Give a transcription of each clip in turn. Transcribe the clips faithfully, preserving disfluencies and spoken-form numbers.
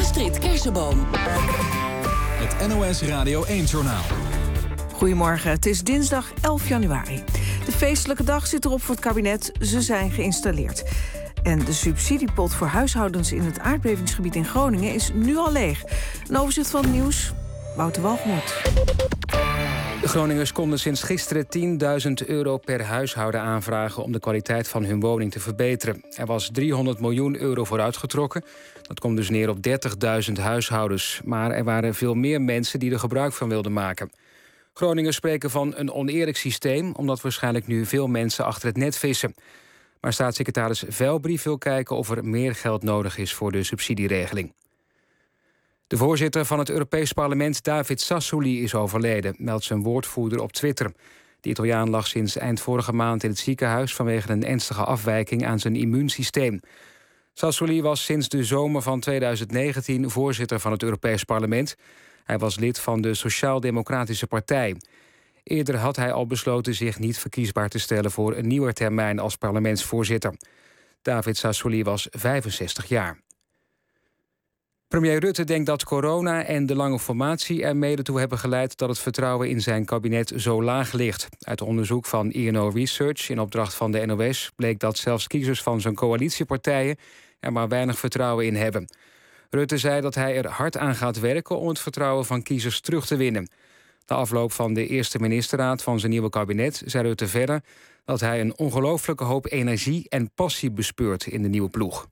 Astrid Kersenboom. Het N O S Radio één-journaal. Goedemorgen, het is dinsdag elf januari. De feestelijke dag zit erop voor het kabinet. Ze zijn geïnstalleerd. En de subsidiepot voor huishoudens in het aardbevingsgebied in Groningen is nu al leeg. Een overzicht van het nieuws, Wouter Walgemoed. De Groningers konden sinds gisteren tienduizend euro per huishouden aanvragen om de kwaliteit van hun woning te verbeteren. Er was driehonderd miljoen euro voor uitgetrokken. Dat komt dus neer op dertigduizend huishoudens. Maar er waren veel meer mensen die er gebruik van wilden maken. Groningers spreken van een oneerlijk systeem, omdat waarschijnlijk nu veel mensen achter het net vissen. Maar staatssecretaris Velbrief wil kijken of er meer geld nodig is voor de subsidieregeling. De voorzitter van het Europees Parlement, David Sassoli, is overleden, meldt zijn woordvoerder op Twitter. De Italiaan lag sinds eind vorige maand in het ziekenhuis vanwege een ernstige afwijking aan zijn immuunsysteem. Sassoli was sinds de zomer van tweeduizend negentien voorzitter van het Europees Parlement. Hij was lid van de Sociaal-Democratische Partij. Eerder had hij al besloten zich niet verkiesbaar te stellen voor een nieuwe termijn als parlementsvoorzitter. David Sassoli was vijfenzestig jaar. Premier Rutte denkt dat corona en de lange formatie er mede toe hebben geleid dat het vertrouwen in zijn kabinet zo laag ligt. Uit onderzoek van I N O Research in opdracht van de N O S bleek dat zelfs kiezers van zijn coalitiepartijen er maar weinig vertrouwen in hebben. Rutte zei dat hij er hard aan gaat werken om het vertrouwen van kiezers terug te winnen. Na afloop van de eerste ministerraad van zijn nieuwe kabinet zei Rutte verder dat hij een ongelooflijke hoop energie en passie bespeurt in de nieuwe ploeg.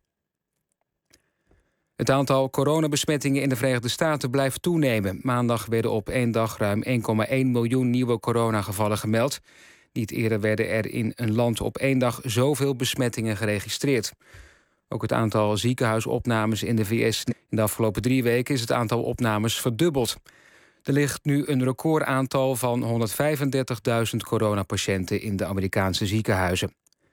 Het aantal coronabesmettingen in de Verenigde Staten blijft toenemen. Maandag werden op één dag ruim één komma één miljoen nieuwe coronagevallen gemeld. Niet eerder werden er in een land op één dag zoveel besmettingen geregistreerd. Ook het aantal ziekenhuisopnames in de V S. In de afgelopen drie weken is het aantal opnames verdubbeld. Er ligt nu een recordaantal van honderdvijfendertigduizend coronapatiënten in de Amerikaanse ziekenhuizen.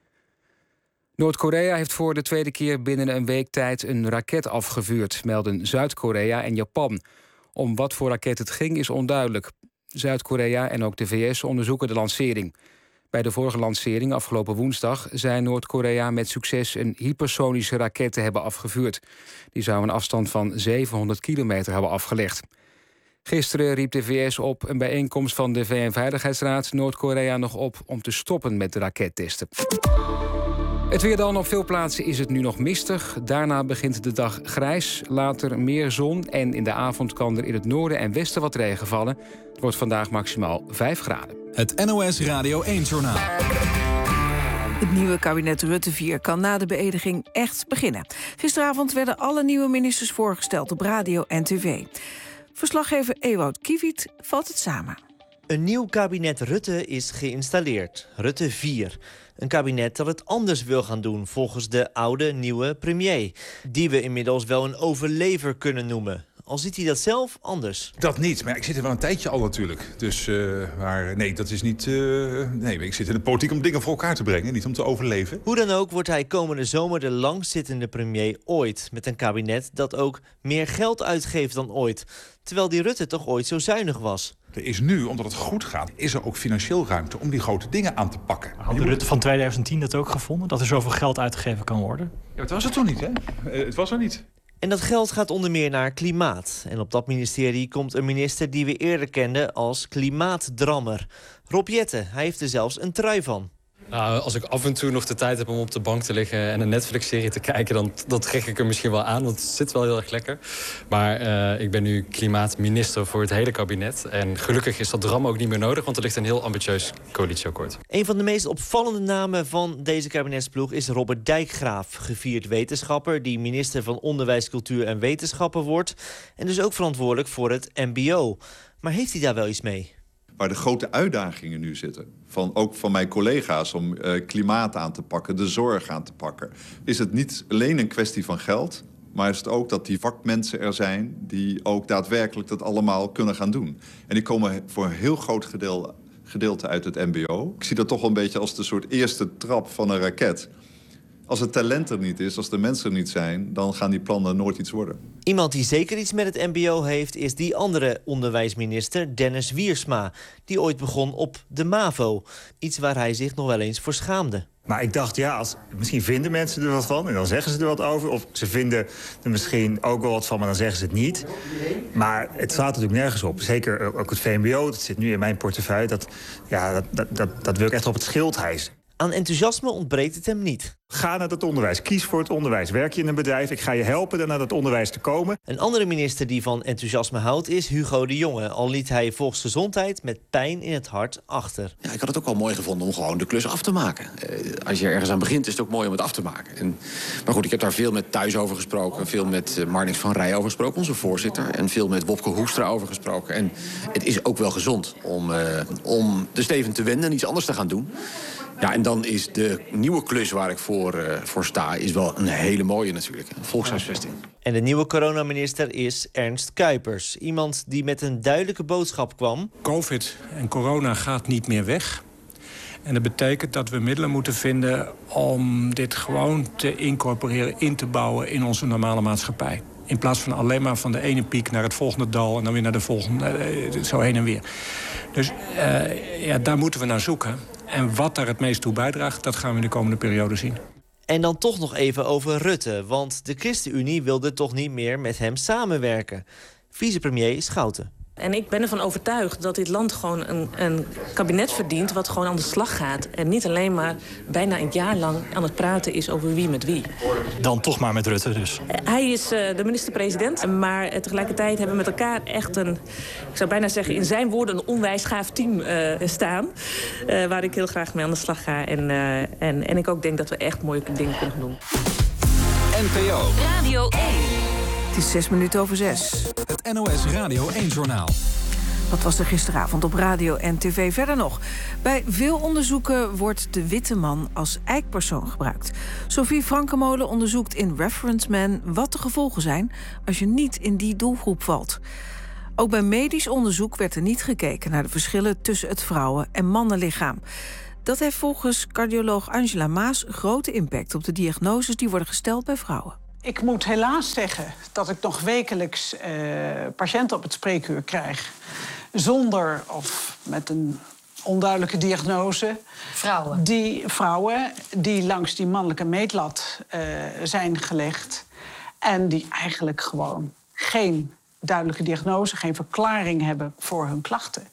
Noord-Korea heeft voor de tweede keer binnen een week tijd een raket afgevuurd, melden Zuid-Korea en Japan. Om wat voor raket het ging is onduidelijk. Zuid-Korea en ook de V S onderzoeken de lancering. Bij de vorige lancering afgelopen woensdag zei Noord-Korea met succes een hypersonische raket te hebben afgevuurd. Die zou een afstand van zevenhonderd kilometer hebben afgelegd. Gisteren riep de V S op een bijeenkomst van de V N-veiligheidsraad Noord-Korea nog op om te stoppen met de rakettesten. Het weer dan. Op veel plaatsen is het nu nog mistig. Daarna begint de dag grijs, later meer zon en in de avond kan er in het noorden en westen wat regen vallen. Het wordt vandaag maximaal vijf graden. Het N O S Radio één-journaal. Het nieuwe kabinet Rutte vier kan na de beëdiging echt beginnen. Gisteravond werden alle nieuwe ministers voorgesteld op radio en tv. Verslaggever Ewout Kiewiet valt het samen. Een nieuw kabinet Rutte is geïnstalleerd. Rutte vier. Een kabinet dat het anders wil gaan doen volgens de oude nieuwe premier. Die we inmiddels wel een overlever kunnen noemen. Al ziet hij dat zelf anders. Dat niet, maar ik zit er wel een tijdje al natuurlijk. Dus, uh, maar nee, dat is niet... Uh, nee, ik zit in de politiek om dingen voor elkaar te brengen, niet om te overleven. Hoe dan ook wordt hij komende zomer de langzittende premier ooit. Met een kabinet dat ook meer geld uitgeeft dan ooit. Terwijl die Rutte toch ooit zo zuinig was. Er is nu, omdat het goed gaat, is er ook financieel ruimte om die grote dingen aan te pakken. Had de Rutte van tweeduizend tien dat ook gevonden? Dat er zoveel geld uitgegeven kan worden? Ja, het was het toch niet, hè? Uh, het was er niet. En dat geld gaat onder meer naar klimaat. En op dat ministerie komt een minister die we eerder kenden als klimaatdrammer. Rob Jetten, hij heeft er zelfs een trui van. Nou, als ik af en toe nog de tijd heb om op de bank te liggen en een Netflix-serie te kijken, dan, dan trek ik er misschien wel aan, want het zit wel heel erg lekker. Maar uh, ik ben nu klimaatminister voor het hele kabinet. En gelukkig is dat drama ook niet meer nodig, want er ligt een heel ambitieus coalitieakkoord. Een van de meest opvallende namen van deze kabinetsploeg is Robert Dijkgraaf. Gevierd wetenschapper die minister van Onderwijs, Cultuur en Wetenschappen wordt. En dus ook verantwoordelijk voor het M B O. Maar heeft hij daar wel iets mee? Waar de grote uitdagingen nu zitten, van, ook van mijn collega's om uh, klimaat aan te pakken, de zorg aan te pakken, is het niet alleen een kwestie van geld, maar is het ook dat die vakmensen er zijn die ook daadwerkelijk dat allemaal kunnen gaan doen. En die komen voor een heel groot gedeelte, gedeelte uit het M B O. Ik zie dat toch wel een beetje als de soort eerste trap van een raket. Als het talent er niet is, als de mensen er niet zijn, dan gaan die plannen nooit iets worden. Iemand die zeker iets met het mbo heeft is die andere onderwijsminister Dennis Wiersma, die ooit begon op de MAVO. Iets waar hij zich nog wel eens voor schaamde. Maar ik dacht, ja, als, misschien vinden mensen er wat van en dan zeggen ze er wat over. Of ze vinden er misschien ook wel wat van, maar dan zeggen ze het niet. Maar het staat natuurlijk nergens op. Zeker ook het V M B O, dat zit nu in mijn portefeuille. Dat, ja, dat, dat, dat, dat wil ik echt op het schild hijsen. Aan enthousiasme ontbreekt het hem niet. Ga naar het onderwijs. Kies voor het onderwijs. Werk je in een bedrijf. Ik ga je helpen er naar dat onderwijs te komen. Een andere minister die van enthousiasme houdt is Hugo de Jonge. Al liet hij volksgezondheid met pijn in het hart achter. Ja, ik had het ook wel mooi gevonden om gewoon de klus af te maken. Uh, als je ergens aan begint is het ook mooi om het af te maken. En, maar goed, ik heb daar veel met Thuis over gesproken. Veel met uh, Marnix van Rij over gesproken, onze voorzitter. En veel met Wopke Hoekstra over gesproken. En het is ook wel gezond om, uh, om de steven te wenden en iets anders te gaan doen. Ja, en dan is de nieuwe klus waar ik voor, uh, voor sta is wel een hele mooie natuurlijk. Volkshuisvesting. En de nieuwe coronaminister is Ernst Kuipers. Iemand die met een duidelijke boodschap kwam. Covid en corona gaat niet meer weg. En dat betekent dat we middelen moeten vinden om dit gewoon te incorporeren, in te bouwen in onze normale maatschappij. In plaats van alleen maar van de ene piek naar het volgende dal en dan weer naar de volgende, zo heen en weer. Dus uh, ja, daar moeten we naar zoeken. En wat daar het meest toe bijdraagt, dat gaan we in de komende periode zien. En dan toch nog even over Rutte. Want de ChristenUnie wilde toch niet meer met hem samenwerken. Vicepremier Schouten. En ik ben ervan overtuigd dat dit land gewoon een, een kabinet verdient wat gewoon aan de slag gaat. En niet alleen maar bijna een jaar lang aan het praten is over wie met wie. Dan toch maar met Rutte dus. Hij is uh, de minister-president, maar uh, tegelijkertijd hebben we met elkaar echt een, ik zou bijna zeggen in zijn woorden, een onwijs gaaf team uh, staan. Uh, waar ik heel graag mee aan de slag ga. En, uh, en, en ik ook denk dat we echt mooie dingen kunnen doen. N P O Radio één. Het is zes minuten over zes. Het N O S Radio één-journaal. Wat was er gisteravond op radio en tv verder nog? Bij veel onderzoeken wordt de witte man als eikpersoon gebruikt. Sophie Frankenmolen onderzoekt in Reference Man wat de gevolgen zijn als je niet in die doelgroep valt. Ook bij medisch onderzoek werd er niet gekeken naar de verschillen tussen het vrouwen- en mannenlichaam. Dat heeft volgens cardioloog Angela Maas grote impact op de diagnoses die worden gesteld bij vrouwen. Ik moet helaas zeggen dat ik nog wekelijks uh, patiënten op het spreekuur krijg zonder of met een onduidelijke diagnose. Vrouwen? Die vrouwen die langs die mannelijke meetlat uh, zijn gelegd en die eigenlijk gewoon geen duidelijke diagnose, geen verklaring hebben voor hun klachten.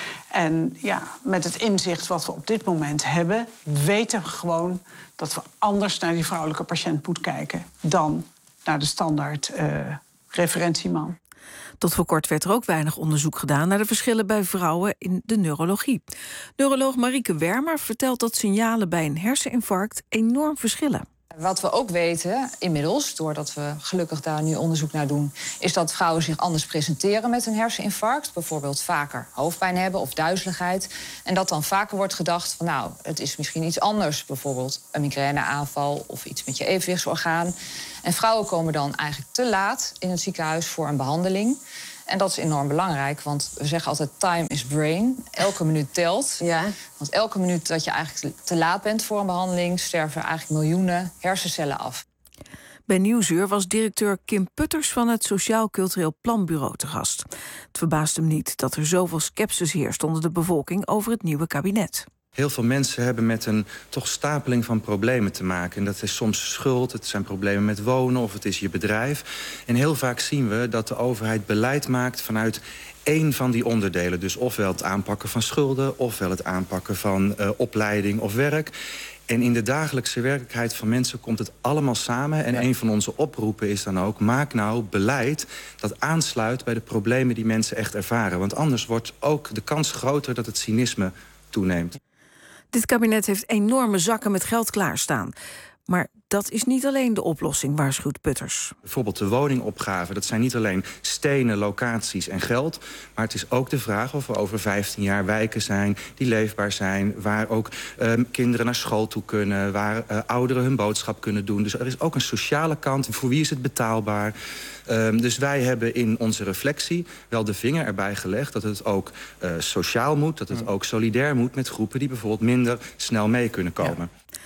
En ja, met het inzicht wat we op dit moment hebben, weten we gewoon dat we anders naar die vrouwelijke patiënt moeten kijken dan naar de standaard uh, referentieman. Tot voor kort werd er ook weinig onderzoek gedaan naar de verschillen bij vrouwen in de neurologie. Neuroloog Marieke Wermer vertelt dat signalen bij een herseninfarct enorm verschillen. Wat we ook weten inmiddels, doordat we gelukkig daar nu onderzoek naar doen, is dat vrouwen zich anders presenteren met een herseninfarct. Bijvoorbeeld vaker hoofdpijn hebben of duizeligheid. En dat dan vaker wordt gedacht van nou, het is misschien iets anders. Bijvoorbeeld een migraineaanval of iets met je evenwichtsorgaan. En vrouwen komen dan eigenlijk te laat in het ziekenhuis voor een behandeling. En dat is enorm belangrijk, want we zeggen altijd time is brain. Elke minuut telt. Ja. Want elke minuut dat je eigenlijk te laat bent voor een behandeling, sterven eigenlijk miljoenen hersencellen af. Bij Nieuwsuur was directeur Kim Putters van het Sociaal Cultureel Planbureau te gast. Het verbaast hem niet dat er zoveel scepsis heerst onder de bevolking over het nieuwe kabinet. Heel veel mensen hebben met een toch stapeling van problemen te maken. En dat is soms schuld, het zijn problemen met wonen of het is je bedrijf. En heel vaak zien we dat de overheid beleid maakt vanuit één van die onderdelen. Dus ofwel het aanpakken van schulden, ofwel het aanpakken van uh, opleiding of werk. En in de dagelijkse werkelijkheid van mensen komt het allemaal samen. En een van onze oproepen is dan ook, maak nou beleid dat aansluit bij de problemen die mensen echt ervaren. Want anders wordt ook de kans groter dat het cynisme toeneemt. Dit kabinet heeft enorme zakken met geld klaarstaan. Maar dat is niet alleen de oplossing, waarschuwt Putters. Bijvoorbeeld de woningopgave, dat zijn niet alleen stenen, locaties en geld. Maar het is ook de vraag of er over vijftien jaar wijken zijn die leefbaar zijn. Waar ook uh, kinderen naar school toe kunnen. Waar uh, ouderen hun boodschap kunnen doen. Dus er is ook een sociale kant. Voor wie is het betaalbaar? Um, dus wij hebben in onze reflectie wel de vinger erbij gelegd dat het ook uh, sociaal moet. Dat het ook solidair moet met groepen die bijvoorbeeld minder snel mee kunnen komen. Ja.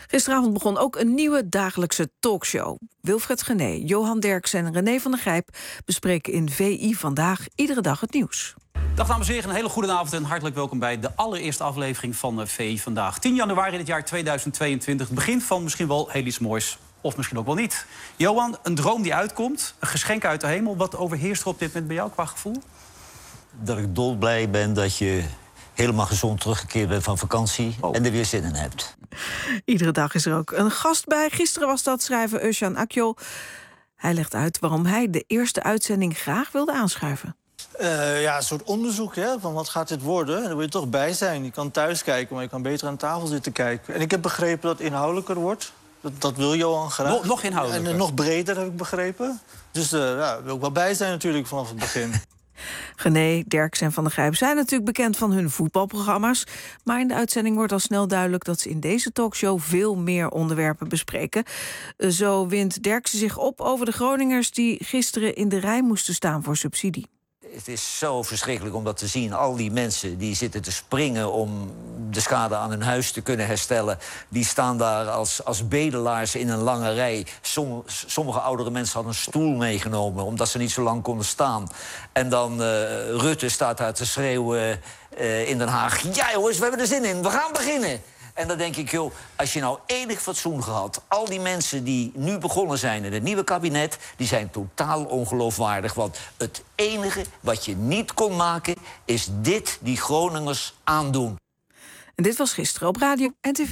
Gisteravond begon ook een nieuwe dagelijkse talkshow. Wilfred Genee, Johan Derksen en René van der Gijp bespreken in V I Vandaag iedere dag het nieuws. Dag dames en heren, een hele goede avond en hartelijk welkom bij de allereerste aflevering van V I Vandaag. tien januari dit jaar tweeduizend tweeëntwintig, het begin van misschien wel heel iets moois. Of misschien ook wel niet. Johan, een droom die uitkomt, een geschenk uit de hemel. Wat overheerst er op dit moment bij jou qua gevoel? Dat ik dolblij ben dat je helemaal gezond teruggekeerd bent van vakantie... Oh. en er weer zin in hebt. Iedere dag is er ook een gast bij. Gisteren was dat schrijver Özcan Akjol. Hij legt uit waarom hij de eerste uitzending graag wilde aanschuiven. Uh, ja, een soort onderzoek, hè, van wat gaat dit worden. En daar wil je toch bij zijn. Je kan thuis kijken, maar je kan beter aan tafel zitten kijken. En ik heb begrepen dat het inhoudelijker wordt. Dat, dat wil Johan graag. Nog, nog inhoudelijker? En uh, nog breder, heb ik begrepen. Dus uh, ja, daar wil ik wel bij zijn natuurlijk vanaf het begin. Genee, Derksen en Van der Gijp zijn natuurlijk bekend van hun voetbalprogramma's. Maar in de uitzending wordt al snel duidelijk dat ze in deze talkshow veel meer onderwerpen bespreken. Zo wint Derksen zich op over de Groningers die gisteren in de rij moesten staan voor subsidie. Het is zo verschrikkelijk om dat te zien. Al die mensen die zitten te springen om de schade aan hun huis te kunnen herstellen... die staan daar als, als bedelaars in een lange rij. Som, sommige oudere mensen hadden een stoel meegenomen... omdat ze niet zo lang konden staan. En dan uh, Rutte staat daar te schreeuwen uh, in Den Haag... ja jongens, we hebben er zin in, we gaan beginnen. En dan denk ik, joh, als je nou enig fatsoen gehad... al die mensen die nu begonnen zijn in het nieuwe kabinet... die zijn totaal ongeloofwaardig. Want het enige wat je niet kon maken... is dit die Groningers aandoen. En dit was gisteren op radio en tv.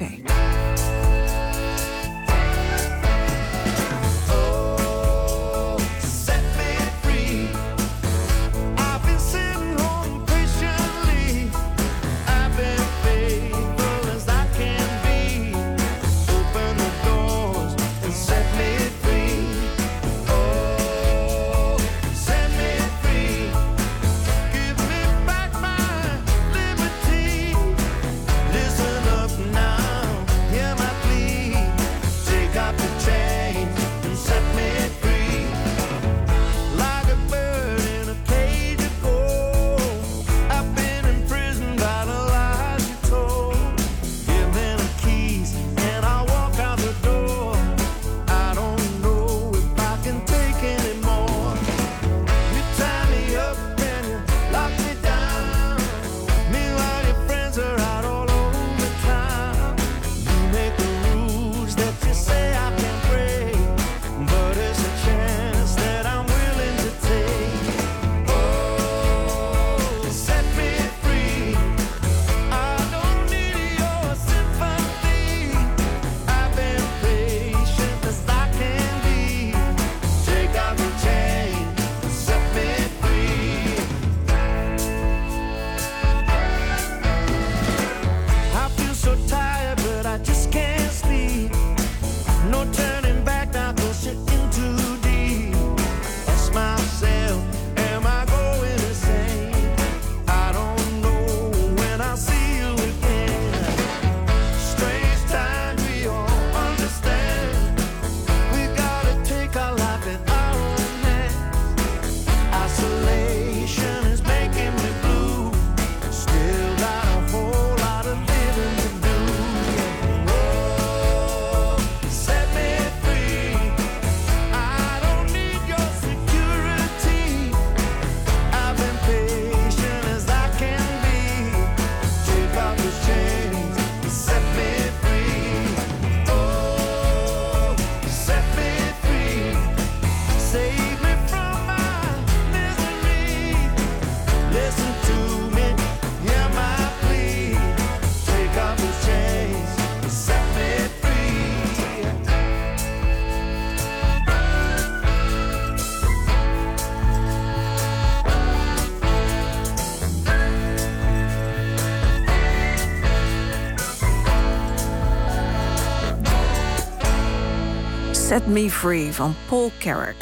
Set Me Free van Paul Carrack.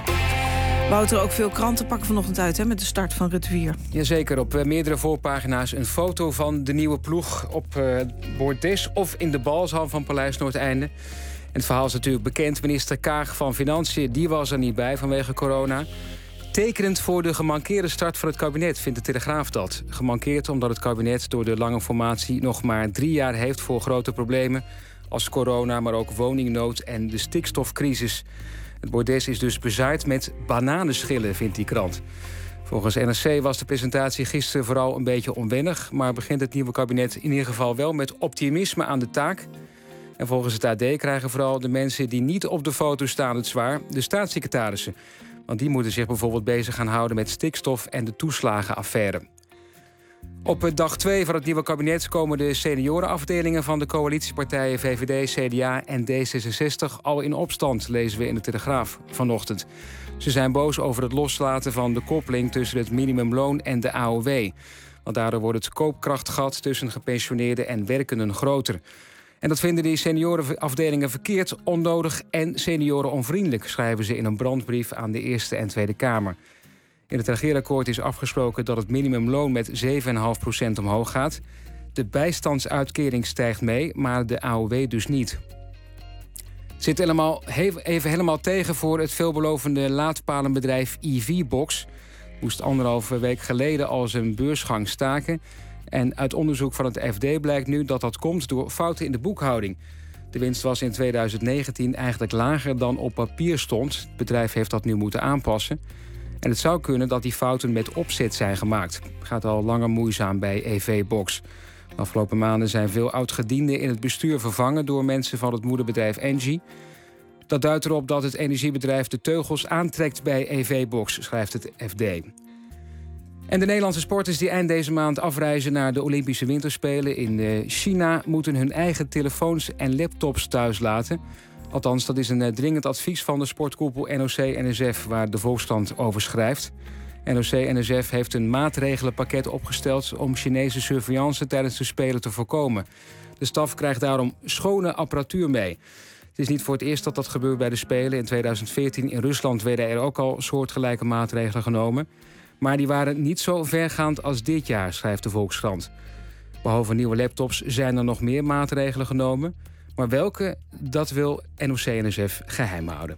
Wouter, ook veel kranten pakken vanochtend uit hè, met de start van Rutte vier. Jazeker, op meerdere voorpagina's een foto van de nieuwe ploeg... op uh, Bordes of in de balzaal van Paleis Noordeinde. En het verhaal is natuurlijk bekend. Minister Kaag van Financiën die was er niet bij vanwege corona. Tekenend voor de gemankeerde start van het kabinet, vindt de Telegraaf dat. Gemankeerd omdat het kabinet door de lange formatie nog maar drie jaar heeft voor grote problemen... als corona, maar ook woningnood en de stikstofcrisis. Het bordes is dus bezaaid met bananenschillen, vindt die krant. Volgens N R C was de presentatie gisteren vooral een beetje onwennig, maar begint het nieuwe kabinet in ieder geval wel met optimisme aan de taak. En volgens het A D krijgen vooral de mensen die niet op de foto staan het zwaar, de staatssecretarissen. Want die moeten zich bijvoorbeeld bezig gaan houden met stikstof en de toeslagenaffaire. Op dag twee van het nieuwe kabinet komen de seniorenafdelingen van de coalitiepartijen V V D, C D A en D zesenzestig al in opstand, lezen we in de Telegraaf vanochtend. Ze zijn boos over het loslaten van de koppeling tussen het minimumloon en de A O W. Want daardoor wordt het koopkrachtgat tussen gepensioneerden en werkenden groter. En dat vinden die seniorenafdelingen verkeerd, onnodig en seniorenonvriendelijk, schrijven ze in een brandbrief aan de Eerste en Tweede Kamer. In het regeerakkoord is afgesproken dat het minimumloon met zeven komma vijf procent omhoog gaat. De bijstandsuitkering stijgt mee, maar de A O W dus niet. Zit helemaal, even helemaal tegen voor het veelbelovende laadpalenbedrijf E V-Box. Moest anderhalve week geleden al zijn beursgang staken. En uit onderzoek van het F D blijkt nu dat dat komt door fouten in de boekhouding. De winst was in tweeduizend negentien eigenlijk lager dan op papier stond. Het bedrijf heeft dat nu moeten aanpassen. En het zou kunnen dat die fouten met opzet zijn gemaakt. Het gaat al langer moeizaam bij E V-Box. De afgelopen maanden zijn veel oud-gedienden in het bestuur vervangen door mensen van het moederbedrijf Engie. Dat duidt erop dat het energiebedrijf de teugels aantrekt bij E V-Box, schrijft het F D. En de Nederlandse sporters die eind deze maand afreizen naar de Olympische Winterspelen in China moeten hun eigen telefoons en laptops thuis laten. Althans, dat is een dringend advies van de sportkoepel N O C N S F, waar de Volkskrant over schrijft. N O C N S F heeft een maatregelenpakket opgesteld om Chinese surveillance tijdens de Spelen te voorkomen. De staf krijgt daarom schone apparatuur mee. Het is niet voor het eerst dat dat gebeurt bij de Spelen. In tweeduizend veertien in Rusland werden er ook al soortgelijke maatregelen genomen. Maar die waren niet zo vergaand als dit jaar, schrijft de Volkskrant. Behalve nieuwe laptops zijn er nog meer maatregelen genomen. Maar welke, dat wil N O C N S F geheim houden.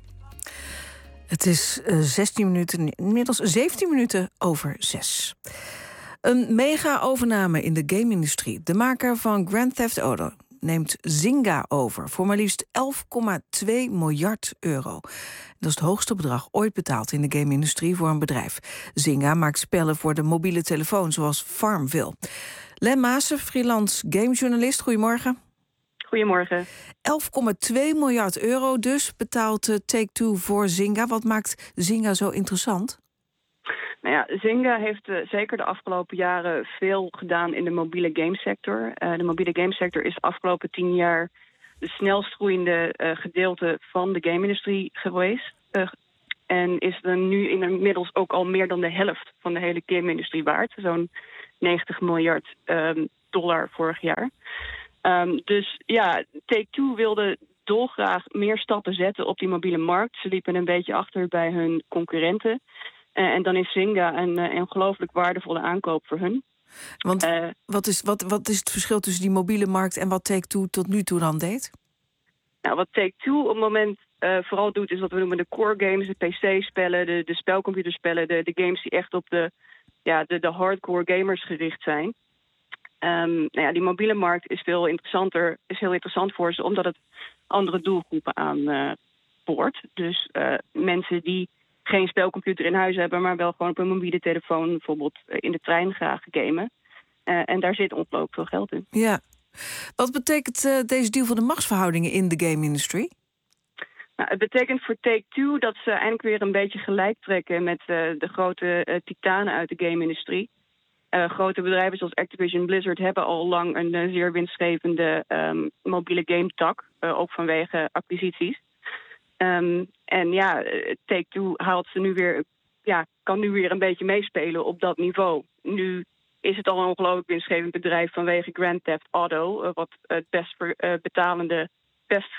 Het is uh, zestien minuten, inmiddels zeventien minuten over zes. Een mega-overname in de game-industrie. De maker van Grand Theft Auto neemt Zynga over voor maar liefst elf komma twee miljard euro. Dat is het hoogste bedrag ooit betaald in de game-industrie voor een bedrijf. Zynga maakt spellen voor de mobiele telefoon, zoals Farmville. Len Maassen, freelance gamejournalist, goedemorgen. Goedemorgen. elf komma twee miljard euro dus betaalt uh, Take-Two voor Zynga. Wat maakt Zynga zo interessant? Nou ja, Zynga heeft uh, zeker de afgelopen jaren veel gedaan in de mobiele gamesector. Uh, de mobiele gamesector is de afgelopen tien jaar de snelst groeiende uh, gedeelte van de game-industrie geweest. Uh, en is dan nu inmiddels ook al meer dan de helft van de hele game-industrie waard. Zo'n negentig miljard um, dollar vorig jaar. Um, dus ja, Take-Two wilde dolgraag meer stappen zetten op die mobiele markt. Ze liepen een beetje achter bij hun concurrenten. Uh, en dan is Zynga een, een ongelooflijk waardevolle aankoop voor hun. Want uh, wat, is, wat, wat is het verschil tussen die mobiele markt en wat Take-Two tot nu toe dan deed? Nou, wat Take-Two op het moment uh, vooral doet, is wat we noemen de core games, de P C-spellen, de, de spelcomputerspellen, de, de games die echt op de, ja, de, de hardcore gamers gericht zijn. Um, nou ja, die mobiele markt is veel interessanter, is heel interessant voor ze, omdat het andere doelgroepen aanboort. Uh, dus uh, mensen die geen spelcomputer in huis hebben, maar wel gewoon op een mobiele telefoon, bijvoorbeeld in de trein graag gamen. Uh, en daar zit ongelooflijk veel geld in. Ja. Wat betekent uh, deze deal voor de machtsverhoudingen in de game-industrie? Nou, het betekent voor Take-Two dat ze eindelijk weer een beetje gelijk trekken met uh, de grote uh, titanen uit de game-industrie. Uh, grote bedrijven zoals Activision Blizzard hebben al lang een uh, zeer winstgevende um, mobiele game-tak, uh, ook vanwege acquisities. Um, en ja, Take-Two haalt ze nu weer, ja, kan nu weer een beetje meespelen op dat niveau. Nu is het al een ongelooflijk winstgevend bedrijf vanwege Grand Theft Auto, uh, wat het best ver, uh, betalende, best,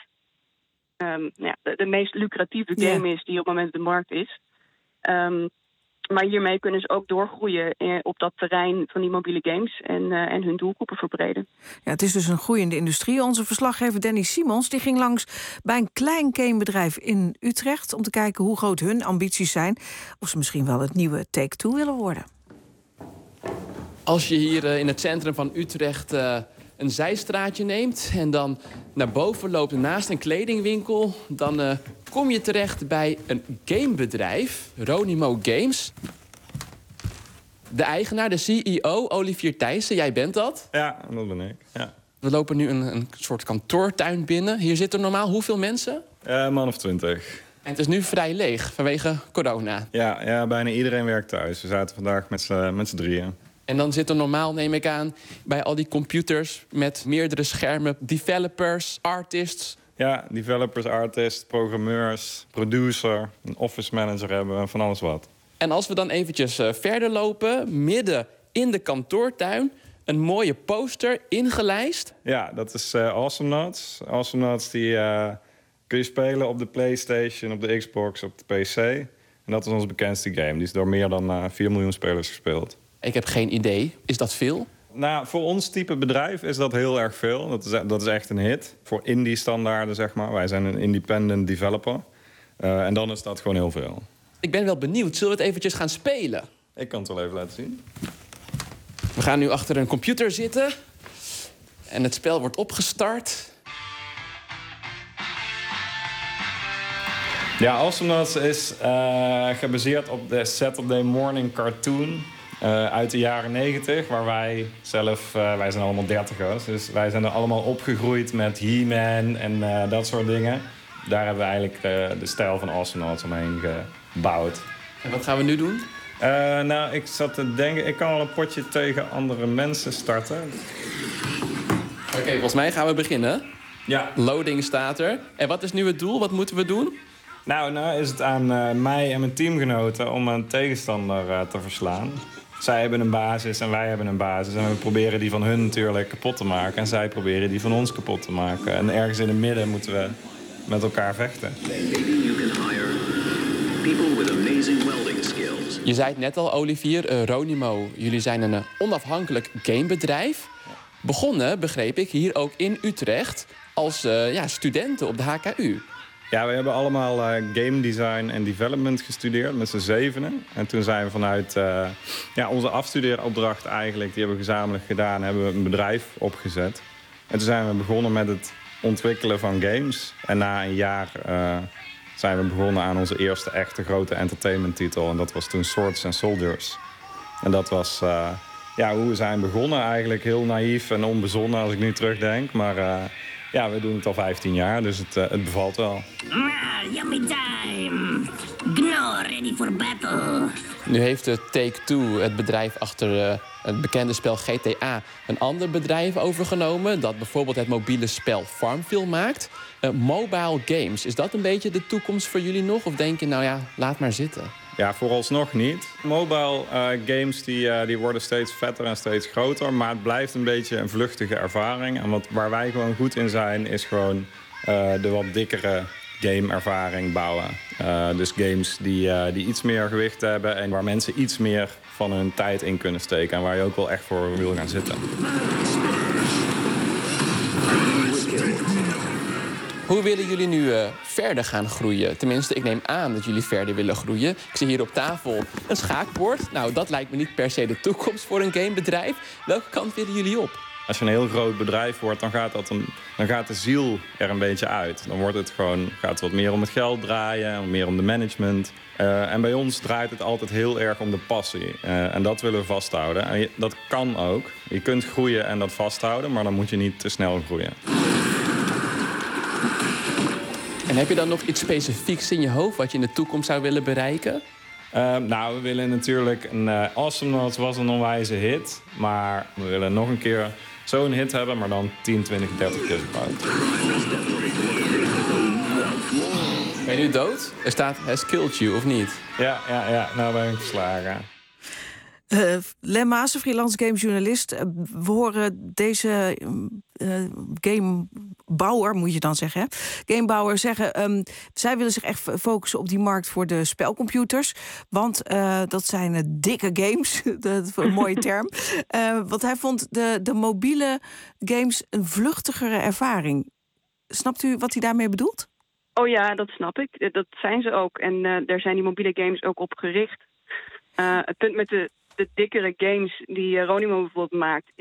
um, ja, de, de meest lucratieve game yeah. is die op het moment op de markt is. Um, Maar hiermee kunnen ze ook doorgroeien op dat terrein van die mobiele games en, uh, en hun doelgroepen verbreden. Ja, het is dus een groeiende industrie. Onze verslaggever Danny Simons die ging langs bij een klein gamebedrijf in Utrecht om te kijken hoe groot hun ambities zijn. Of ze misschien wel het nieuwe Take-Two willen worden. Als je hier uh, in het centrum van Utrecht uh, een zijstraatje neemt en dan naar boven loopt naast een kledingwinkel, dan uh, kom je terecht bij een gamebedrijf, Ronimo Games. De eigenaar, de C E O, Olivier Thijssen, jij bent dat? Ja, dat ben ik. Ja. We lopen nu een, een soort kantoortuin binnen. Hier zitten normaal hoeveel mensen? Uh, een man of twintig. En het is nu vrij leeg vanwege corona. Ja, ja, bijna iedereen werkt thuis. We zaten vandaag met z'n drieën. En dan zit er normaal, neem ik aan, bij al die computers met meerdere schermen, developers, artists. Ja, developers, artists, programmeurs, producer, een office manager hebben we, van alles wat. En als we dan eventjes uh, verder lopen, midden in de kantoortuin, een mooie poster ingelijst. Ja, dat is uh, Awesomnauts. Awesomnauts die uh, kun je spelen op de PlayStation, op de Xbox, op de P C. En dat is onze bekendste game. Die is door meer dan uh, vier miljoen spelers gespeeld. Ik heb geen idee. Is dat veel? Nou, voor ons type bedrijf is dat heel erg veel. Dat is, dat is echt een hit. Voor indie-standaarden, zeg maar. Wij zijn een independent developer. Uh, en dan is dat gewoon heel veel. Ik ben wel benieuwd. Zullen we het eventjes gaan spelen? Ik kan het wel even laten zien. We gaan nu achter een computer zitten. En het spel wordt opgestart. Ja, Awesomnauts is uh, gebaseerd op de Saturday Morning Cartoon uh, uit de jaren negentig. Waar wij zelf, uh, wij zijn allemaal dertigers, dus wij zijn er allemaal opgegroeid met He-Man en uh, dat soort dingen. Daar hebben we eigenlijk uh, de stijl van Awesomnauts omheen gebouwd. En wat gaan we nu doen? Uh, nou, ik zat te denken, ik kan al een potje tegen andere mensen starten. Oké, okay, volgens mij gaan we beginnen. Ja. Loading staat er. En wat is nu het doel? Wat moeten we doen? Nou, nou is het aan uh, mij en mijn teamgenoten om een tegenstander uh, te verslaan. Zij hebben een basis en wij hebben een basis. En we proberen die van hun natuurlijk kapot te maken. En zij proberen die van ons kapot te maken. En ergens in het midden moeten we met elkaar vechten. Je zei het net al, Olivier, uh, Ronimo. Jullie zijn een uh, onafhankelijk gamebedrijf. Begonnen, begreep ik, hier ook in Utrecht als uh, ja, studenten op de H K U. Ja, we hebben allemaal uh, game design en development gestudeerd met z'n zevenen. En toen zijn we vanuit uh, ja, onze afstudeeropdracht eigenlijk, die hebben we gezamenlijk gedaan, hebben we een bedrijf opgezet. En toen zijn we begonnen met het ontwikkelen van games. En na een jaar uh, zijn we begonnen aan onze eerste echte grote entertainment-titel. En dat was toen Swords and Soldiers. En dat was uh, ja, hoe we zijn begonnen, eigenlijk heel naïef en onbezonnen als ik nu terugdenk. Maar uh, ja, we doen het al vijftien jaar, dus het, uh, het bevalt wel. Ah, yummy time! Gno, ready for battle! Nu heeft de Take-Two, het bedrijf achter uh, het bekende spel G T A, een ander bedrijf overgenomen dat bijvoorbeeld het mobiele spel Farmville maakt. Uh, mobile games, is dat een beetje de toekomst voor jullie nog? Of denk je, nou ja, laat maar zitten? Ja, vooralsnog niet. Mobile uh, games die, uh, die worden steeds vetter en steeds groter. Maar het blijft een beetje een vluchtige ervaring. En wat, waar wij gewoon goed in zijn, is gewoon uh, de wat dikkere game-ervaring bouwen. Uh, dus games die, uh, die iets meer gewicht hebben en waar mensen iets meer van hun tijd in kunnen steken. En waar je ook wel echt voor wil gaan zitten. Hoe willen jullie nu uh, verder gaan groeien? Tenminste, ik neem aan dat jullie verder willen groeien. Ik zie hier op tafel een schaakbord. Nou, dat lijkt me niet per se de toekomst voor een gamebedrijf. Welke kant willen jullie op? Als je een heel groot bedrijf wordt, dan gaat, dat een, dan gaat de ziel er een beetje uit. Dan wordt het gewoon, gaat het wat meer om het geld draaien, wat meer om de management. Uh, en bij ons draait het altijd heel erg om de passie. Uh, en dat willen we vasthouden. En je, dat kan ook. Je kunt groeien en dat vasthouden, maar dan moet je niet te snel groeien. En heb je dan nog iets specifieks in je hoofd wat je in de toekomst zou willen bereiken? Uh, nou, we willen natuurlijk... Een, uh, Awesomnauts was een onwijze hit. Maar we willen nog een keer zo'n hit hebben, maar dan tien, twintig, dertig keer zo groot. Ben je nu dood? Er staat has killed you, of niet? Ja, ja, ja. Nou ben ik verslagen. Uh, Len Maassen, freelance gamejournalist. Uh, we horen deze uh, gamebouwer, moet je dan zeggen, hè? Gamebouwer zeggen, um, zij willen zich echt focussen op die markt voor de spelcomputers. Want uh, dat zijn uh, dikke games, dat is een mooie term. Uh, want hij vond de, de mobiele games een vluchtigere ervaring. Snapt u wat hij daarmee bedoelt? Oh ja, dat snap ik. Dat zijn ze ook. En uh, daar zijn die mobiele games ook op gericht. Uh, het punt met de, de dikkere games die uh, Ronimo bijvoorbeeld maakt, is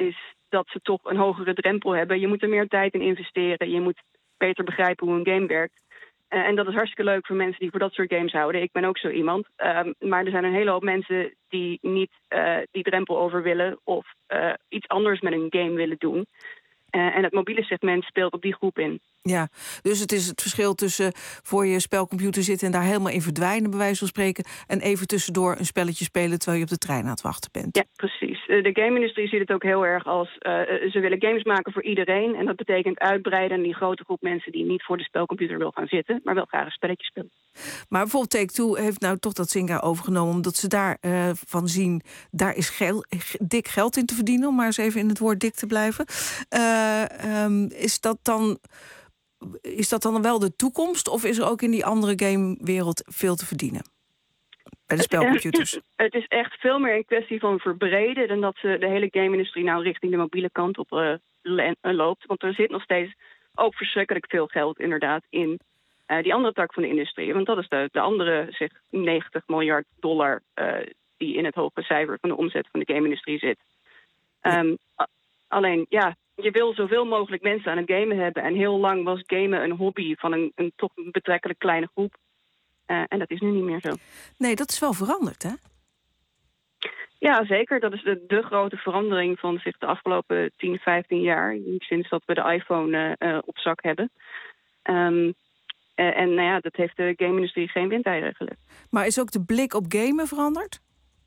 dat ze toch een hogere drempel hebben. Je moet er meer tijd in investeren. Je moet beter begrijpen hoe een game werkt. Uh, en dat is hartstikke leuk voor mensen die voor dat soort games houden. Ik ben ook zo iemand. Um, maar er zijn een hele hoop mensen die niet uh, die drempel over willen of uh, iets anders met een game willen doen. Uh, en het mobiele segment speelt op die groep in. Ja, dus het is het verschil tussen voor je spelcomputer zitten en daar helemaal in verdwijnen, bij wijze van spreken, en even tussendoor een spelletje spelen terwijl je op de trein aan het wachten bent. Ja, precies. De game-industrie ziet het ook heel erg als uh, ze willen games maken voor iedereen. En dat betekent uitbreiden aan die grote groep mensen die niet voor de spelcomputer wil gaan zitten, maar wel graag een spelletje spelen. Maar bijvoorbeeld Take-Two heeft nou toch dat Zynga overgenomen, omdat ze daar uh, van zien, daar is gel, dik geld in te verdienen, om maar eens even in het woord dik te blijven. Uh, um, is dat dan... Is dat dan wel de toekomst, of is er ook in die andere gamewereld veel te verdienen? Bij de spelcomputers. Het is echt veel meer een kwestie van verbreden dan dat ze de hele game-industrie nou richting de mobiele kant op uh, loopt. Want er zit nog steeds ook verschrikkelijk veel geld inderdaad in uh, die andere tak van de industrie. Want dat is de, de andere zeg, negentig miljard dollar uh, die in het hoge cijfer van de omzet van de game-industrie zit. Um, alleen, ja... Je wil zoveel mogelijk mensen aan het gamen hebben. En heel lang was gamen een hobby van een, een toch een betrekkelijk kleine groep. Uh, en dat is nu niet meer zo. Nee, dat is wel veranderd, hè? Ja, zeker. Dat is de, de grote verandering van zich de afgelopen tien, vijftien jaar. Sinds dat we de iPhone uh, uh, op zak hebben. Um, uh, en nou ja, dat heeft de game-industrie geen windeieren gelegd. Maar is ook de blik op gamen veranderd?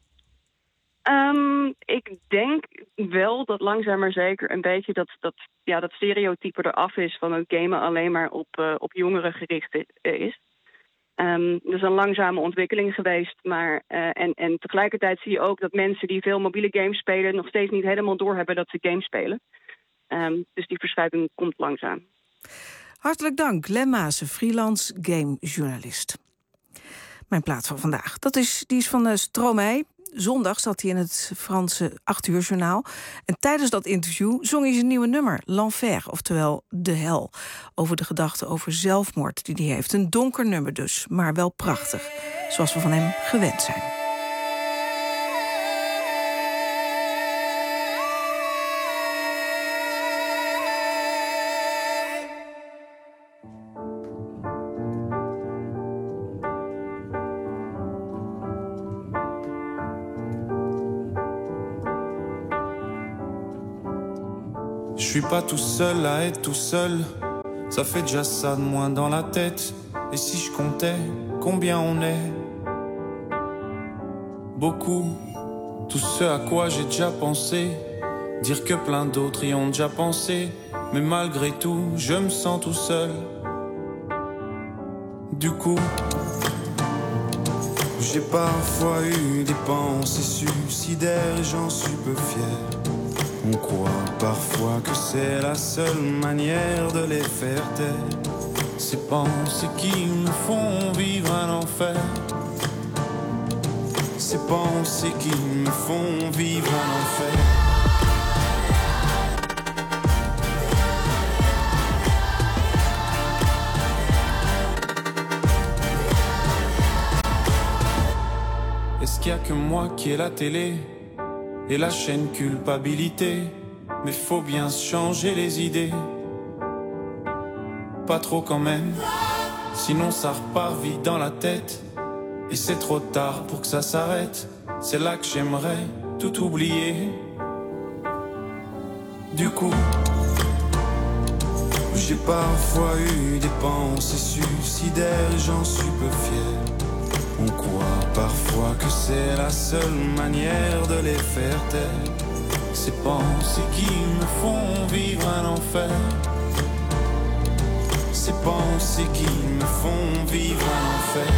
Um, ik denk wel dat langzaam maar zeker een beetje dat, dat, ja, dat stereotype eraf is van het gamen alleen maar op, uh, op jongeren gericht is. Um, dat is een langzame ontwikkeling geweest. Maar, uh, en, en tegelijkertijd zie je ook dat mensen die veel mobiele games spelen nog steeds niet helemaal doorhebben dat ze games spelen. Um, dus die verschuiving komt langzaam. Hartelijk dank, Len Maassen, freelance gamejournalist. Mijn plaat van vandaag, dat is, die is van uh, Stromae. Zondag zat hij in het Franse acht uur journaal. En tijdens dat interview zong hij zijn nieuwe nummer, L'Enfer, oftewel De Hel. Over de gedachte over zelfmoord die hij heeft. Een donker nummer dus, maar wel prachtig. Zoals we van hem gewend zijn. Je suis pas tout seul à être tout seul. Ça fait déjà ça de moins dans la tête. Et si je comptais combien on est? Beaucoup. Tout ce à quoi j'ai déjà pensé. Dire que plein d'autres y ont déjà pensé. Mais malgré tout, je me sens tout seul. Du coup, j'ai parfois eu des pensées suicidaires et j'en suis peu fier. On croit parfois que c'est la seule manière de les faire taire. Ces pensées qui me font vivre un enfer. Ces pensées qui me font vivre un enfer. Est-ce qu'il y a que moi qui ai la télé et la chaîne culpabilité? Mais faut bien changer les idées. Pas trop quand même, sinon ça repart vite dans la tête. Et c'est trop tard pour que ça s'arrête. C'est là que j'aimerais tout oublier. Du coup, j'ai parfois eu des pensées suicidaires et j'en suis peu fier. On croit parfois que c'est la seule manière de les faire taire. Ces pensées qui me font vivre un enfer. Ces pensées qui me font vivre un enfer.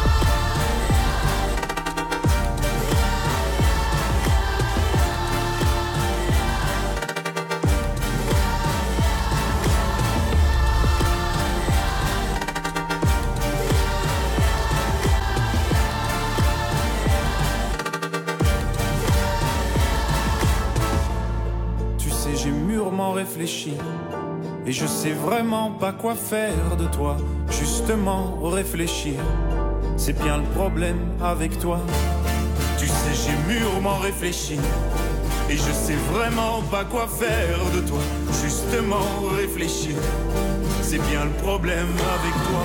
Réfléchi et je sais vraiment pas quoi faire de toi. Justement réfléchir, c'est bien le problème avec toi. Tu sais j'ai mûrement réfléchi Et je sais vraiment pas quoi faire de toi. Justement réfléchir, c'est bien le problème avec toi.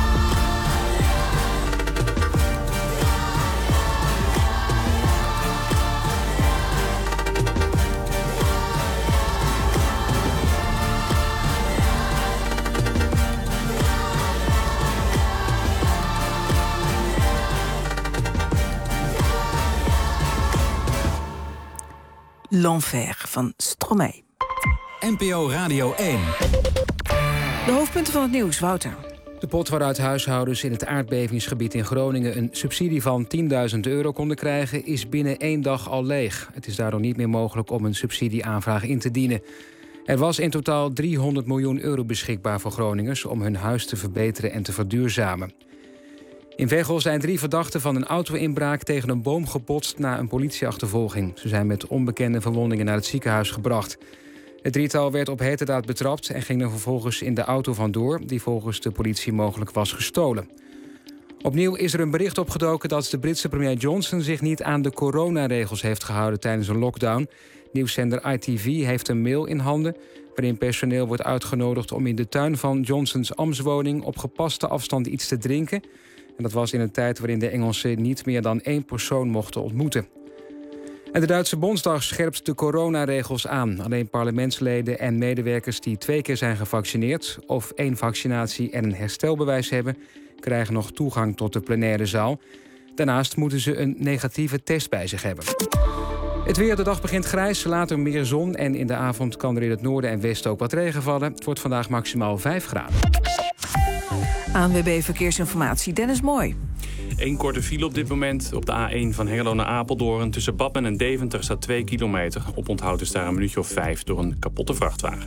L'Enfer van Stromae. N P O Radio één. De hoofdpunten van het nieuws, Wouter. De pot waaruit huishoudens in het aardbevingsgebied in Groningen een subsidie van tienduizend euro konden krijgen, is binnen één dag al leeg. Het is daardoor niet meer mogelijk om een subsidieaanvraag in te dienen. Er was in totaal driehonderd miljoen euro beschikbaar voor Groningers om hun huis te verbeteren en te verduurzamen. In Veghel zijn drie verdachten van een auto-inbraak tegen een boom gebotst na een politieachtervolging. Ze zijn met onbekende verwondingen naar het ziekenhuis gebracht. Het drietal werd op heterdaad betrapt en ging er vervolgens in de auto vandoor, die volgens de politie mogelijk was gestolen. Opnieuw is er een bericht opgedoken dat de Britse premier Johnson zich niet aan de coronaregels heeft gehouden tijdens een lockdown. Nieuwszender I T V heeft een mail in handen waarin personeel wordt uitgenodigd om in de tuin van Johnsons ambtswoning op gepaste afstand iets te drinken. En dat was in een tijd waarin de Engelsen niet meer dan één persoon mochten ontmoeten. En de Duitse Bondsdag scherpt de coronaregels aan. Alleen parlementsleden en medewerkers die twee keer zijn gevaccineerd of één vaccinatie en een herstelbewijs hebben, krijgen nog toegang tot de plenaire zaal. Daarnaast moeten ze een negatieve test bij zich hebben. Het weer, de dag begint grijs, later meer zon en in de avond kan er in het noorden en westen ook wat regen vallen. Het wordt vandaag maximaal vijf graden. A N W B Verkeersinformatie, Dennis Mooi. Eén korte file op dit moment op de A één van Hengelo naar Apeldoorn. Tussen Badmen en Deventer staat twee kilometer. Oponthoud is daar een minuutje of vijf door een kapotte vrachtwagen.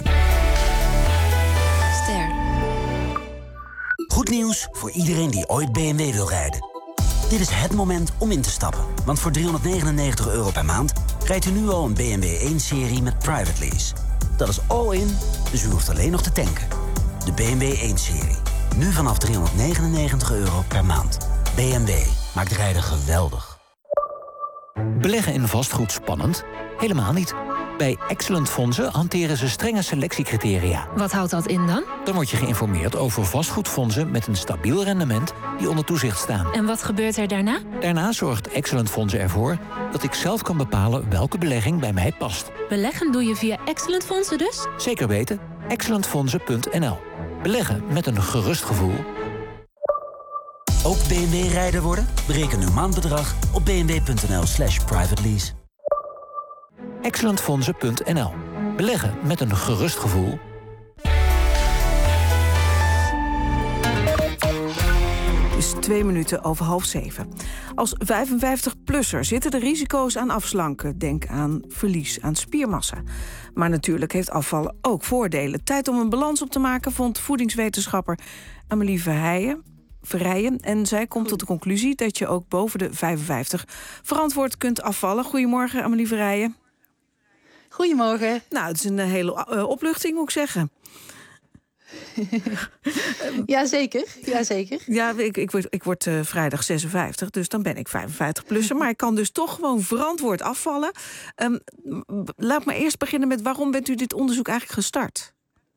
Ster. Goed nieuws voor iedereen die ooit B M W wil rijden. Dit is het moment om in te stappen. Want voor driehonderdnegenennegentig euro per maand rijdt u nu al een B M W één serie met private lease. Dat is all in, dus u hoeft alleen nog te tanken. De B M W één serie. Nu vanaf driehonderdnegenennegentig euro per maand. B M W maakt rijden geweldig. Beleggen in vastgoed spannend? Helemaal niet. Bij Excellent Fondsen hanteren ze strenge selectiecriteria. Wat houdt dat in dan? Dan word je geïnformeerd over vastgoedfondsen met een stabiel rendement die onder toezicht staan. En wat gebeurt er daarna? Daarna zorgt Excellent Fondsen ervoor dat ik zelf kan bepalen welke belegging bij mij past. Beleggen doe je via Excellent Fondsen dus? Zeker weten. excellent fondsen punt n l. Beleggen met een gerust gevoel. Ook B M W-rijder worden? Bereken uw maandbedrag op bmw.nl slash private lease. excellent fondsen punt n l. Beleggen met een gerust gevoel. Het is twee minuten over half zeven. Als vijfenvijftig-plusser zitten de risico's aan afslanken. Denk aan verlies aan spiermassa. Maar natuurlijk heeft afvallen ook voordelen. Tijd om een balans op te maken, vond voedingswetenschapper Amelie Verheijen. Verrijen. En zij komt tot de conclusie dat je ook boven de vijfenvijftig verantwoord kunt afvallen. Goedemorgen, Amelie Verrijen. Goedemorgen. Nou, het is een hele uh, opluchting, moet ik zeggen. Jazeker, jazeker. Ja, ik, ik word, ik word uh, vrijdag zesenvijftig, dus dan ben ik vijfenvijftig-plusser. Maar ik kan dus toch gewoon verantwoord afvallen. Um, laat maar eerst beginnen met waarom bent u dit onderzoek eigenlijk gestart?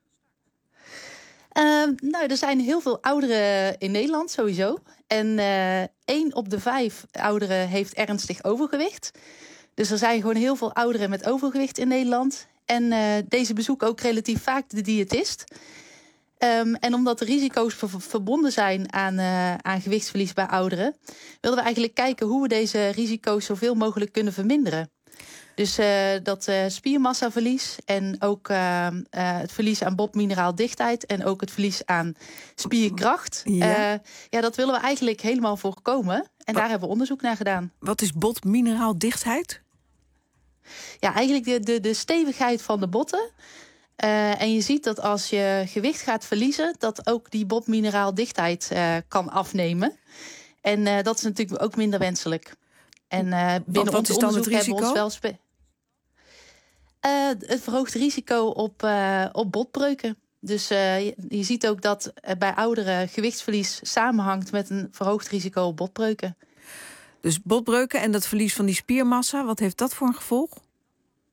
Uh, nou, er zijn heel veel ouderen in Nederland sowieso. En uh, één op de vijf ouderen heeft ernstig overgewicht. Dus er zijn gewoon heel veel ouderen met overgewicht in Nederland. En uh, deze bezoeken ook relatief vaak de diëtist. Um, en omdat de risico's ver- verbonden zijn aan, uh, aan gewichtsverlies bij ouderen, wilden we eigenlijk kijken hoe we deze risico's zoveel mogelijk kunnen verminderen. Dus uh, dat uh, spiermassaverlies en ook uh, uh, het verlies aan botmineraaldichtheid en ook het verlies aan spierkracht. Ja. Uh, ja, dat willen we eigenlijk helemaal voorkomen. En Wat? daar hebben we onderzoek naar gedaan. Wat is botmineraaldichtheid? Ja, eigenlijk de, de, de stevigheid van de botten. Uh, en je ziet dat als je gewicht gaat verliezen, dat ook die botmineraaldichtheid uh, kan afnemen. En uh, dat is natuurlijk ook minder wenselijk. En uh, binnen wat ons is dan het onderzoek hebben we ons wel spe- uh, het verhoogt risico op, uh, op botbreuken. Dus uh, je, je ziet ook dat uh, bij ouderen gewichtsverlies samenhangt met een verhoogd risico op botbreuken. Dus botbreuken en dat verlies van die spiermassa, wat heeft dat voor een gevolg?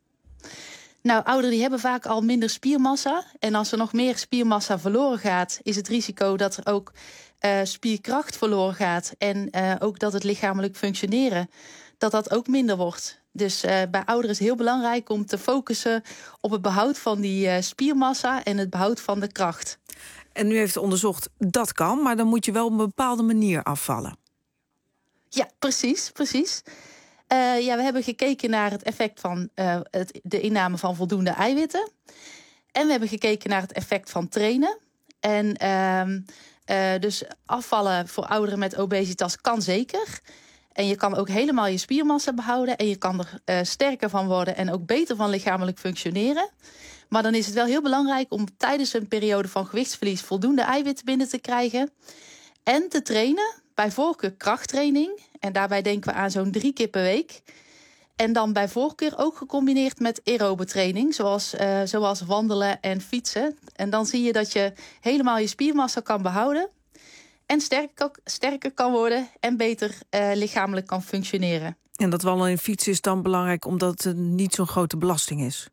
Nou, ouderen die hebben vaak al minder spiermassa. En als er nog meer spiermassa verloren gaat, is het risico dat er ook uh, spierkracht verloren gaat. En uh, ook dat het lichamelijk functioneren, dat dat ook minder wordt. Dus uh, bij ouderen is het heel belangrijk om te focussen op het behoud van die uh, spiermassa en het behoud van de kracht. En nu heeft onderzocht, dat kan, maar dan moet je wel op een bepaalde manier afvallen. Ja, precies, precies. Uh, ja, we hebben gekeken naar het effect van uh, het, de inname van voldoende eiwitten. En we hebben gekeken naar het effect van trainen. En uh, uh, dus afvallen voor ouderen met obesitas kan zeker. En je kan ook helemaal je spiermassa behouden. En je kan er uh, sterker van worden en ook beter van lichamelijk functioneren. Maar dan is het wel heel belangrijk om tijdens een periode van gewichtsverlies voldoende eiwitten binnen te krijgen. En te trainen, bij voorkeur krachttraining. En daarbij denken we aan zo'n drie keer per week. En dan bij voorkeur ook gecombineerd met aerobe training, zoals, uh, zoals wandelen en fietsen. En dan zie je dat je helemaal je spiermassa kan behouden. En sterker, sterker kan worden en beter uh, lichamelijk kan functioneren. En dat wandelen en fietsen is dan belangrijk omdat het niet zo'n grote belasting is?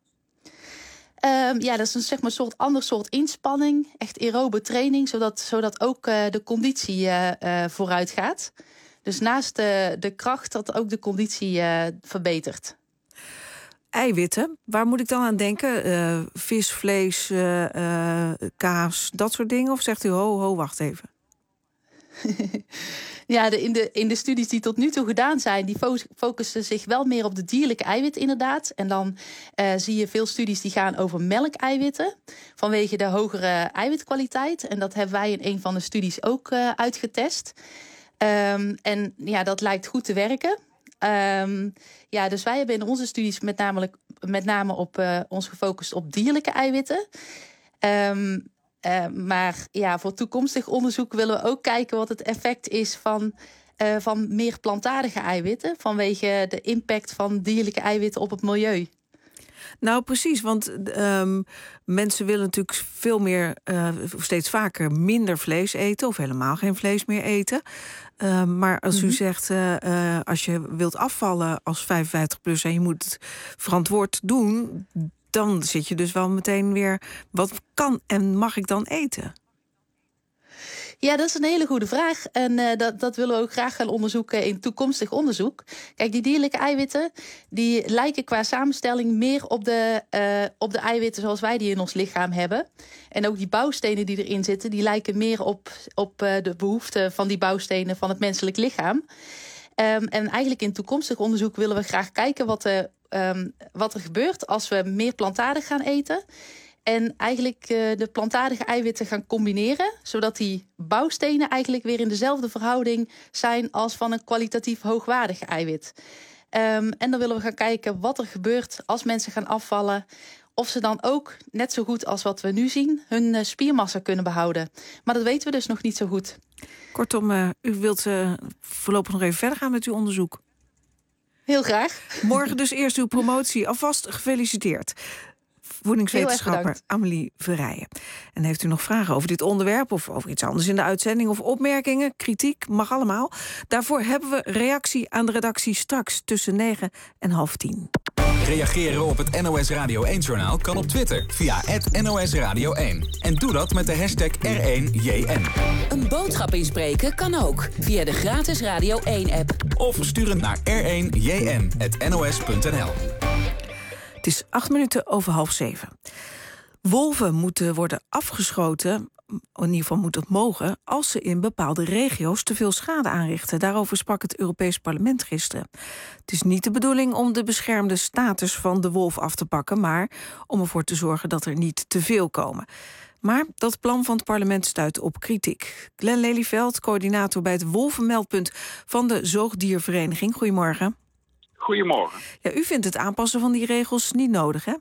Um, ja, dat is een zeg maar, soort ander soort inspanning. Echt aerobe training, zodat, zodat ook uh, de conditie uh, uh, vooruit gaat. Dus naast de, de kracht dat ook de conditie uh, verbetert. Eiwitten, waar moet ik dan aan denken? Uh, vis, vlees, uh, uh, kaas, dat soort dingen? Of zegt u, ho, ho, wacht even? Ja, de, in, de, in de studies die tot nu toe gedaan zijn, die fo- focussen zich wel meer op de dierlijke eiwitten inderdaad. En dan uh, zie je veel studies die gaan over melkeiwitten, vanwege de hogere eiwitkwaliteit. En dat hebben wij in een van de studies ook uh, uitgetest. Um, en ja, dat lijkt goed te werken. Um, ja, dus wij hebben in onze studies met, namelijk, met name op uh, ons gefocust op dierlijke eiwitten. Um, Uh, maar ja, voor toekomstig onderzoek willen we ook kijken wat het effect is van, uh, van meer plantaardige eiwitten, vanwege de impact van dierlijke eiwitten op het milieu. Nou, precies, want um, mensen willen natuurlijk veel meer, uh, steeds vaker minder vlees eten of helemaal geen vlees meer eten. Uh, maar als mm-hmm. u zegt, uh, uh, als je wilt afvallen als vijfenvijftig plus en je moet het verantwoord doen, dan zit je dus wel meteen weer, wat kan en mag ik dan eten? Ja, dat is een hele goede vraag. En uh, dat, dat willen we ook graag gaan onderzoeken in toekomstig onderzoek. Kijk, die dierlijke eiwitten, die lijken qua samenstelling meer op de, uh, op de eiwitten zoals wij die in ons lichaam hebben. En ook die bouwstenen die erin zitten, die lijken meer op, op uh, de behoeften van die bouwstenen van het menselijk lichaam. Um, en eigenlijk in toekomstig onderzoek willen we graag kijken wat, de, um, wat er gebeurt als we meer plantaardig gaan eten. En eigenlijk uh, de plantaardige eiwitten gaan combineren, zodat die bouwstenen eigenlijk weer in dezelfde verhouding zijn als van een kwalitatief hoogwaardig eiwit. Um, en dan willen we gaan kijken wat er gebeurt als mensen gaan afvallen. Of ze dan ook, net zo goed als wat we nu zien, hun uh, spiermassa kunnen behouden. Maar dat weten we dus nog niet zo goed. Kortom, uh, u wilt uh, voorlopig nog even verder gaan met uw onderzoek. Heel graag. Morgen dus eerst uw promotie. Alvast gefeliciteerd. Voedingswetenschapper Amelie Verrijen. En heeft u nog vragen over dit onderwerp of over iets anders in de uitzending of opmerkingen, kritiek, mag allemaal. Daarvoor hebben we reactie aan de redactie straks tussen negen en half tien. Reageren op het N O S Radio één-journaal kan op Twitter via het N O S Radio één. En doe dat met de hashtag R één J N. Een boodschap inspreken kan ook via de gratis Radio één-app. Of stuur het naar R één J N at N O S punt N L. Het is acht minuten over half zeven. Wolven moeten worden afgeschoten, in ieder geval moet het mogen, als ze in bepaalde regio's te veel schade aanrichten. Daarover sprak het Europees Parlement gisteren. Het is niet de bedoeling om de beschermde status van de wolf af te pakken, maar om ervoor te zorgen dat er niet te veel komen. Maar dat plan van het parlement stuit op kritiek. Glenn Lelyveld, coördinator bij het Wolvenmeldpunt van de Zoogdiervereniging. Goedemorgen. Goedemorgen. Ja, u vindt het aanpassen van die regels niet nodig, hè?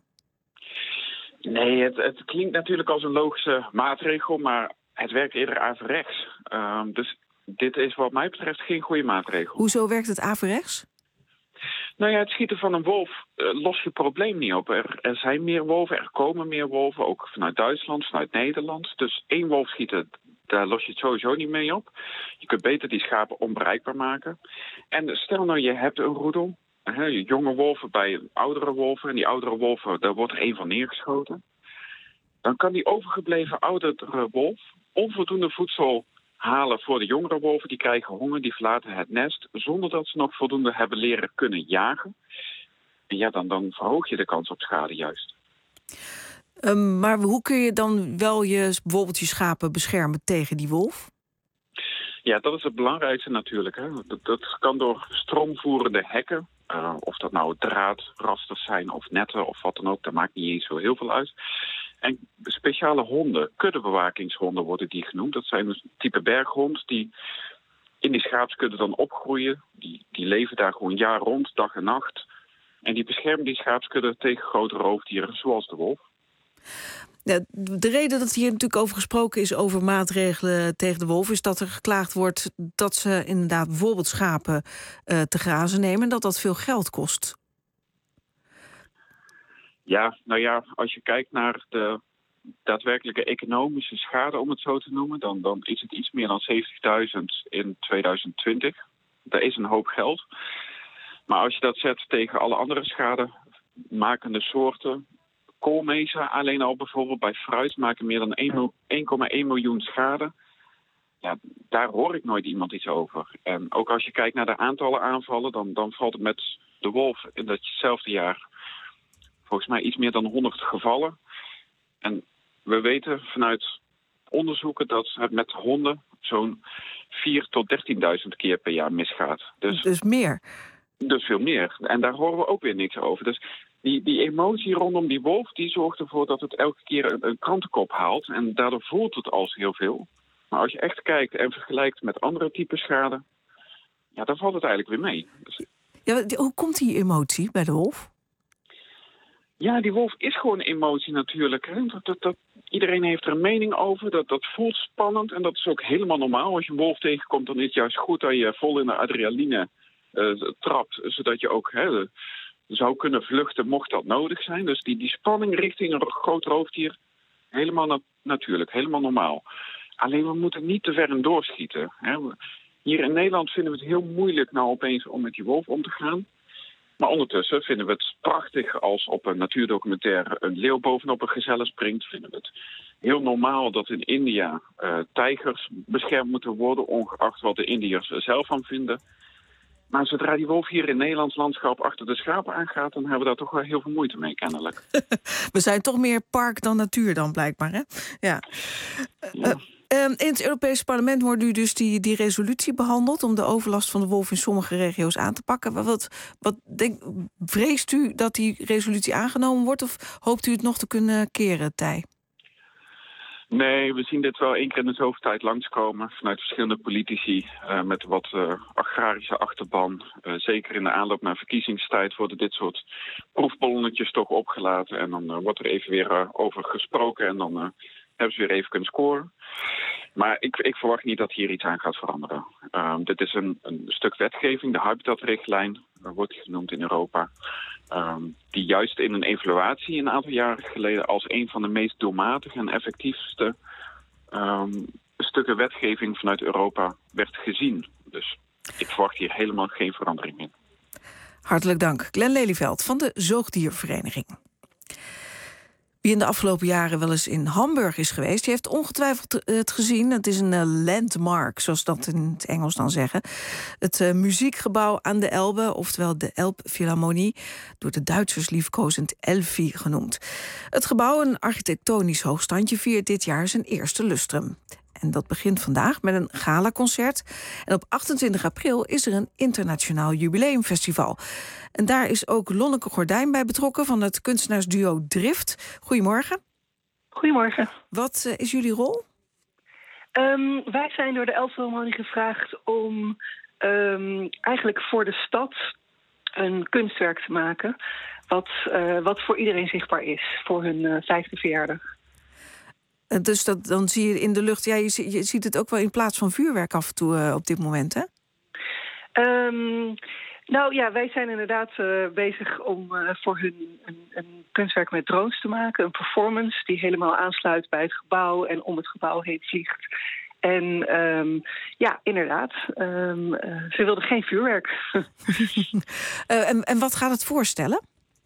Nee, het, het klinkt natuurlijk als een logische maatregel, maar het werkt eerder averechts. Uh, dus dit is wat mij betreft geen goede maatregel. Hoezo werkt het averechts? Nou ja, het schieten van een wolf uh, lost je probleem niet op. Er, er zijn meer wolven, er komen meer wolven, ook vanuit Duitsland, vanuit Nederland. Dus één wolf schieten, daar los je het sowieso niet mee op. Je kunt beter die schapen onbereikbaar maken. En stel nou, je hebt een roedel. hè, jonge wolven bij oudere wolven. En die oudere wolven, daar wordt er één van neergeschoten. Dan kan die overgebleven oudere wolf onvoldoende voedsel halen voor de jongere wolven. Die krijgen honger, die verlaten het nest, zonder dat ze nog voldoende hebben leren kunnen jagen. En ja, dan, dan verhoog je de kans op schade juist. Um, maar hoe kun je dan wel je, bijvoorbeeld je schapen beschermen tegen die wolf? Ja, dat is het belangrijkste natuurlijk. Hè. Dat, dat kan door stroomvoerende hekken. Uh, of dat nou draadrasters zijn of netten of wat dan ook. Dat maakt niet eens zo heel veel uit. En speciale honden, kuddebewakingshonden worden die genoemd. Dat zijn een type berghond die in die schaapskudde dan opgroeien. Die, die leven daar gewoon jaar rond, dag en nacht. En die beschermen die schaapskudde tegen grote roofdieren zoals de wolf. Ja, de reden dat hier natuurlijk over gesproken is over maatregelen tegen de wolf is dat er geklaagd wordt dat ze inderdaad bijvoorbeeld schapen uh, te grazen nemen en dat dat veel geld kost. Ja, nou ja, als je kijkt naar de daadwerkelijke economische schade, om het zo te noemen, dan, dan is het iets meer dan zeventigduizend in tweeduizend twintig. Dat is een hoop geld. Maar als je dat zet tegen alle andere schademakende soorten, koolmezen alleen al bijvoorbeeld bij fruit maken meer dan één komma één miljoen schade. Ja, daar hoor ik nooit iemand iets over. En ook als je kijkt naar de aantallen aanvallen, dan, dan valt het met de wolf in datzelfde jaar volgens mij iets meer dan honderd gevallen. En we weten vanuit onderzoeken dat het met honden zo'n vier tot dertienduizend keer per jaar misgaat. Dus, dus meer? Dus veel meer. En daar horen we ook weer niks over. Dus die, die emotie rondom die wolf, die zorgt ervoor dat het elke keer een, een krantenkop haalt. En daardoor voelt het als heel veel. Maar als je echt kijkt en vergelijkt met andere typen schade, ja, dan valt het eigenlijk weer mee. Dus, ja, hoe komt die emotie bij de wolf? Ja, die wolf is gewoon emotie natuurlijk. Hè? Dat, dat, dat, iedereen heeft er een mening over. Dat, dat voelt spannend en dat is ook helemaal normaal. Als je een wolf tegenkomt, dan is het juist goed dat je vol in de adrenaline uh, trapt. Zodat je ook hè, zou kunnen vluchten mocht dat nodig zijn. Dus die, die spanning richting een groot roofdier, helemaal na- natuurlijk, helemaal normaal. Alleen we moeten niet te ver in doorschieten. Hè? Hier in Nederland vinden we het heel moeilijk nou opeens om met die wolf om te gaan. Maar ondertussen vinden we het prachtig als op een natuurdocumentaire een leeuw bovenop een gazelle springt. Vinden we het heel normaal dat in India uh, tijgers beschermd moeten worden, ongeacht wat de Indiërs er zelf van vinden. Maar zodra die wolf hier in het Nederlands landschap achter de schapen aangaat, dan hebben we daar toch wel heel veel moeite mee, kennelijk. We zijn toch meer park dan natuur dan, blijkbaar, hè? Ja. ja. Uh, uh, in het Europese parlement wordt nu dus die, die resolutie behandeld om de overlast van de wolf in sommige regio's aan te pakken. Wat, wat denk, vreest u dat die resolutie aangenomen wordt of hoopt u het nog te kunnen keren, Tij? Nee, we zien dit wel één keer in de zoveel tijd langskomen vanuit verschillende politici uh, met wat uh, agrarische achterban. Uh, zeker in de aanloop naar verkiezingstijd worden dit soort proefballonnetjes toch opgelaten. En dan uh, wordt er even weer uh, over gesproken en dan uh, hebben ze weer even kunnen scoren. Maar ik, ik verwacht niet dat hier iets aan gaat veranderen. Uh, dit is een, een stuk wetgeving, de Habitatrichtlijn, uh, wordt die genoemd in Europa. Um, die juist in een evaluatie een aantal jaren geleden als een van de meest doelmatige en effectiefste um, stukken wetgeving vanuit Europa werd gezien. Dus ik verwacht hier helemaal geen verandering in. Hartelijk dank. Glenn Lelyveld van de Zoogdiervereniging. Wie in de afgelopen jaren wel eens in Hamburg is geweest, die heeft ongetwijfeld het gezien. Het is een landmark, zoals dat in het Engels dan zeggen. Het uh, muziekgebouw aan de Elbe, oftewel de Elbphilharmonie, door de Duitsers liefkozend Elfi genoemd. Het gebouw, een architectonisch hoogstandje, viert dit jaar zijn eerste lustrum. En dat begint vandaag met een galaconcert. En op achtentwintig april is er een internationaal jubileumfestival. En daar is ook Lonneke Gordijn bij betrokken van het kunstenaarsduo Drift. Goedemorgen. Goedemorgen. Wat uh, is jullie rol? Um, wij zijn door de Elbphilharmonie gevraagd om um, eigenlijk voor de stad een kunstwerk te maken. Wat, uh, wat voor iedereen zichtbaar is voor hun uh, vijfde verjaardag. Dus dat, dan zie je in de lucht, ja, je, je ziet het ook wel in plaats van vuurwerk af en toe uh, op dit moment, hè? Um, nou ja, wij zijn inderdaad uh, bezig om uh, voor hun een, een kunstwerk met drones te maken. Een performance die helemaal aansluit bij het gebouw en om het gebouw heen vliegt. En um, ja, inderdaad, um, uh, ze wilden geen vuurwerk. uh, en, en wat gaat het voorstellen?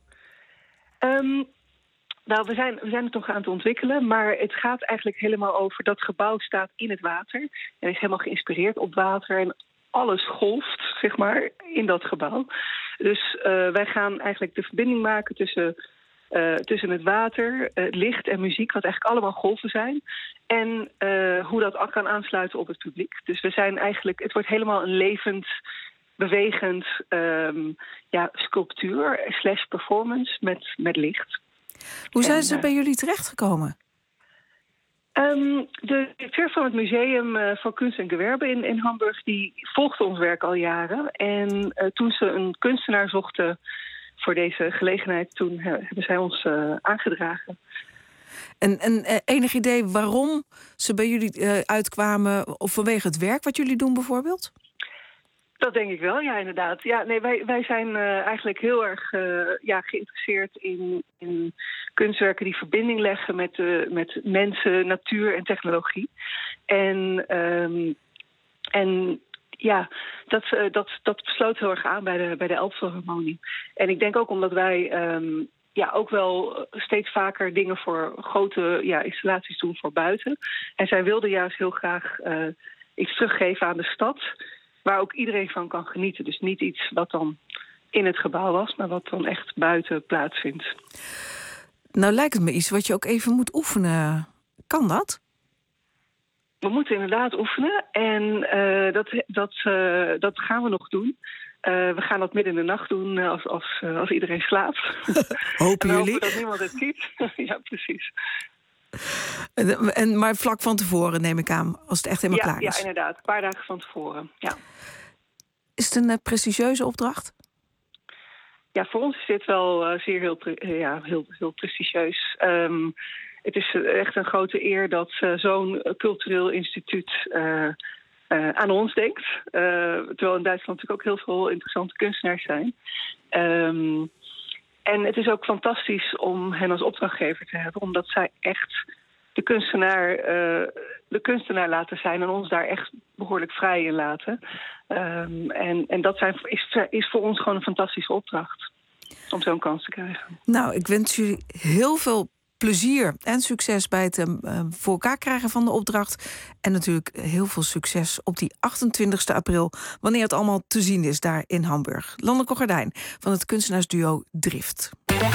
Um, nou, we zijn, we zijn het nog aan het ontwikkelen, maar het gaat eigenlijk helemaal over dat gebouw staat in het water. En is helemaal geïnspireerd op water en alles golft, zeg maar, in dat gebouw. Dus uh, wij gaan eigenlijk de verbinding maken tussen, uh, tussen het water, uh, licht en muziek, wat eigenlijk allemaal golven zijn. En uh, hoe dat kan aansluiten op het publiek. Dus we zijn eigenlijk, het wordt helemaal een levend, bewegend um, ja, sculptuur slash performance met, met licht. Hoe zijn en, ze uh, bij jullie terechtgekomen? Um, de directeur van het Museum uh, voor Kunst en Gewerbe in, in Hamburg, die volgde ons werk al jaren. En uh, toen ze een kunstenaar zochten voor deze gelegenheid, toen uh, hebben zij ons uh, aangedragen. En, en uh, enig idee waarom ze bij jullie uh, uitkwamen, of vanwege het werk wat jullie doen bijvoorbeeld? Dat denk ik wel, ja, inderdaad. Ja, nee, wij, wij zijn uh, eigenlijk heel erg uh, ja, geïnteresseerd in, in kunstwerken die verbinding leggen met, uh, met mensen, natuur en technologie. En, um, en ja, dat, uh, dat, dat besloot heel erg aan bij de, bij de Elbphilharmonie. En ik denk ook omdat wij um, ja, ook wel steeds vaker dingen voor grote ja, installaties doen voor buiten. En zij wilden juist heel graag uh, iets teruggeven aan de stad, waar ook iedereen van kan genieten. Dus niet iets wat dan in het gebouw was, maar wat dan echt buiten plaatsvindt. Nou lijkt het me iets wat je ook even moet oefenen. Kan dat? We moeten inderdaad oefenen. En uh, dat, dat, uh, dat gaan we nog doen. Uh, we gaan dat midden in de nacht doen als, als, uh, als iedereen slaapt. Hopen en jullie? hopen dat niemand het ziet. Ja, precies. En, en, maar vlak van tevoren neem ik aan, als het echt helemaal ja, klaar is. Ja, inderdaad. Een paar dagen van tevoren. Ja. Is het een uh, prestigieuze opdracht? Ja, voor ons is dit wel uh, zeer heel, uh, ja, heel, heel prestigieus. Um, het is echt een grote eer dat uh, zo'n cultureel instituut uh, uh, aan ons denkt. Uh, terwijl in Duitsland natuurlijk ook heel veel interessante kunstenaars zijn. Um, en het is ook fantastisch om hen als opdrachtgever te hebben, omdat zij echt de kunstenaar, uh, de kunstenaar laten zijn en ons daar echt behoorlijk vrij in laten. Um, en, en dat zijn, is, is voor ons gewoon een fantastische opdracht om zo'n kans te krijgen. Nou, ik wens jullie heel veel plezier en succes bij het uh, voor elkaar krijgen van de opdracht. En natuurlijk heel veel succes op die achtentwintigste april, wanneer het allemaal te zien is daar in Hamburg. Lanneke Gordijn van het kunstenaarsduo Drift.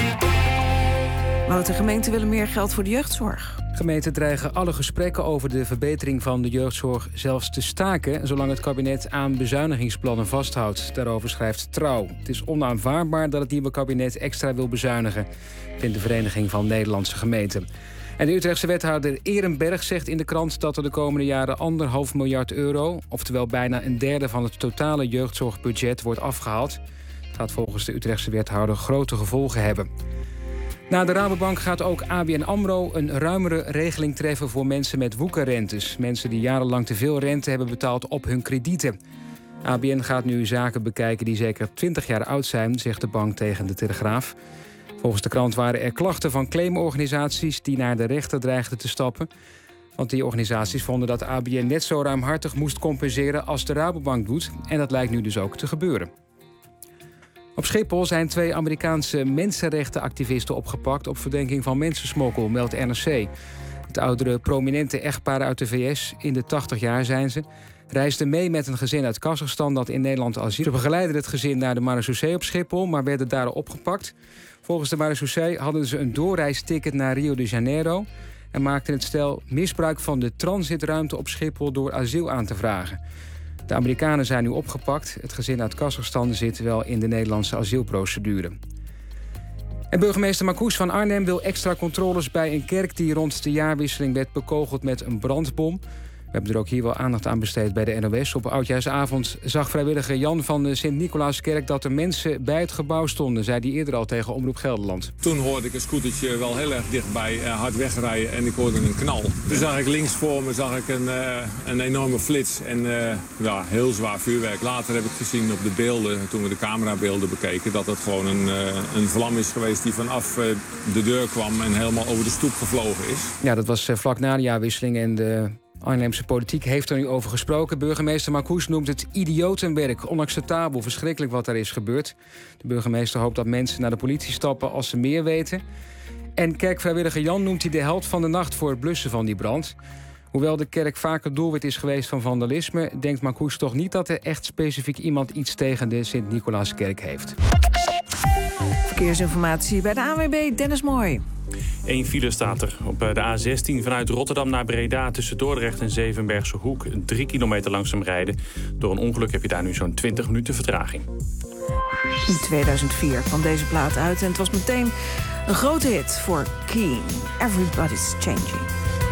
Wouter, gemeenten willen meer geld voor de jeugdzorg. Gemeenten dreigen alle gesprekken over de verbetering van de jeugdzorg zelfs te staken, zolang het kabinet aan bezuinigingsplannen vasthoudt. Daarover schrijft Trouw. Het is onaanvaardbaar dat het nieuwe kabinet extra wil bezuinigen, vindt de Vereniging van Nederlandse Gemeenten. En de Utrechtse wethouder Ehrenberg zegt in de krant dat er de komende jaren anderhalf miljard euro, oftewel bijna een derde van het totale jeugdzorgbudget, wordt afgehaald. Het gaat volgens de Utrechtse wethouder grote gevolgen hebben. Na de Rabobank gaat ook A B N AMRO een ruimere regeling treffen voor mensen met woekerrentes. Mensen die jarenlang te veel rente hebben betaald op hun kredieten. A B N gaat nu zaken bekijken die zeker twintig jaar oud zijn, zegt de bank tegen de Telegraaf. Volgens de krant waren er klachten van claimorganisaties die naar de rechter dreigden te stappen. Want die organisaties vonden dat A B N net zo ruimhartig moest compenseren als de Rabobank doet. En dat lijkt nu dus ook te gebeuren. Op Schiphol zijn twee Amerikaanse mensenrechtenactivisten opgepakt op verdenking van mensensmokkel, meldt N R C. Het oudere prominente echtpaar uit de V S, in de tachtig jaar zijn ze, reisden mee met een gezin uit Kazachstan dat in Nederland asiel. Ze begeleidden het gezin naar de marechaussee op Schiphol, maar werden daar opgepakt. Volgens de marechaussee hadden ze een doorreisticket naar Rio de Janeiro en maakten het stel misbruik van de transitruimte op Schiphol door asiel aan te vragen. De Amerikanen zijn nu opgepakt. Het gezin uit Kazachstan zit wel in de Nederlandse asielprocedure. En burgemeester Marcoes van Arnhem wil extra controles bij een kerk die rond de jaarwisseling werd bekogeld met een brandbom. We hebben er ook hier wel aandacht aan besteed bij de N O S. Op Oudjaarsavond zag vrijwilliger Jan van de Sint-Nicolaaskerk dat er mensen bij het gebouw stonden, zei hij eerder al tegen Omroep Gelderland. Toen hoorde ik een scootertje wel heel erg dichtbij uh, hard wegrijden en ik hoorde een knal. Toen zag ik links voor me zag ik een, uh, een enorme flits en uh, ja, heel zwaar vuurwerk. Later heb ik gezien op de beelden, toen we de camerabeelden bekeken, dat het gewoon een, uh, een vlam is geweest die vanaf uh, de deur kwam en helemaal over de stoep gevlogen is. Ja, dat was uh, vlak na de jaarwisseling en de Arnhemse politiek heeft er nu over gesproken. Burgemeester Marcouch noemt het idiotenwerk. Onacceptabel, verschrikkelijk wat er is gebeurd. De burgemeester hoopt dat mensen naar de politie stappen als ze meer weten. En kerkvrijwilliger Jan noemt hij de held van de nacht voor het blussen van die brand. Hoewel de kerk vaker doelwit is geweest van vandalisme, denkt Marcouch toch niet dat er echt specifiek iemand iets tegen de Sint-Nicolaaskerk heeft. Verkeersinformatie bij de A N W B, Dennis Mooi. Eén file staat er op de A zestien vanuit Rotterdam naar Breda... tussen Dordrecht en Zevenbergse Hoek. Drie kilometer langzaam rijden. Door een ongeluk heb je daar nu zo'n twintig minuten vertraging. In tweeduizend vier kwam deze plaat uit en het was meteen een grote hit voor Keen. Everybody's Changing.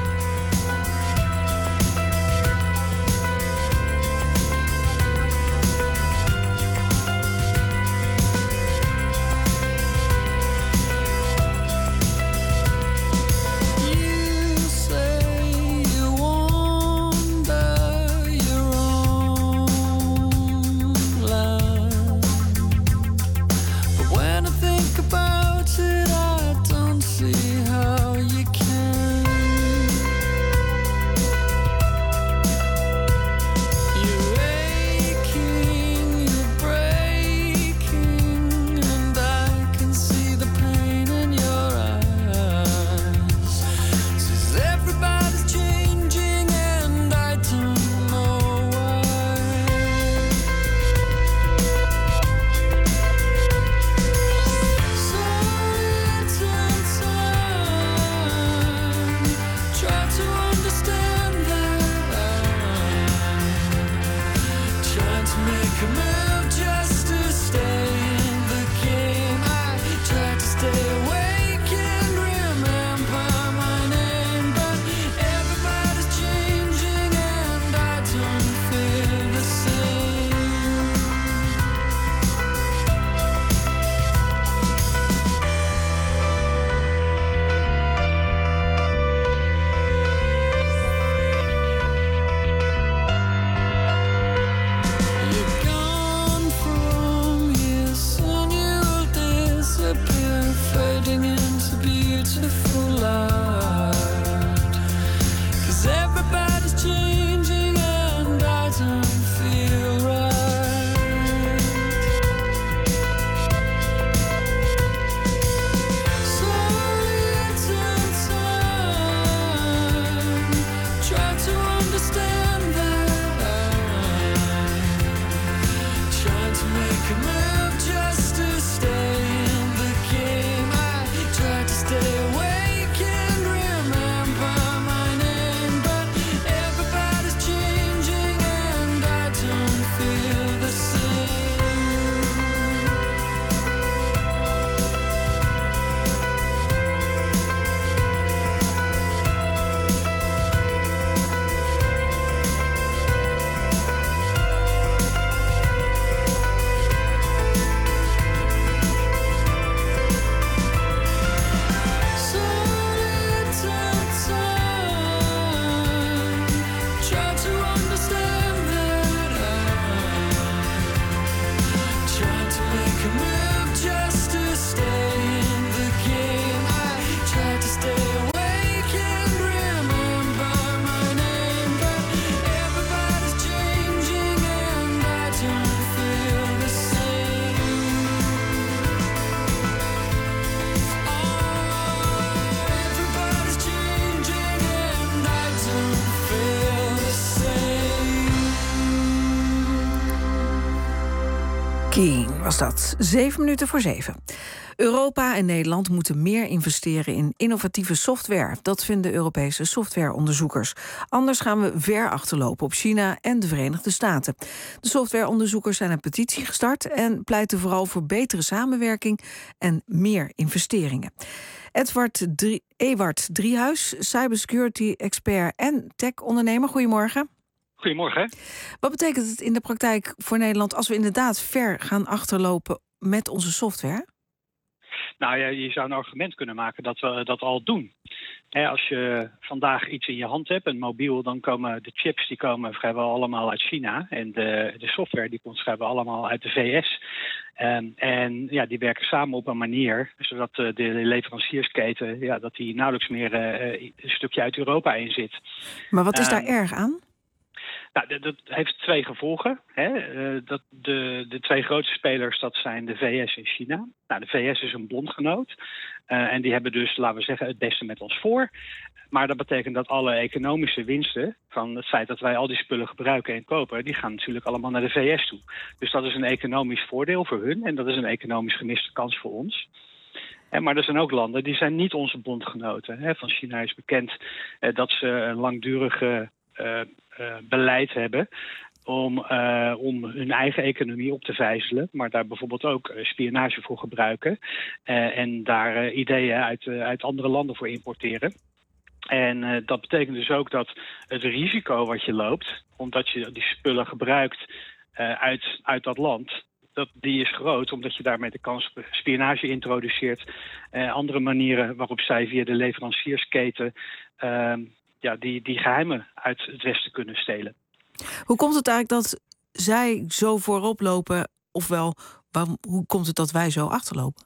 Keen was dat. Zeven minuten voor zeven. Europa en Nederland moeten meer investeren in innovatieve software. Dat vinden Europese softwareonderzoekers. Anders gaan we ver achterlopen op China en de Verenigde Staten. De softwareonderzoekers zijn een petitie gestart en pleiten vooral voor betere samenwerking en meer investeringen. Edward Drie- Ewart Driehuis, cybersecurity-expert en tech-ondernemer. Goedemorgen. Goedemorgen. Wat betekent het in de praktijk voor Nederland als we inderdaad ver gaan achterlopen met onze software? Nou ja, je zou een argument kunnen maken dat we dat al doen. He, als je vandaag iets in je hand hebt, een mobiel, dan komen de chips die komen vrijwel allemaal uit China. En de, de software die komt vrijwel allemaal uit de V S. Um, en ja, die werken samen op een manier zodat uh, de leveranciersketen, ja, dat die nauwelijks meer uh, een stukje uit Europa in zit. Maar wat is Um, daar erg aan? Nou, dat heeft twee gevolgen. Hè. Uh, dat de, de twee grootste spelers, dat zijn de V S en China. Nou, de V S is een bondgenoot. Uh, en die hebben dus, laten we zeggen, het beste met ons voor. Maar dat betekent dat alle economische winsten van het feit dat wij al die spullen gebruiken en kopen, die gaan natuurlijk allemaal naar de V S toe. Dus dat is een economisch voordeel voor hun en dat is een economisch gemiste kans voor ons. Maar er zijn ook landen die zijn niet onze bondgenoten. Van China is bekend dat ze een langdurige uh, uh, beleid hebben om, uh, om hun eigen economie op te vijzelen, maar daar bijvoorbeeld ook uh, spionage voor gebruiken uh, en daar uh, ideeën uit, uh, uit andere landen voor importeren. En uh, dat betekent dus ook dat het risico wat je loopt, omdat je die spullen gebruikt uh, uit, uit dat land, dat, die is groot, omdat je daarmee de kans op spionage introduceert. Uh, andere manieren waarop zij via de leveranciersketen uh, ja, die, die geheimen uit het Westen kunnen stelen. Hoe komt het eigenlijk dat zij zo voorop lopen, ofwel waarom, hoe komt het dat wij zo achterlopen?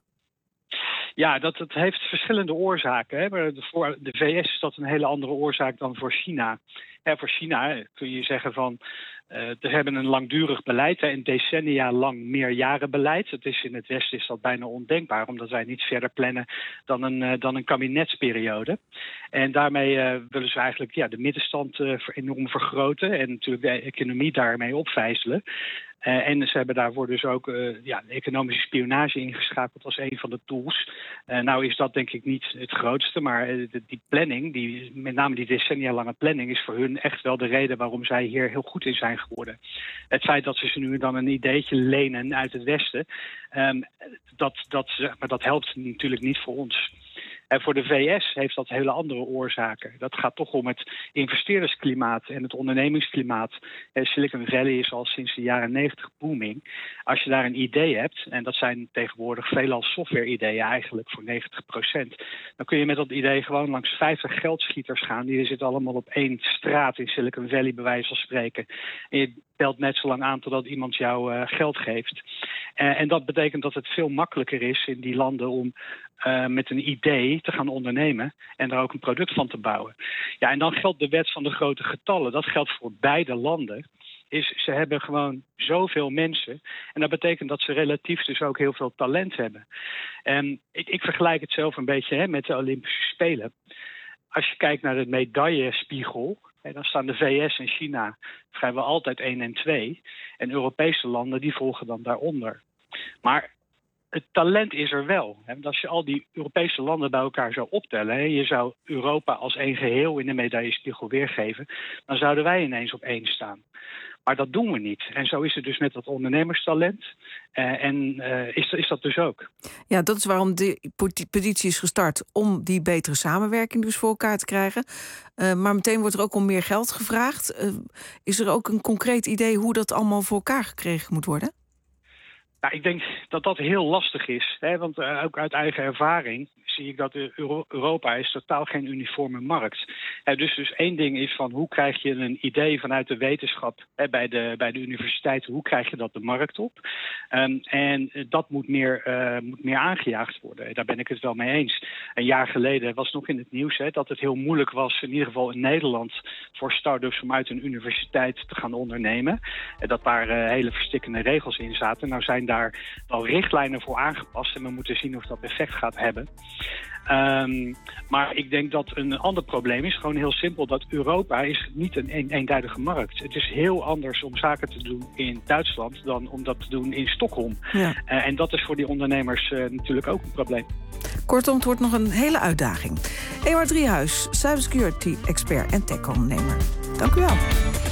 Ja, dat, dat heeft verschillende oorzaken. Hè. Maar voor de V S is dat een hele andere oorzaak dan voor China. Ja, voor China kun je zeggen van, uh, we hebben een langdurig beleid, hè, een decennia lang meerjarenbeleid. Het is in het Westen is dat bijna ondenkbaar, omdat wij niet verder plannen dan een, uh, dan een kabinetsperiode. En daarmee uh, willen ze eigenlijk ja, de middenstand uh, enorm vergroten en natuurlijk de economie daarmee opvijzelen. Uh, en ze hebben daarvoor dus ook uh, ja, economische spionage ingeschakeld als een van de tools. Uh, nou is dat denk ik niet het grootste, maar uh, de, die planning, die, met name die decennia lange planning, is voor hun echt wel de reden waarom zij hier heel goed in zijn geworden. Het feit dat ze ze nu dan een ideetje lenen uit het Westen, um, dat, dat, maar dat helpt natuurlijk niet voor ons. En voor de V S heeft dat hele andere oorzaken. Dat gaat toch om het investeerdersklimaat en het ondernemingsklimaat. Silicon Valley is al sinds de jaren negentig booming. Als je daar een idee hebt, en dat zijn tegenwoordig veelal software-ideeën eigenlijk voor negentig procent... dan kun je met dat idee gewoon langs vijftig geldschieters gaan. Die zitten allemaal op één straat in Silicon Valley, bij wijze van spreken. En je belt net zo lang aan totdat iemand jou uh, geld geeft. Uh, en dat betekent dat het veel makkelijker is in die landen om Uh, met een idee te gaan ondernemen en daar ook een product van te bouwen. Ja, en dan geldt de wet van de grote getallen. Dat geldt voor beide landen. Is, ze hebben gewoon zoveel mensen. En dat betekent dat ze relatief dus ook heel veel talent hebben. En ik, ik vergelijk het zelf een beetje hè, met de Olympische Spelen. Als je kijkt naar de medaillespiegel, hè, dan staan de V S en China vrijwel altijd één en twee. En Europese landen die volgen dan daaronder. Maar het talent is er wel. Hè? Als je al die Europese landen bij elkaar zou optellen, hè, je zou Europa als één geheel in de medaillespiegel weergeven, dan zouden wij ineens op één staan. Maar dat doen we niet. En zo is het dus met dat ondernemerstalent. Uh, en uh, is, is dat dus ook. Ja, dat is waarom de petitie is gestart, om die betere samenwerking dus voor elkaar te krijgen. Uh, maar meteen wordt er ook om meer geld gevraagd. Uh, is er ook een concreet idee hoe dat allemaal voor elkaar gekregen moet worden? Nou, ik denk dat dat heel lastig is. Hè? Want uh, ook uit eigen ervaring zie ik dat Euro- Europa is totaal geen uniforme markt. Uh, dus, dus één ding is van hoe krijg je een idee vanuit de wetenschap hè, bij, de, bij de universiteiten, hoe krijg je dat de markt op? Um, en uh, dat moet meer, uh, moet meer aangejaagd worden. Daar ben ik het wel mee eens. Een jaar geleden was nog in het nieuws hè, dat het heel moeilijk was, in ieder geval in Nederland, voor start-ups om uit een universiteit te gaan ondernemen. Uh, dat daar uh, hele verstikkende regels in zaten. Nou zijn daar wel richtlijnen voor aangepast en we moeten zien of dat effect gaat hebben. Um, maar ik denk dat een ander probleem is gewoon heel simpel, dat Europa is niet een, een eenduidige markt. Het is heel anders om zaken te doen in Duitsland dan om dat te doen in Stockholm. Ja. Uh, en dat is voor die ondernemers uh, natuurlijk ook een probleem. Kortom, het wordt nog een hele uitdaging. Ewout Driehuis, cybersecurity-expert en tech-ondernemer. Dank u wel.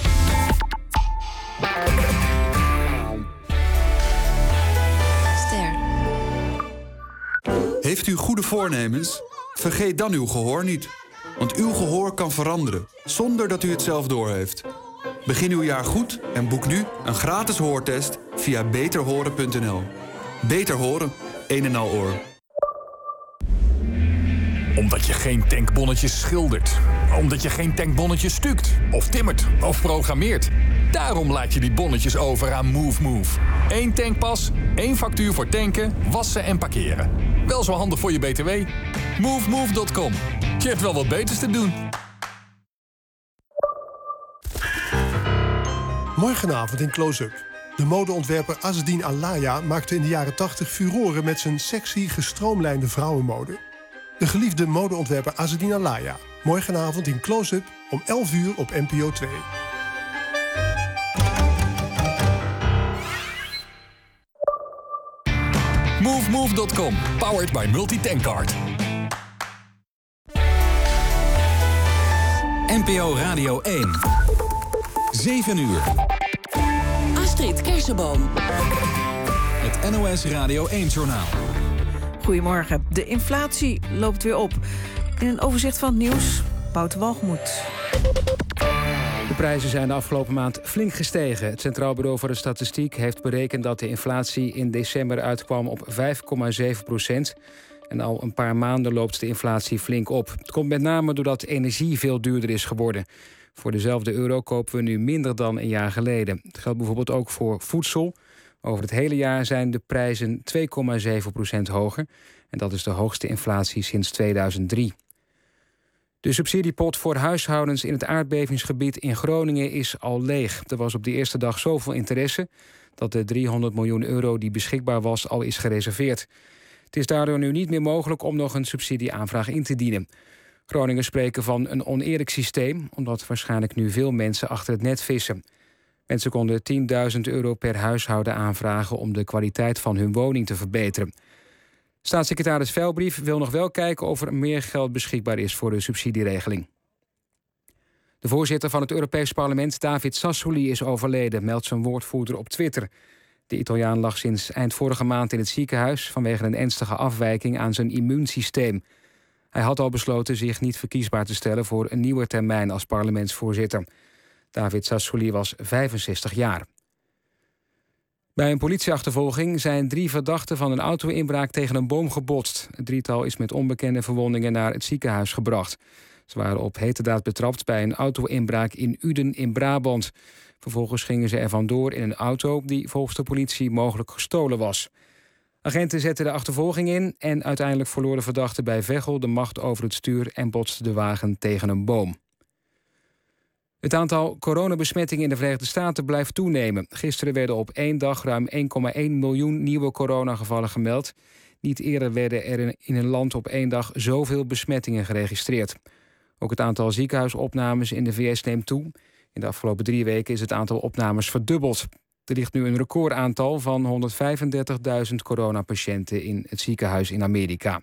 Heeft u goede voornemens? Vergeet dan uw gehoor niet. Want uw gehoor kan veranderen, zonder dat u het zelf doorheeft. Begin uw jaar goed en boek nu een gratis hoortest via beter horen punt n l. Beter horen, een en al oor. Omdat je geen tankbonnetjes schildert. Omdat je geen tankbonnetjes stukt. Of timmert. Of programmeert. Daarom laat je die bonnetjes over aan MoveMove. Eén tankpas, één factuur voor tanken, wassen en parkeren. Wel zo handig voor je B T W. move move dot com. Je hebt wel wat beters te doen. Morgenavond in Close-Up. De modeontwerper Azzedine Alaya maakte in de jaren tachtig furoren met zijn sexy, gestroomlijnde vrouwenmode. De geliefde modeontwerper Azzedine Alaya. Morgenavond in Close-Up om elf uur op N P O twee. move move dot com. Powered by Multitankcard. N P O Radio één. zeven uur. Astrid Kersenboom. Het N O S Radio één-journaal. Goedemorgen. De inflatie loopt weer op. In een overzicht van het nieuws, Wouter Walgemoed. De prijzen zijn de afgelopen maand flink gestegen. Het Centraal Bureau voor de Statistiek heeft berekend dat de inflatie in december uitkwam op vijf komma zeven procent. En al een paar maanden loopt de inflatie flink op. Het komt met name doordat energie veel duurder is geworden. Voor dezelfde euro kopen we nu minder dan een jaar geleden. Het geldt bijvoorbeeld ook voor voedsel. Over het hele jaar zijn de prijzen twee komma zeven procent hoger. En dat is de hoogste inflatie sinds tweeduizend drie. De subsidiepot voor huishoudens in het aardbevingsgebied in Groningen is al leeg. Er was op de eerste dag zoveel interesse dat de driehonderd miljoen euro die beschikbaar was al is gereserveerd. Het is daardoor nu niet meer mogelijk om nog een subsidieaanvraag in te dienen. Groningen spreken van een oneerlijk systeem, omdat waarschijnlijk nu veel mensen achter het net vissen. Mensen konden tienduizend euro per huishouden aanvragen om de kwaliteit van hun woning te verbeteren. Staatssecretaris Velbrief wil nog wel kijken of er meer geld beschikbaar is voor de subsidieregeling. De voorzitter van het Europees Parlement, David Sassoli, is overleden, meldt zijn woordvoerder op Twitter. De Italiaan lag sinds eind vorige maand in het ziekenhuis vanwege een ernstige afwijking aan zijn immuunsysteem. Hij had al besloten zich niet verkiesbaar te stellen voor een nieuwe termijn als parlementsvoorzitter. David Sassoli was vijfenzestig jaar. Bij een politieachtervolging zijn drie verdachten van een auto-inbraak tegen een boom gebotst. Het drietal is met onbekende verwondingen naar het ziekenhuis gebracht. Ze waren op heterdaad betrapt bij een auto-inbraak in Uden in Brabant. Vervolgens gingen ze er vandoor in een auto die volgens de politie mogelijk gestolen was. Agenten zetten de achtervolging in en uiteindelijk verloor de verdachte bij Veghel de macht over het stuur en botste de wagen tegen een boom. Het aantal coronabesmettingen in de Verenigde Staten blijft toenemen. Gisteren werden op één dag ruim één komma één miljoen nieuwe coronagevallen gemeld. Niet eerder werden er in een land op één dag zoveel besmettingen geregistreerd. Ook het aantal ziekenhuisopnames in de V S neemt toe. In de afgelopen drie weken is het aantal opnames verdubbeld. Er ligt nu een recordaantal van honderdvijfendertigduizend coronapatiënten in het ziekenhuis in Amerika.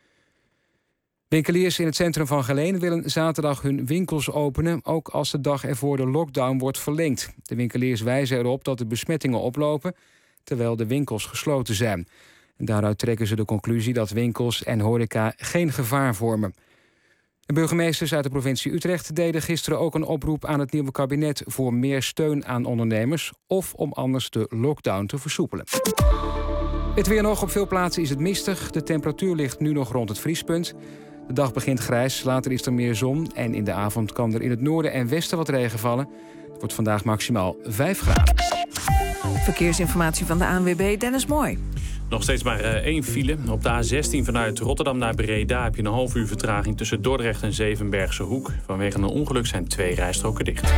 Winkeliers in het centrum van Geleen willen zaterdag hun winkels openen, ook als de dag ervoor de lockdown wordt verlengd. De winkeliers wijzen erop dat de besmettingen oplopen, terwijl de winkels gesloten zijn. En daaruit trekken ze de conclusie dat winkels en horeca geen gevaar vormen. De burgemeesters uit de provincie Utrecht deden gisteren ook een oproep aan het nieuwe kabinet voor meer steun aan ondernemers of om anders de lockdown te versoepelen. Het weer nog. Op veel plaatsen is het mistig. De temperatuur ligt nu nog rond het vriespunt. De dag begint grijs, later is er meer zon en in de avond kan er in het noorden en westen wat regen vallen. Het wordt vandaag maximaal vijf graden. Verkeersinformatie van de A N W B, Dennis Mooi. Nog steeds maar uh, één file. Op de A zestien vanuit Rotterdam naar Breda heb je een half uur vertraging tussen Dordrecht en Zevenbergse Hoek. Vanwege een ongeluk zijn twee rijstroken dicht.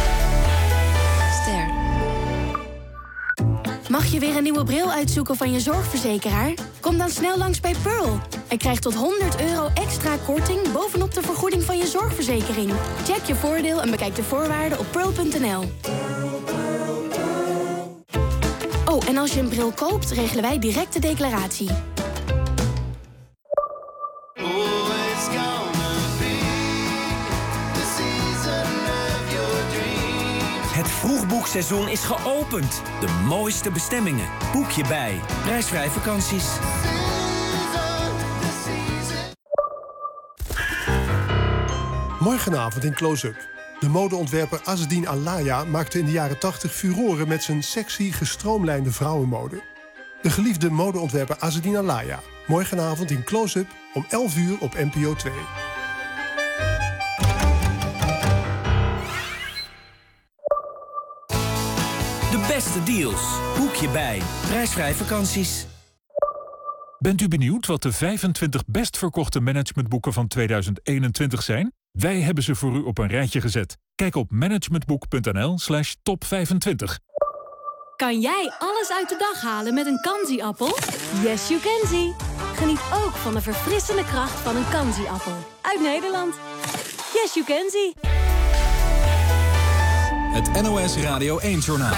Ster. Mag je weer een nieuwe bril uitzoeken van je zorgverzekeraar? Kom dan snel langs bij Pearl. En krijg tot honderd euro extra korting bovenop de vergoeding van je zorgverzekering. Check je voordeel en bekijk de voorwaarden op pearl punt n l. Oh, en als je een bril koopt, regelen wij direct de declaratie. Het vroegboekseizoen is geopend. De mooiste bestemmingen. Boek je bij. Prijsvrij vakanties. Morgenavond in Close-Up. De modeontwerper Azzedine Alaya maakte in de jaren tachtig furoren met zijn sexy, gestroomlijnde vrouwenmode. De geliefde modeontwerper Azzedine Alaïa. Morgenavond in Close-up om elf uur op N P O twee. De beste deals. Boek je bij Prijsvrij Vakanties. Bent u benieuwd wat de vijfentwintig best verkochte managementboeken van tweeduizend eenentwintig zijn? Wij hebben ze voor u op een rijtje gezet. Kijk op managementboek.nl slash top vijfentwintig. Kan jij alles uit de dag halen met een Kanzi-appel? Yes, you can see. Geniet ook van de verfrissende kracht van een Kanzi-appel. Uit Nederland. Yes, you can see. Het N O S Radio één-journaal.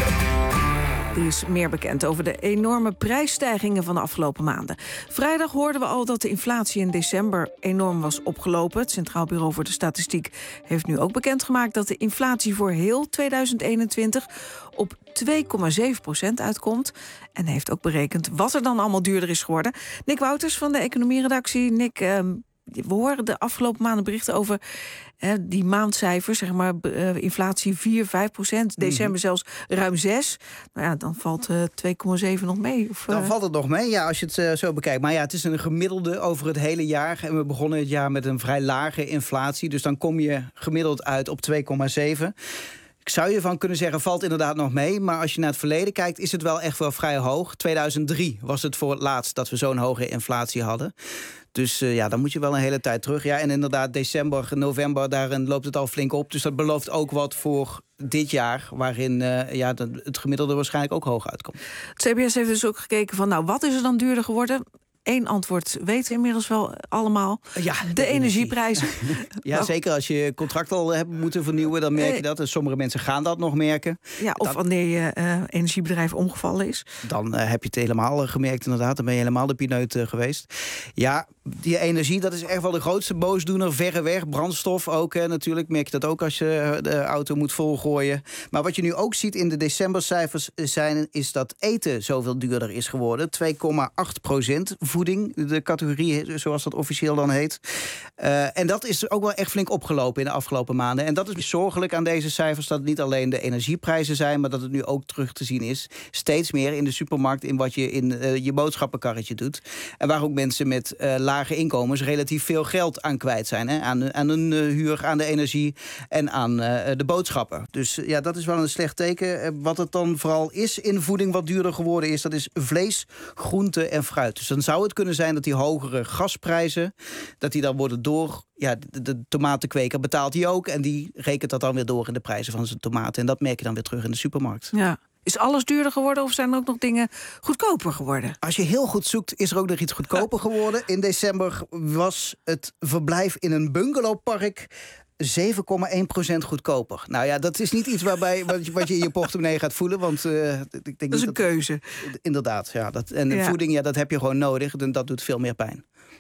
Er is meer bekend over de enorme prijsstijgingen van de afgelopen maanden. Vrijdag hoorden we al dat de inflatie in december enorm was opgelopen. Het Centraal Bureau voor de Statistiek heeft nu ook bekendgemaakt dat de inflatie voor heel tweeduizend eenentwintig op twee komma zeven procent uitkomt. En heeft ook berekend wat er dan allemaal duurder is geworden. Nick Wouters van de economieredactie. Nick, uh, we horen de afgelopen maanden berichten over uh, die maandcijfers, zeg maar, uh, inflatie vier, vijf procent, december mm-hmm. zelfs ruim zes. Nou ja, dan valt uh, twee komma zeven nog mee. Of, uh... Dan valt het nog mee, ja, als je het uh, zo bekijkt. Maar ja, het is een gemiddelde over het hele jaar. En we begonnen het jaar met een vrij lage inflatie. Dus dan kom je gemiddeld uit op twee komma zeven. Ik zou je van kunnen zeggen, valt inderdaad nog mee. Maar als je naar het verleden kijkt, is het wel echt wel vrij hoog. tweeduizend drie was het voor het laatst dat we zo'n hoge inflatie hadden. Dus uh, ja, dan moet je wel een hele tijd terug. Ja, en inderdaad, december, november, daarin loopt het al flink op. Dus dat belooft ook wat voor dit jaar, waarin uh, ja, het gemiddelde waarschijnlijk ook hoog uitkomt. Het C B S heeft dus ook gekeken van, nou, wat is er dan duurder geworden? Eén antwoord weten we inmiddels wel allemaal. Ja, de, de energieprijzen. Ja, zeker als je contract al hebt moeten vernieuwen, dan merk je dat. En sommige mensen gaan dat nog merken. Ja, of dat, wanneer je uh, energiebedrijf omgevallen is. Dan uh, heb je het helemaal uh, gemerkt inderdaad. Dan ben je helemaal de pineut uh, geweest. Ja, die energie, dat is echt wel de grootste boosdoener. Verreweg, brandstof ook uh, natuurlijk. Merk je dat ook als je de auto moet volgooien. Maar wat je nu ook ziet in de decembercijfers zijn, is dat eten zoveel duurder is geworden. twee komma acht procent. Voeding, de categorie zoals dat officieel dan heet. Uh, en dat is ook wel echt flink opgelopen in de afgelopen maanden. En dat is zorgelijk aan deze cijfers, dat het niet alleen de energieprijzen zijn, maar dat het nu ook terug te zien is, steeds meer in de supermarkt, in wat je in uh, je boodschappenkarretje doet. En waar ook mensen met uh, lage inkomens relatief veel geld aan kwijt zijn. Hè? Aan, aan hun uh, huur, aan de energie en aan uh, de boodschappen. Dus uh, ja, dat is wel een slecht teken. Uh, wat het dan vooral is in voeding wat duurder geworden is, dat is vlees, groente en fruit. Dus dan zou het kunnen zijn dat die hogere gasprijzen, dat die dan worden door, ja, de, de tomatenkweker betaalt die ook en die rekent dat dan weer door in de prijzen van zijn tomaten. En dat merk je dan weer terug in de supermarkt. Ja. Is alles duurder geworden of zijn er ook nog dingen goedkoper geworden? Als je heel goed zoekt, is er ook nog iets goedkoper geworden. In december was het verblijf in een bungalowpark zeven komma één procent goedkoper. Nou ja, dat is niet iets waarbij wat je, wat je in je portemonnee gaat voelen. Want uh, ik denk dat is een dat, keuze. Inderdaad, ja. Dat, en ja. voeding, ja, dat heb je gewoon nodig. En dat doet veel meer pijn.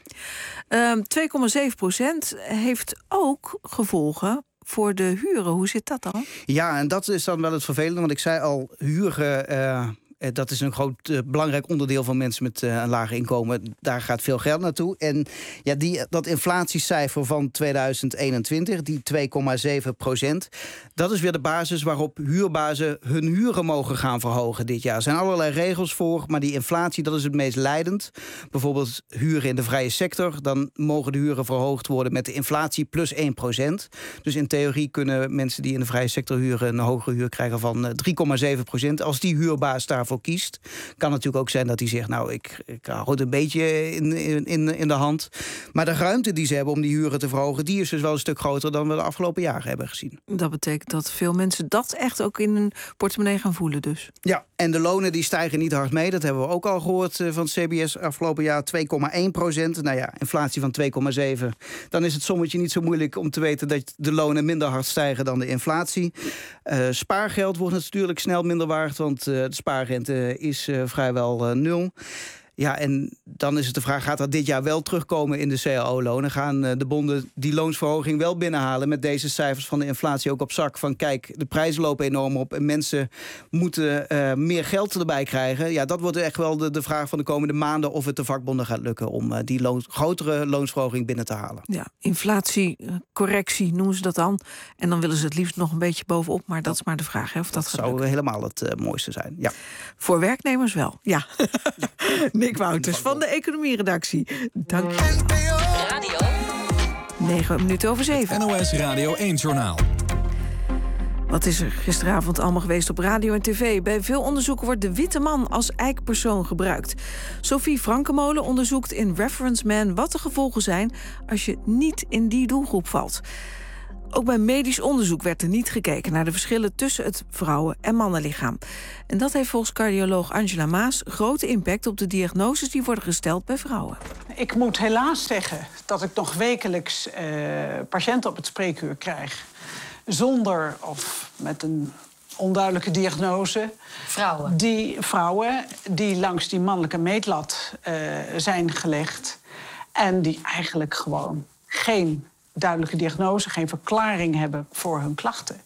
Um, twee komma zeven procent heeft ook gevolgen voor de huren. Hoe zit dat dan? Ja, en dat is dan wel het vervelende. Want ik zei al, huren, Uh, dat is een groot uh, belangrijk onderdeel van mensen met uh, een laag inkomen. Daar gaat veel geld naartoe. En ja, die, dat inflatiecijfer van tweeduizend eenentwintig, die twee komma zeven procent, dat is weer de basis waarop huurbazen hun huren mogen gaan verhogen dit jaar. Er zijn allerlei regels voor, maar die inflatie, dat is het meest leidend. Bijvoorbeeld huren in de vrije sector, dan mogen de huren verhoogd worden met de inflatie plus één procent. Dus in theorie kunnen mensen die in de vrije sector huren een hogere huur krijgen van drie komma zeven procent. Als die huurbaas daarvoor kiest, kan natuurlijk ook zijn dat hij zegt, nou, ik, ik hou het een beetje in, in, in de hand. Maar de ruimte die ze hebben om die huren te verhogen, die is dus wel een stuk groter dan we de afgelopen jaren hebben gezien. Dat betekent dat veel mensen dat echt ook in hun portemonnee gaan voelen dus. Ja, en de lonen die stijgen niet hard mee. Dat hebben we ook al gehoord van het C B S afgelopen jaar. twee komma één procent. Nou ja, inflatie van twee komma zeven. Dan is het sommetje niet zo moeilijk om te weten dat de lonen minder hard stijgen dan de inflatie. Uh, spaargeld wordt natuurlijk snel minder waard, want uh, de spaarrente is uh, vrijwel uh, nul. Ja, en dan is het de vraag, gaat dat dit jaar wel terugkomen in de C A O-lonen? Gaan uh, de bonden die loonsverhoging wel binnenhalen met deze cijfers van de inflatie ook op zak? Van kijk, de prijzen lopen enorm op en mensen moeten uh, meer geld erbij krijgen. Ja, dat wordt echt wel de, de vraag van de komende maanden of het de vakbonden gaat lukken om uh, die loons, grotere loonsverhoging binnen te halen. Ja, inflatiecorrectie noemen ze dat dan. En dan willen ze het liefst nog een beetje bovenop, maar dat is maar de vraag hè, of dat, dat gaat zou lukken. helemaal het uh, mooiste zijn. Ja. Voor werknemers wel, ja. Nick Wouters van de economieredactie. Dank je. Radio. negen minuten over zeven. N O S Radio één-journaal. Wat is er gisteravond allemaal geweest op radio en tv? Bij veel onderzoeken wordt de witte man als eikpersoon gebruikt. Sophie Frankenmolen onderzoekt in Reference Man wat de gevolgen zijn als je niet in die doelgroep valt. Ook bij medisch onderzoek werd er niet gekeken naar de verschillen tussen het vrouwen- en mannenlichaam. En dat heeft volgens cardioloog Angela Maas grote impact op de diagnoses die worden gesteld bij vrouwen. Ik moet helaas zeggen dat ik nog wekelijks uh, patiënten op het spreekuur krijg zonder of met een onduidelijke diagnose. Vrouwen? Die vrouwen die langs die mannelijke meetlat uh, zijn gelegd en die eigenlijk gewoon geen duidelijke diagnose, geen verklaring hebben voor hun klachten.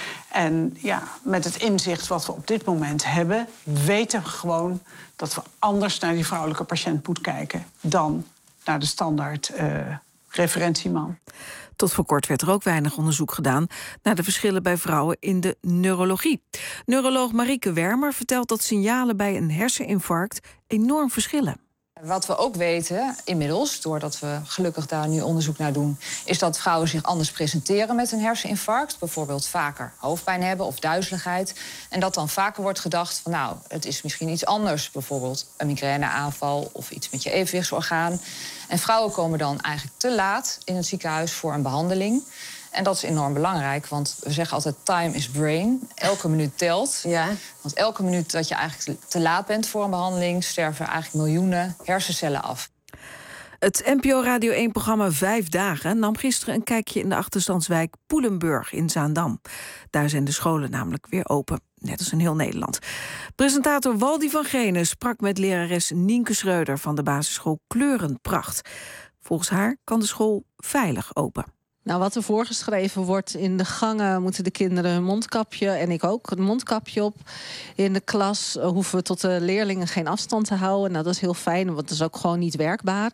En ja, met het inzicht wat we op dit moment hebben, weten we gewoon dat we anders naar die vrouwelijke patiënt moeten kijken dan naar de standaard uh, referentieman. Tot voor kort werd er ook weinig onderzoek gedaan naar de verschillen bij vrouwen in de neurologie. Neuroloog Marieke Wermer vertelt dat signalen bij een herseninfarct enorm verschillen. Wat we ook weten inmiddels, doordat we gelukkig daar nu onderzoek naar doen, is dat vrouwen zich anders presenteren met een herseninfarct. Bijvoorbeeld vaker hoofdpijn hebben of duizeligheid. En dat dan vaker wordt gedacht van nou, het is misschien iets anders. Bijvoorbeeld een migraineaanval of iets met je evenwichtsorgaan. En vrouwen komen dan eigenlijk te laat in het ziekenhuis voor een behandeling. En dat is enorm belangrijk, want we zeggen altijd time is brain. Elke minuut telt. Ja. Want elke minuut dat je eigenlijk te laat bent voor een behandeling, sterven eigenlijk miljoenen hersencellen af. Het N P O Radio één-programma Vijf Dagen nam gisteren een kijkje in de achterstandswijk Poelenburg in Zaandam. Daar zijn de scholen namelijk weer open, net als in heel Nederland. Presentator Waldy van Genen sprak met lerares Nienke Schreuder van de basisschool Kleurenpracht. Volgens haar kan de school veilig open. Nou, wat er voorgeschreven wordt in de gangen, moeten de kinderen hun mondkapje, en ik ook, een mondkapje op. In de klas hoeven we tot de leerlingen geen afstand te houden. Nou, dat is heel fijn, want dat is ook gewoon niet werkbaar.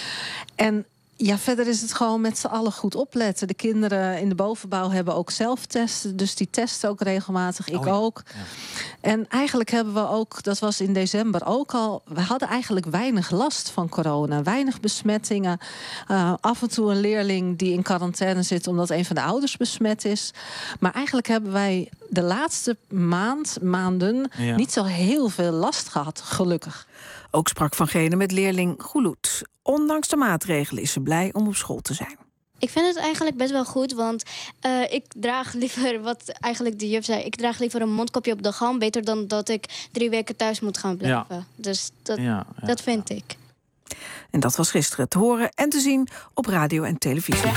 En ja, verder is het gewoon met z'n allen goed opletten. De kinderen in de bovenbouw hebben ook zelftesten, dus die testen ook regelmatig, ik oh ja. ook. Ja. En eigenlijk hebben we ook, dat was in december ook al, we hadden eigenlijk weinig last van corona. Weinig besmettingen. Uh, af en toe een leerling die in quarantaine zit omdat een van de ouders besmet is. Maar eigenlijk hebben wij de laatste maand, maanden ja. niet zo heel veel last gehad, gelukkig. Ook sprak Van Genen met leerling Goeloet. Ondanks de maatregelen is ze blij om op school te zijn. Ik vind het eigenlijk best wel goed, want uh, ik draag liever, wat eigenlijk de juf zei, ik draag liever een mondkapje op de gang, beter dan dat ik drie weken thuis moet gaan blijven. Ja. Dus dat, ja, ja. dat vind ik. En dat was gisteren te horen en te zien op radio en televisie.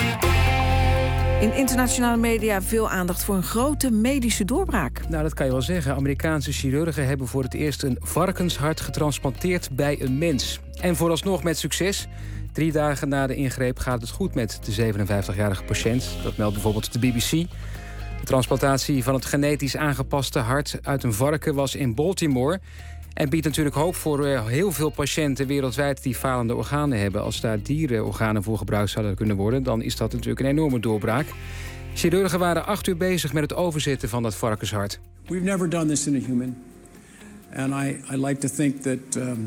In internationale media veel aandacht voor een grote medische doorbraak. Nou, dat kan je wel zeggen. Amerikaanse chirurgen hebben voor het eerst een varkenshart getransplanteerd bij een mens. En vooralsnog met succes. Drie dagen na de ingreep gaat het goed met de zevenenvijftigjarige patiënt. Dat meldt bijvoorbeeld de B B C. De transplantatie van het genetisch aangepaste hart uit een varken was in Baltimore. En biedt natuurlijk hoop voor heel veel patiënten wereldwijd die falende organen hebben. Als daar dierenorganen voor gebruikt zouden kunnen worden, dan is dat natuurlijk een enorme doorbraak. Chirurgen waren acht uur bezig met het overzetten van dat varkenshart. We've never done this in a human. And I, I like to think that um,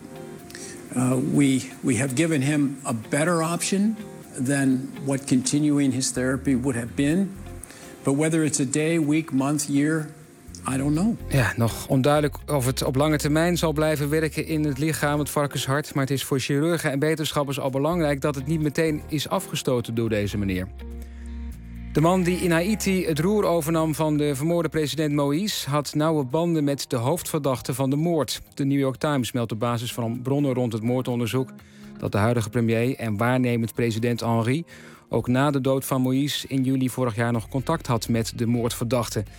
uh, we, we have given him a better option than what continuing his therapy would have been. But whether it's a day, week, month, year, I don't know. Ja, nog onduidelijk of het op lange termijn zal blijven werken in het lichaam, het varkenshart. Maar het is voor chirurgen en wetenschappers al belangrijk dat het niet meteen is afgestoten door deze meneer. De man die in Haiti het roer overnam van de vermoorde president Moïse had nauwe banden met de hoofdverdachte van de moord. De New York Times meldt op basis van bronnen rond het moordonderzoek dat de huidige premier en waarnemend president Henry ook na de dood van Moïse in juli vorig jaar nog contact had met de moordverdachte.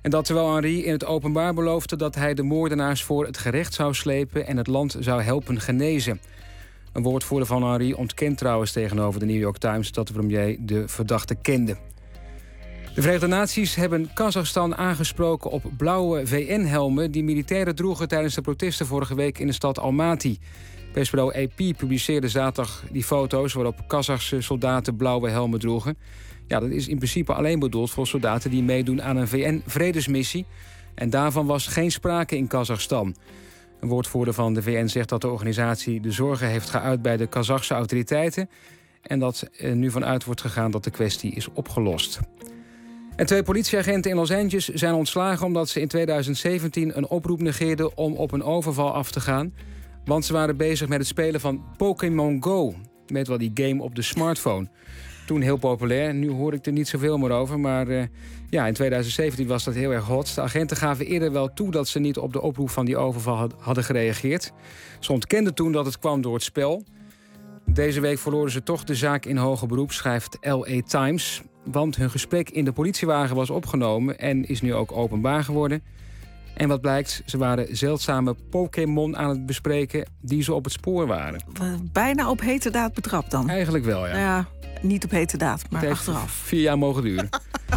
En dat terwijl Henri in het openbaar beloofde dat hij de moordenaars voor het gerecht zou slepen en het land zou helpen genezen. Een woordvoerder van Henri ontkent trouwens tegenover de New York Times dat de premier de verdachte kende. De Verenigde Naties hebben Kazachstan aangesproken op blauwe V N-helmen die militairen droegen tijdens de protesten vorige week in de stad Almaty. Persbureau A P publiceerde zaterdag die foto's waarop Kazachse soldaten blauwe helmen droegen. Ja, dat is in principe alleen bedoeld voor soldaten die meedoen aan een V N-vredesmissie. En daarvan was geen sprake in Kazachstan. Een woordvoerder van de V N zegt dat de organisatie de zorgen heeft geuit bij de Kazachse autoriteiten en dat er nu vanuit wordt gegaan dat de kwestie is opgelost. En twee politieagenten in Los Angeles zijn ontslagen omdat ze in tweeduizend zeventien een oproep negeerden om op een overval af te gaan. Want ze waren bezig met het spelen van Pokémon Go. Je weet wel, die game op de smartphone. Toen heel populair, nu hoor ik er niet zoveel meer over. Maar uh, ja, in tweeduizend zeventien was dat heel erg hot. De agenten gaven eerder wel toe dat ze niet op de oproep van die overval had, hadden gereageerd. Ze ontkenden toen dat het kwam door het spel. Deze week verloren ze toch de zaak in hoger beroep, schrijft L A Times. Want hun gesprek in de politiewagen was opgenomen en is nu ook openbaar geworden. En wat blijkt, ze waren zeldzame Pokémon aan het bespreken die ze op het spoor waren. Bijna op heterdaad betrapt dan? Eigenlijk wel, ja. Nou ja, niet op heterdaad, maar het heeft achteraf. Vier jaar mogen duren.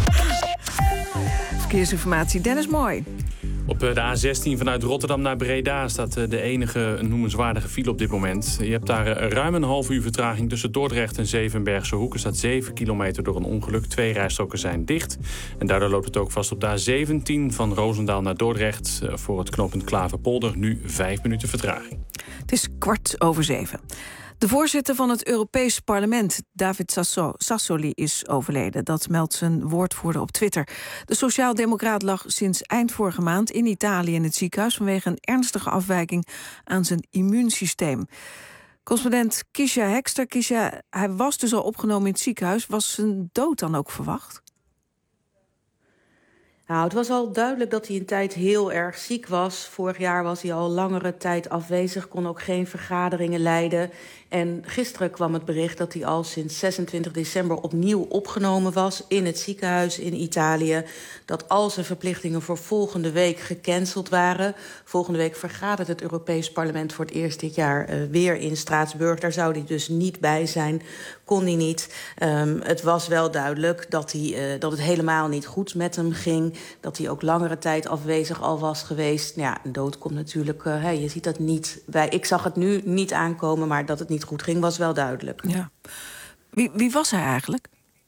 Verkeersinformatie, Dennis Mooi. Op de A zestien vanuit Rotterdam naar Breda staat de enige noemenswaardige file op dit moment. Je hebt daar ruim een half uur vertraging tussen Dordrecht en Zevenbergse Hoek. Er staat zeven kilometer door een ongeluk. Twee rijstroken zijn dicht. En daardoor loopt het ook vast op de A zeventien van Roosendaal naar Dordrecht. Voor het knooppunt Klaverpolder nu vijf minuten vertraging. Het is kwart over zeven. De voorzitter van het Europees Parlement, David Sassoli, is overleden. Dat meldt zijn woordvoerder op Twitter. De sociaaldemocraat lag sinds eind vorige maand in Italië in het ziekenhuis vanwege een ernstige afwijking aan zijn immuunsysteem. Correspondent Kisha Hekster. Kisha, hij was dus al opgenomen in het ziekenhuis. Was zijn dood dan ook verwacht? Nou, het was al duidelijk dat hij een tijd heel erg ziek was. Vorig jaar was hij al langere tijd afwezig, kon ook geen vergaderingen leiden. En gisteren kwam het bericht dat hij al sinds zesentwintig december opnieuw opgenomen was in het ziekenhuis in Italië. Dat al zijn verplichtingen voor volgende week gecanceld waren. Volgende week vergadert het Europees Parlement voor het eerst dit jaar uh, weer in Straatsburg. Daar zou hij dus niet bij zijn, kon hij niet. Um, het was wel duidelijk dat, hij, uh, dat het helemaal niet goed met hem ging. Dat hij ook langere tijd afwezig al was geweest. Nou ja, een dood komt natuurlijk, uh, hey, je ziet dat niet bij. Ik zag het nu niet aankomen, maar dat het niet goed ging was wel duidelijk. Ja. Wie, wie was hij eigenlijk?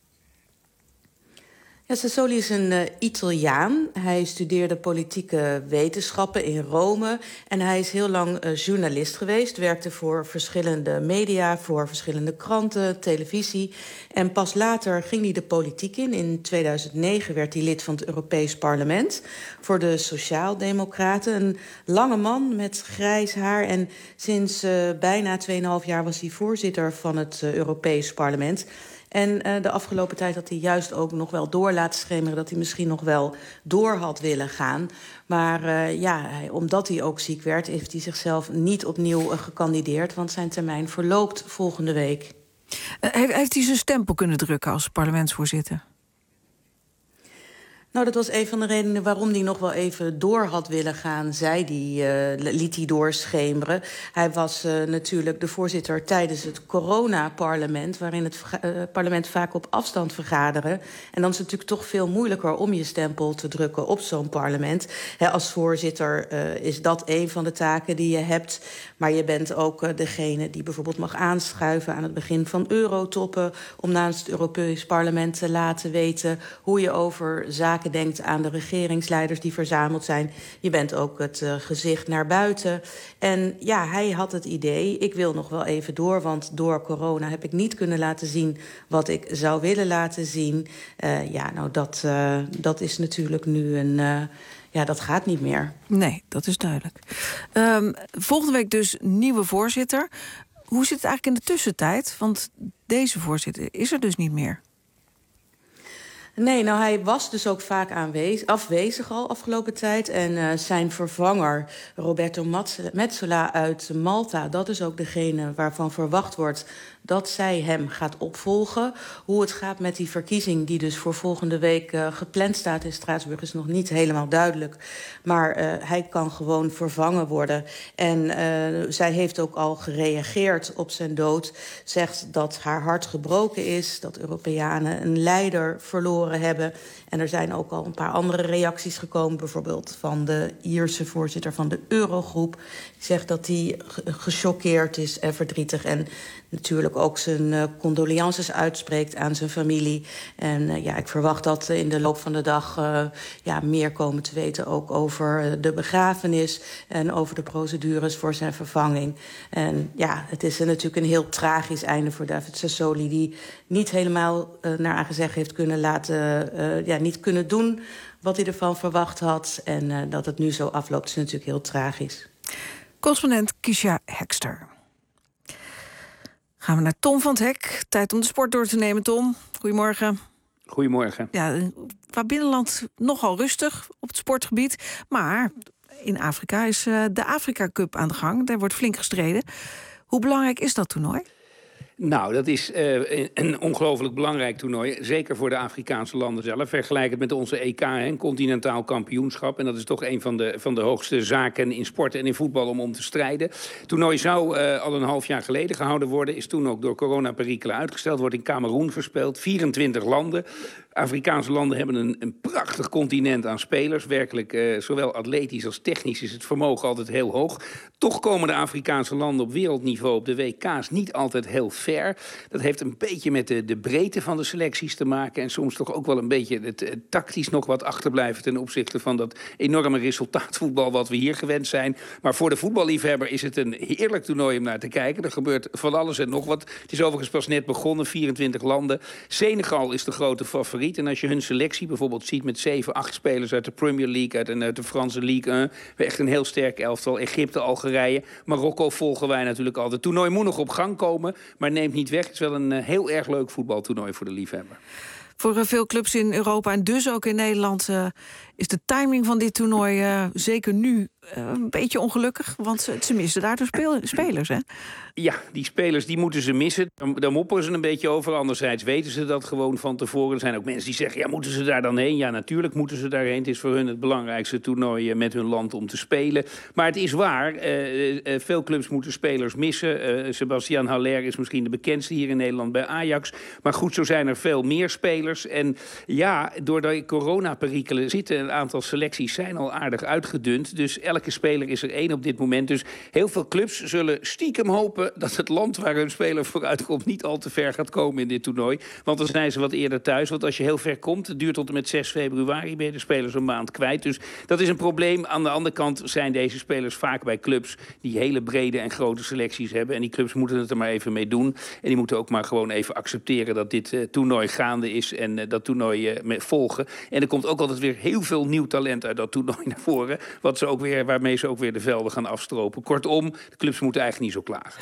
Ja, Sassoli is een uh, Italiaan. Hij studeerde politieke wetenschappen in Rome. En hij is heel lang uh, journalist geweest. Werkte voor verschillende media, voor verschillende kranten, televisie. En pas later ging hij de politiek in. In tweeduizend negen werd hij lid van het Europees Parlement. Voor de Sociaaldemocraten. Een lange man met grijs haar. En sinds uh, bijna tweeënhalf jaar was hij voorzitter van het uh, Europees Parlement. En uh, de afgelopen tijd had hij juist ook nog wel door laten schemeren dat hij misschien nog wel door had willen gaan. Maar uh, ja, hij, omdat hij ook ziek werd, heeft hij zichzelf niet opnieuw uh, gekandideerd, want zijn termijn verloopt volgende week. Uh, heeft, heeft hij zijn stempel kunnen drukken als parlementsvoorzitter? Nou, dat was een van de redenen waarom hij nog wel even door had willen gaan, zei hij, uh, liet hij doorschemeren. Hij was uh, natuurlijk de voorzitter tijdens het coronaparlement, waarin het uh, parlement vaak op afstand vergaderde. En dan is het natuurlijk toch veel moeilijker om je stempel te drukken op zo'n parlement. He, als voorzitter uh, is dat een van de taken die je hebt. Maar je bent ook uh, degene die bijvoorbeeld mag aanschuiven aan het begin van eurotoppen, om namens het Europees Parlement te laten weten hoe je over zaken denkt aan de regeringsleiders die verzameld zijn. Je bent ook het uh, gezicht naar buiten. En ja, hij had het idee, ik wil nog wel even door, want door corona heb ik niet kunnen laten zien wat ik zou willen laten zien. Uh, ja, nou dat, uh, dat is natuurlijk nu een... Uh, ja, dat gaat niet meer. Nee, dat is duidelijk. Um, volgende week dus nieuwe voorzitter. Hoe zit het eigenlijk in de tussentijd? Want deze voorzitter is er dus niet meer. Nee, nou hij was dus ook vaak aanwezig, afwezig al afgelopen tijd. En uh, zijn vervanger, Roberto Metsola uit Malta, dat is ook degene waarvan verwacht wordt dat zij hem gaat opvolgen. Hoe het gaat met die verkiezing die dus voor volgende week uh, gepland staat in Straatsburg is nog niet helemaal duidelijk. Maar uh, hij kan gewoon vervangen worden. En uh, zij heeft ook al gereageerd op zijn dood. Zegt dat haar hart gebroken is, dat Europeanen een leider verloren hebben. En er zijn ook al een paar andere reacties gekomen. Bijvoorbeeld van de Ierse voorzitter van de Eurogroep. Die zegt dat hij gechoqueerd is en verdrietig. En natuurlijk ook zijn uh, condolences uitspreekt aan zijn familie. En uh, ja, ik verwacht dat uh, in de loop van de dag uh, ja, meer komen te weten ook over uh, de begrafenis en over de procedures voor zijn vervanging. En ja, het is uh, natuurlijk een heel tragisch einde voor David Sassoli, die niet helemaal uh, naar aangezegd heeft kunnen laten, uh, ja, niet kunnen doen wat hij ervan verwacht had. En uh, dat het nu zo afloopt is natuurlijk heel tragisch. Correspondent Kisha Hekster. Gaan we naar Tom van het Hek. Tijd om de sport door te nemen, Tom. Goedemorgen. Goedemorgen. Ja, qua binnenland nogal rustig op het sportgebied. Maar in Afrika is uh, de Afrika Cup aan de gang. Daar wordt flink gestreden. Hoe belangrijk is dat toernooi? Nou, dat is uh, een ongelooflijk belangrijk toernooi. Zeker voor de Afrikaanse landen zelf. Vergelijk het met onze E K, een continentaal kampioenschap. En dat is toch een van de, van de hoogste zaken in sport en in voetbal om om te strijden. Het toernooi zou uh, al een half jaar geleden gehouden worden. Is toen ook door coronaperikelen uitgesteld. Wordt in Kameroen verspeeld. vierentwintig landen. Afrikaanse landen hebben een, een prachtig continent aan spelers. Werkelijk, uh, zowel atletisch als technisch is het vermogen altijd heel hoog. Toch komen de Afrikaanse landen op wereldniveau op de W K's niet altijd heel ver. Dat heeft een beetje met de, de breedte van de selecties te maken. En soms toch ook wel een beetje het, het tactisch nog wat achterblijven ten opzichte van dat enorme resultaatvoetbal wat we hier gewend zijn. Maar voor de voetballiefhebber is het een heerlijk toernooi om naar te kijken. Er gebeurt van alles en nog wat. Het is overigens pas net begonnen, vierentwintig landen. Senegal is de grote favoriet. En als je hun selectie bijvoorbeeld ziet met zeven, acht spelers uit de Premier League, uit, en uit de Franse Ligue één. Echt een heel sterk elftal. Egypte, Algerije, Marokko volgen wij natuurlijk al. Het toernooi moet nog op gang komen, maar neemt niet weg. Het is wel een uh, heel erg leuk voetbaltoernooi voor de liefhebber. Voor uh, veel clubs in Europa en dus ook in Nederland uh, is de timing van dit toernooi uh, zeker nu uh, een beetje ongelukkig. Want ze, ze missen daardoor speel, spelers, hè? Ja, die spelers die moeten ze missen. Daar mopperen ze een beetje over. Anderzijds weten ze dat gewoon van tevoren. Er zijn ook mensen die zeggen, ja, moeten ze daar dan heen? Ja, natuurlijk moeten ze daarheen. Het is voor hun het belangrijkste toernooi met hun land om te spelen. Maar het is waar, uh, uh, veel clubs moeten spelers missen. Uh, Sebastian Haller is misschien de bekendste hier in Nederland bij Ajax. Maar goed, zo zijn er veel meer spelers. En ja, door de coronaperikelen zitten een aantal selecties zijn al aardig uitgedund. Dus elke speler is er één op dit moment. Dus heel veel clubs zullen stiekem hopen dat het land waar hun speler vooruit komt niet al te ver gaat komen in dit toernooi. Want dan zijn ze wat eerder thuis. Want als je heel ver komt, het duurt tot en met zes februari, ben je de spelers een maand kwijt. Dus dat is een probleem. Aan de andere kant zijn deze spelers vaak bij clubs die hele brede en grote selecties hebben. En die clubs moeten het er maar even mee doen. En die moeten ook maar gewoon even accepteren dat dit uh, toernooi gaande is en uh, dat toernooi uh, volgen. En er komt ook altijd weer heel veel nieuw talent uit dat toernooi naar voren. Wat ze ook weer, waarmee ze ook weer de velden gaan afstropen. Kortom, de clubs moeten eigenlijk niet zo klagen.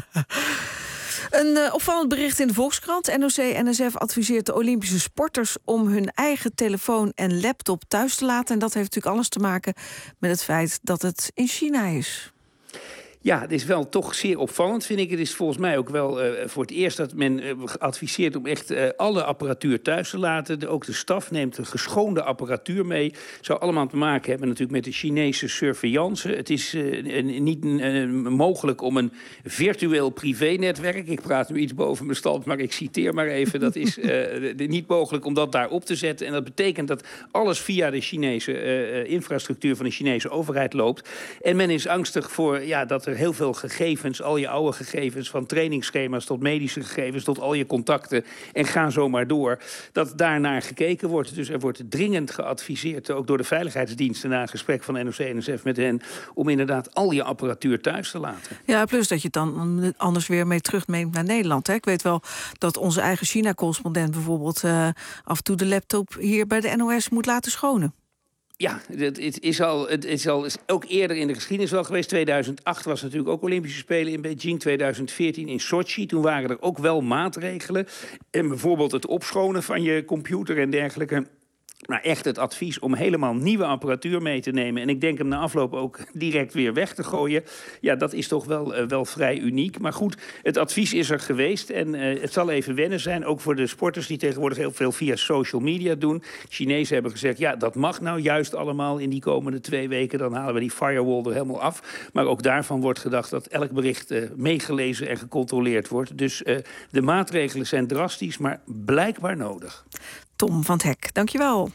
Een uh, opvallend bericht in de Volkskrant. N O C-N S F adviseert de Olympische sporters om hun eigen telefoon en laptop thuis te laten. En dat heeft natuurlijk alles te maken met het feit dat het in China is. Ja, het is wel toch zeer opvallend, vind ik. Het is volgens mij ook wel uh, voor het eerst dat men uh, adviseert om echt uh, alle apparatuur thuis te laten. De, ook de staf neemt de geschoonde apparatuur mee. Zou allemaal te maken hebben natuurlijk met de Chinese surveillance. Het is uh, niet uh, mogelijk om een virtueel privénetwerk. Ik praat nu iets boven mijn stand, maar ik citeer maar even. Dat is uh, niet mogelijk om dat daar op te zetten. En dat betekent dat alles via de Chinese uh, infrastructuur van de Chinese overheid loopt. En men is angstig voor ja, dat er heel veel gegevens, al je oude gegevens, van trainingsschema's tot medische gegevens, tot al je contacten, en ga zo maar door, dat daarnaar gekeken wordt. Dus er wordt dringend geadviseerd, ook door de veiligheidsdiensten na een gesprek van N O C-N S F met hen, om inderdaad al je apparatuur thuis te laten. Ja, plus dat je het dan anders weer mee terugneemt naar Nederland. Hè? Ik weet wel dat onze eigen China-correspondent bijvoorbeeld uh, af en toe de laptop hier bij de N O S moet laten schonen. Ja, het, het, is al, het is al ook eerder in de geschiedenis wel geweest. tweeduizend acht was natuurlijk ook Olympische Spelen in Beijing. tweeduizend veertien in Sochi. Toen waren er ook wel maatregelen. En bijvoorbeeld het opschonen van je computer en dergelijke. Maar echt het advies om helemaal nieuwe apparatuur mee te nemen. En ik denk hem na afloop ook direct weer weg te gooien. Ja, dat is toch wel, uh, wel vrij uniek. Maar goed, het advies is er geweest. En uh, het zal even wennen zijn. Ook voor de sporters die tegenwoordig heel veel via social media doen. Chinezen hebben gezegd, ja, dat mag nou juist allemaal in die komende twee weken. Dan halen we die firewall er helemaal af. Maar ook daarvan wordt gedacht dat elk bericht uh, meegelezen en gecontroleerd wordt. Dus uh, de maatregelen zijn drastisch, maar blijkbaar nodig. Tom van 't Hek, dankjewel.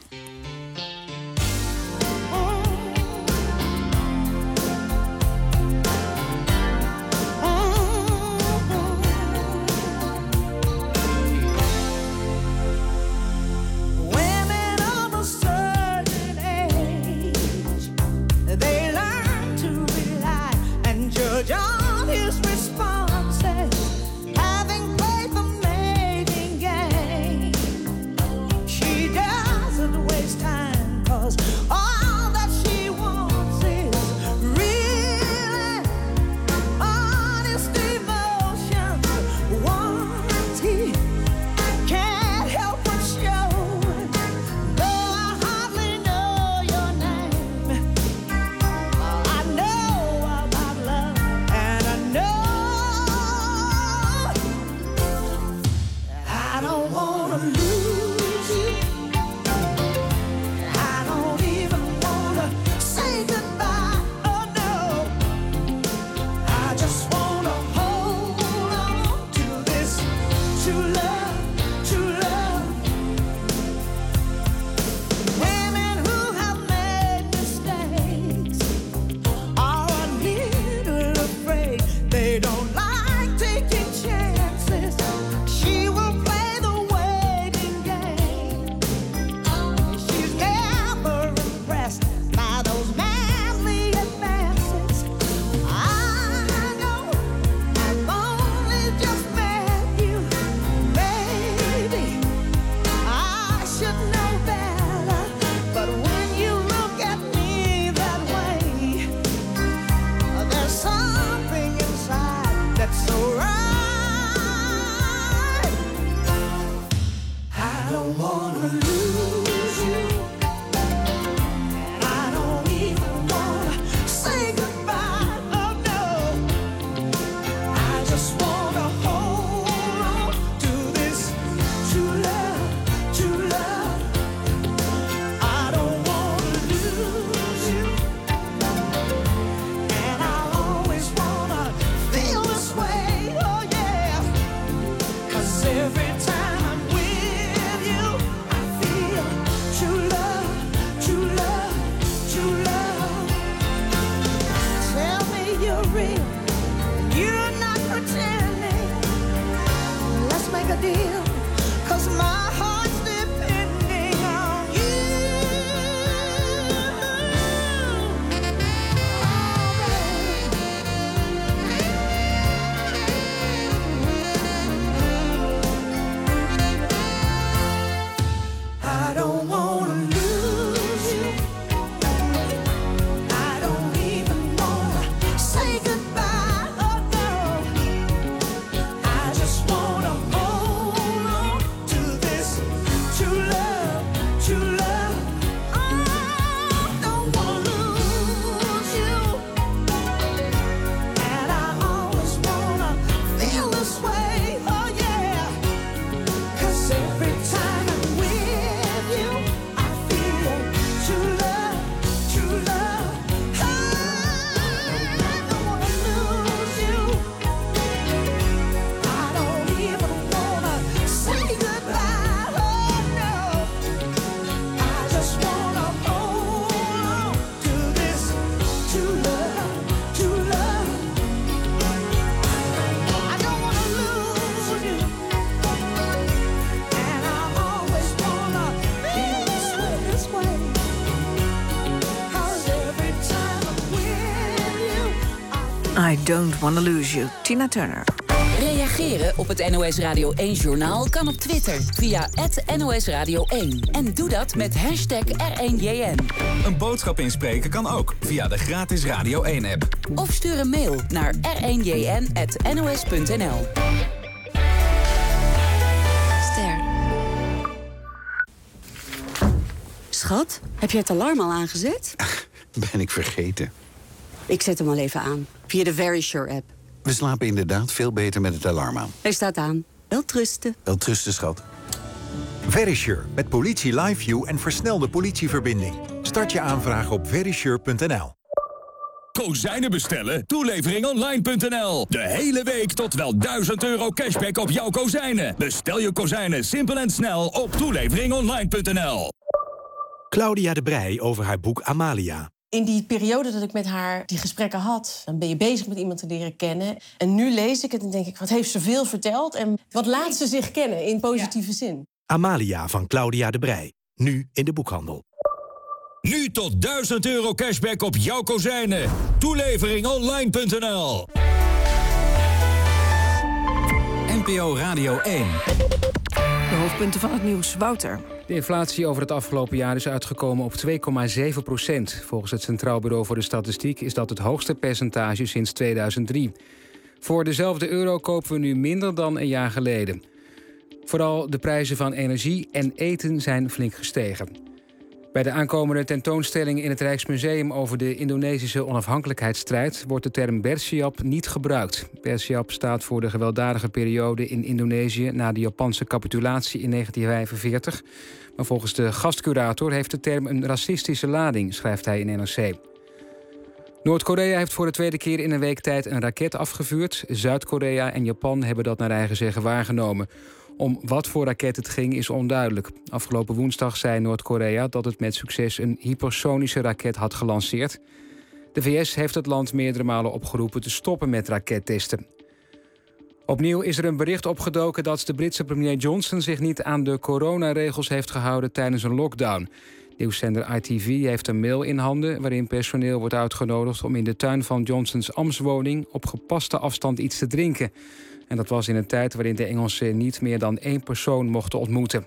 I Don't Wanna Lose You, Tina Turner. Reageren op het N O S Radio één-journaal kan op Twitter via at N O S Radio één. En doe dat met hashtag R één J N. Een boodschap inspreken kan ook via de gratis Radio één-app. Of stuur een mail naar r één j n at n o s punt n l. Ster. Schat, heb je het alarm al aangezet? Ben ik vergeten. Ik zet hem al even aan, via de Very Sure-app. We slapen inderdaad veel beter met het alarm aan. Hij staat aan. Welterusten. Welterusten, schat. Verisure, met politie live view en versnelde politieverbinding. Start je aanvraag op verisure punt n l. Kozijnen bestellen? Toeleveringonline punt n l. De hele week tot wel duizend euro cashback op jouw kozijnen. Bestel je kozijnen simpel en snel op toeleveringonline punt n l. Claudia de Breij over haar boek Amalia. In die periode dat ik met haar die gesprekken had, dan ben je bezig met iemand te leren kennen. En nu lees ik het en denk ik, wat heeft ze veel verteld? En wat laat ze zich kennen in positieve zin? Amalia van Claudia de Breij. Nu in de boekhandel. Nu tot duizend euro cashback op jouw kozijnen. Toeleveringonline punt n l. N P O Radio één. De hoofdpunten van het nieuws. Wouter. De inflatie over het afgelopen jaar is uitgekomen op twee komma zeven procent. Volgens het Centraal Bureau voor de Statistiek is dat het hoogste percentage sinds tweeduizend drie. Voor dezelfde euro kopen we nu minder dan een jaar geleden. Vooral de prijzen van energie en eten zijn flink gestegen. Bij de aankomende tentoonstelling in het Rijksmuseum over de Indonesische onafhankelijkheidsstrijd wordt de term Bersiap niet gebruikt. Bersiap staat voor de gewelddadige periode in Indonesië na de Japanse capitulatie in negentien vijfenveertig. Maar volgens de gastcurator heeft de term een racistische lading, schrijft hij in N R C. Noord-Korea heeft voor de tweede keer in een week tijd een raket afgevuurd. Zuid-Korea en Japan hebben dat naar eigen zeggen waargenomen. Om wat voor raket het ging is onduidelijk. Afgelopen woensdag zei Noord-Korea dat het met succes een hypersonische raket had gelanceerd. De V S heeft het land meerdere malen opgeroepen te stoppen met rakettesten. Opnieuw is er een bericht opgedoken dat de Britse premier Johnson zich niet aan de coronaregels heeft gehouden tijdens een lockdown. Nieuwszender I T V heeft een mail in handen waarin personeel wordt uitgenodigd om in de tuin van Johnsons ambtswoning op gepaste afstand iets te drinken. En dat was in een tijd waarin de Engelsen niet meer dan één persoon mochten ontmoeten.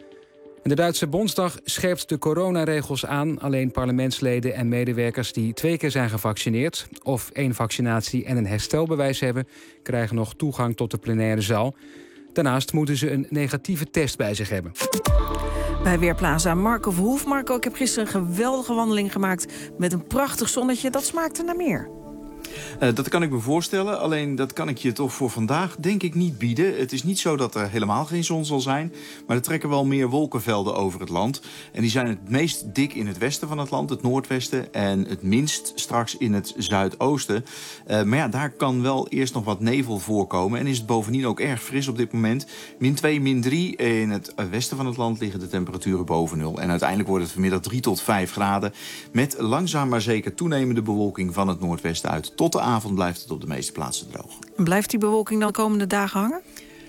En de Duitse Bondsdag scherpt de coronaregels aan. Alleen parlementsleden en medewerkers die twee keer zijn gevaccineerd of één vaccinatie en een herstelbewijs hebben, krijgen nog toegang tot de plenaire zaal. Daarnaast moeten ze een negatieve test bij zich hebben. Bij Weerplaza Marco Verhoef. Marco, ik heb gisteren een geweldige wandeling gemaakt met een prachtig zonnetje. Dat smaakte naar meer. Uh, dat kan ik me voorstellen, alleen dat kan ik je toch voor vandaag denk ik niet bieden. Het is niet zo dat er helemaal geen zon zal zijn, maar er trekken wel meer wolkenvelden over het land. En die zijn het meest dik in het westen van het land, het noordwesten, en het minst straks in het zuidoosten. Uh, maar ja, daar kan wel eerst nog wat nevel voorkomen en is het bovendien ook erg fris op dit moment. min twee, min drie. In het westen van het land liggen de temperaturen boven nul. En uiteindelijk wordt het vanmiddag drie tot vijf graden, met langzaam maar zeker toenemende bewolking van het noordwesten uit. Tot de avond blijft het op de meeste plaatsen droog. Blijft die bewolking dan de komende dagen hangen?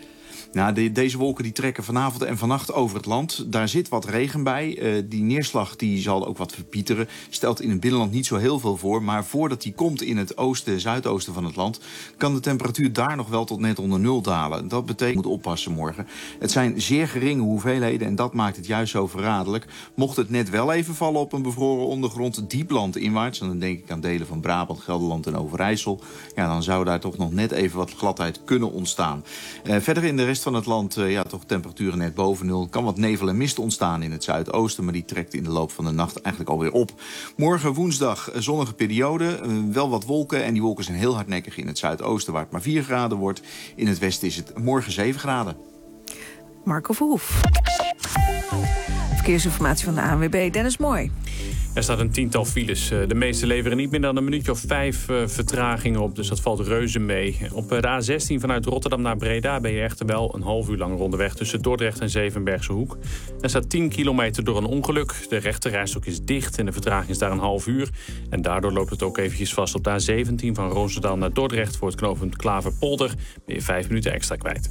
Nou, de, deze wolken die trekken vanavond en vannacht over het land. Daar zit wat regen bij. Uh, die neerslag die zal ook wat verpieteren. Stelt in het binnenland niet zo heel veel voor. Maar voordat die komt in het oosten, zuidoosten van het land, kan de temperatuur daar nog wel tot net onder nul dalen. Dat betekent, moet oppassen morgen. Het zijn zeer geringe hoeveelheden en dat maakt het juist zo verraderlijk. Mocht het net wel even vallen op een bevroren ondergrond, diep landinwaarts, en dan denk ik aan delen van Brabant, Gelderland en Overijssel, ja, dan zou daar toch nog net even wat gladheid kunnen ontstaan. Uh, verder in de rest van het land, uh, ja, toch temperaturen net boven nul. Kan wat nevel en mist ontstaan in het zuidoosten, maar die trekt in de loop van de nacht eigenlijk alweer op. Morgen woensdag zonnige periode, uh, wel wat wolken en die wolken zijn heel hardnekkig in het zuidoosten waar het maar vier graden wordt. In het westen is het morgen zeven graden. Marco Verhoef. Verkeersinformatie van de A N W B, Dennis Mooi. Er staat een tiental files. De meeste leveren niet meer dan een minuutje of vijf uh, vertragingen op. Dus dat valt reuze mee. Op de A zestien vanuit Rotterdam naar Breda ben je echter wel een half uur lang onderweg tussen Dordrecht en Zevenbergse Hoek. Er staat tien kilometer door een ongeluk. De rechterrijstok is dicht en de vertraging is daar een half uur. En daardoor loopt het ook eventjes vast op de A zeventien van Roosendaal naar Dordrecht voor het knooppunt Klaverpolder. Ben je vijf minuten extra kwijt.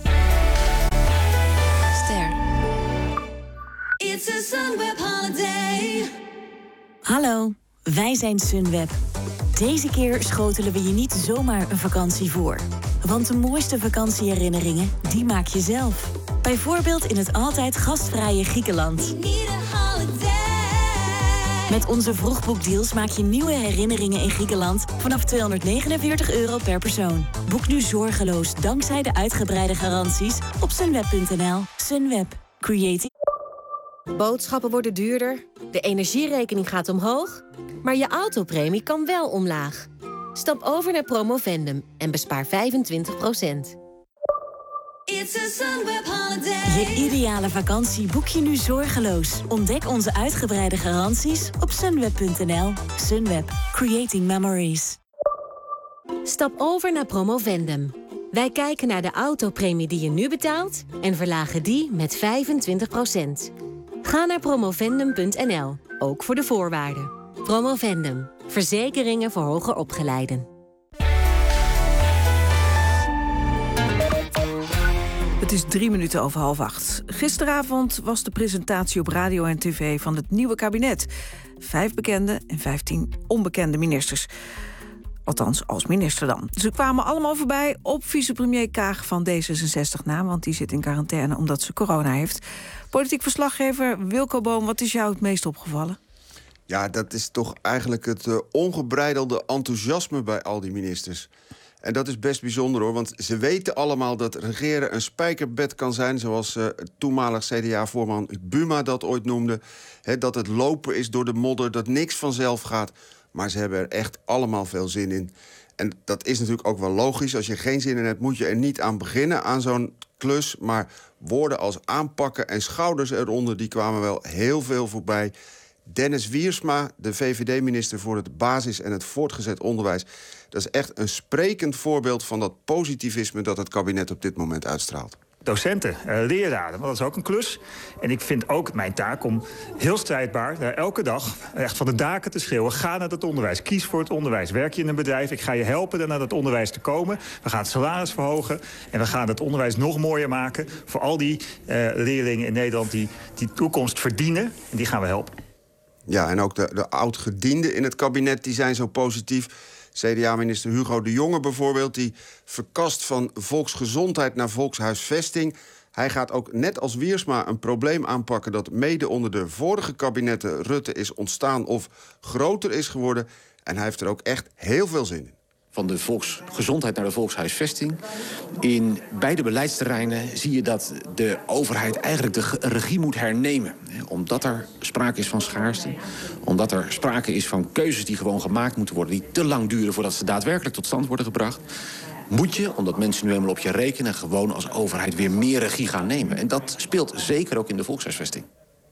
Ster. It's a Sunweb holiday. Hallo, wij zijn Sunweb. Deze keer schotelen we je niet zomaar een vakantie voor. Want de mooiste vakantieherinneringen, die maak je zelf. Bijvoorbeeld in het altijd gastvrije Griekenland. Met onze vroegboekdeals maak je nieuwe herinneringen in Griekenland vanaf tweehonderdnegenenveertig euro per persoon. Boek nu zorgeloos dankzij de uitgebreide garanties op sunweb punt n l. Sunweb. Creating. Boodschappen worden duurder, de energierekening gaat omhoog, maar je autopremie kan wel omlaag. Stap over naar Promovendum en bespaar vijfentwintig procent. It's a Sunweb holiday. Je ideale vakantie boek je nu zorgeloos. Ontdek onze uitgebreide garanties op sunweb punt n l. Sunweb. Creating memories. Stap over naar Promovendum. Wij kijken naar de autopremie die je nu betaalt en verlagen die met vijfentwintig procent. Ga naar promovendum punt n l, ook voor de voorwaarden. Promovendum. Verzekeringen voor hoger opgeleiden. Het is drie minuten over half acht. Gisteravond was de presentatie op radio en tv van het nieuwe kabinet. Vijf bekende en vijftien onbekende ministers. Althans, als minister dan. Ze kwamen allemaal voorbij op vicepremier Kaag van D zesenzestig na, want die zit in quarantaine omdat ze corona heeft. Politiek verslaggever Wilco Boom, wat is jou het meest opgevallen? Ja, dat is toch eigenlijk het uh, ongebreidelde enthousiasme bij al die ministers. En dat is best bijzonder, hoor, want ze weten allemaal dat regeren een spijkerbed kan zijn, zoals uh, toenmalig C D A-voorman Buma dat ooit noemde. He, dat het lopen is door de modder, dat niks vanzelf gaat. Maar ze hebben er echt allemaal veel zin in. En dat is natuurlijk ook wel logisch. Als je geen zin in hebt, moet je er niet aan beginnen, aan zo'n klus. Maar woorden als aanpakken en schouders eronder, die kwamen wel heel veel voorbij. Dennis Wiersma, de V V D-minister voor het basis- en het voortgezet onderwijs. Dat is echt een sprekend voorbeeld van dat positivisme dat het kabinet op dit moment uitstraalt. Docenten, uh, leraren, want dat is ook een klus. En ik vind ook mijn taak om heel strijdbaar uh, elke dag echt van de daken te schreeuwen. Ga naar het onderwijs, kies voor het onderwijs. Werk je in een bedrijf, ik ga je helpen naar het onderwijs te komen. We gaan het salaris verhogen en we gaan het onderwijs nog mooier maken voor al die uh, leerlingen in Nederland die die toekomst verdienen. En die gaan we helpen. Ja, en ook de, de oud-gedienden in het kabinet die zijn zo positief. C D A-minister Hugo de Jonge bijvoorbeeld, die verkast van volksgezondheid naar volkshuisvesting. Hij gaat ook net als Wiersma een probleem aanpakken dat mede onder de vorige kabinetten Rutte is ontstaan of groter is geworden. En hij heeft er ook echt heel veel zin in. Van de volksgezondheid naar de volkshuisvesting. In beide beleidsterreinen zie je dat de overheid eigenlijk de regie moet hernemen. Omdat er sprake is van schaarste. Omdat er sprake is van keuzes die gewoon gemaakt moeten worden, die te lang duren voordat ze daadwerkelijk tot stand worden gebracht. Moet je, omdat mensen nu eenmaal op je rekenen, gewoon als overheid weer meer regie gaan nemen. En dat speelt zeker ook in de volkshuisvesting.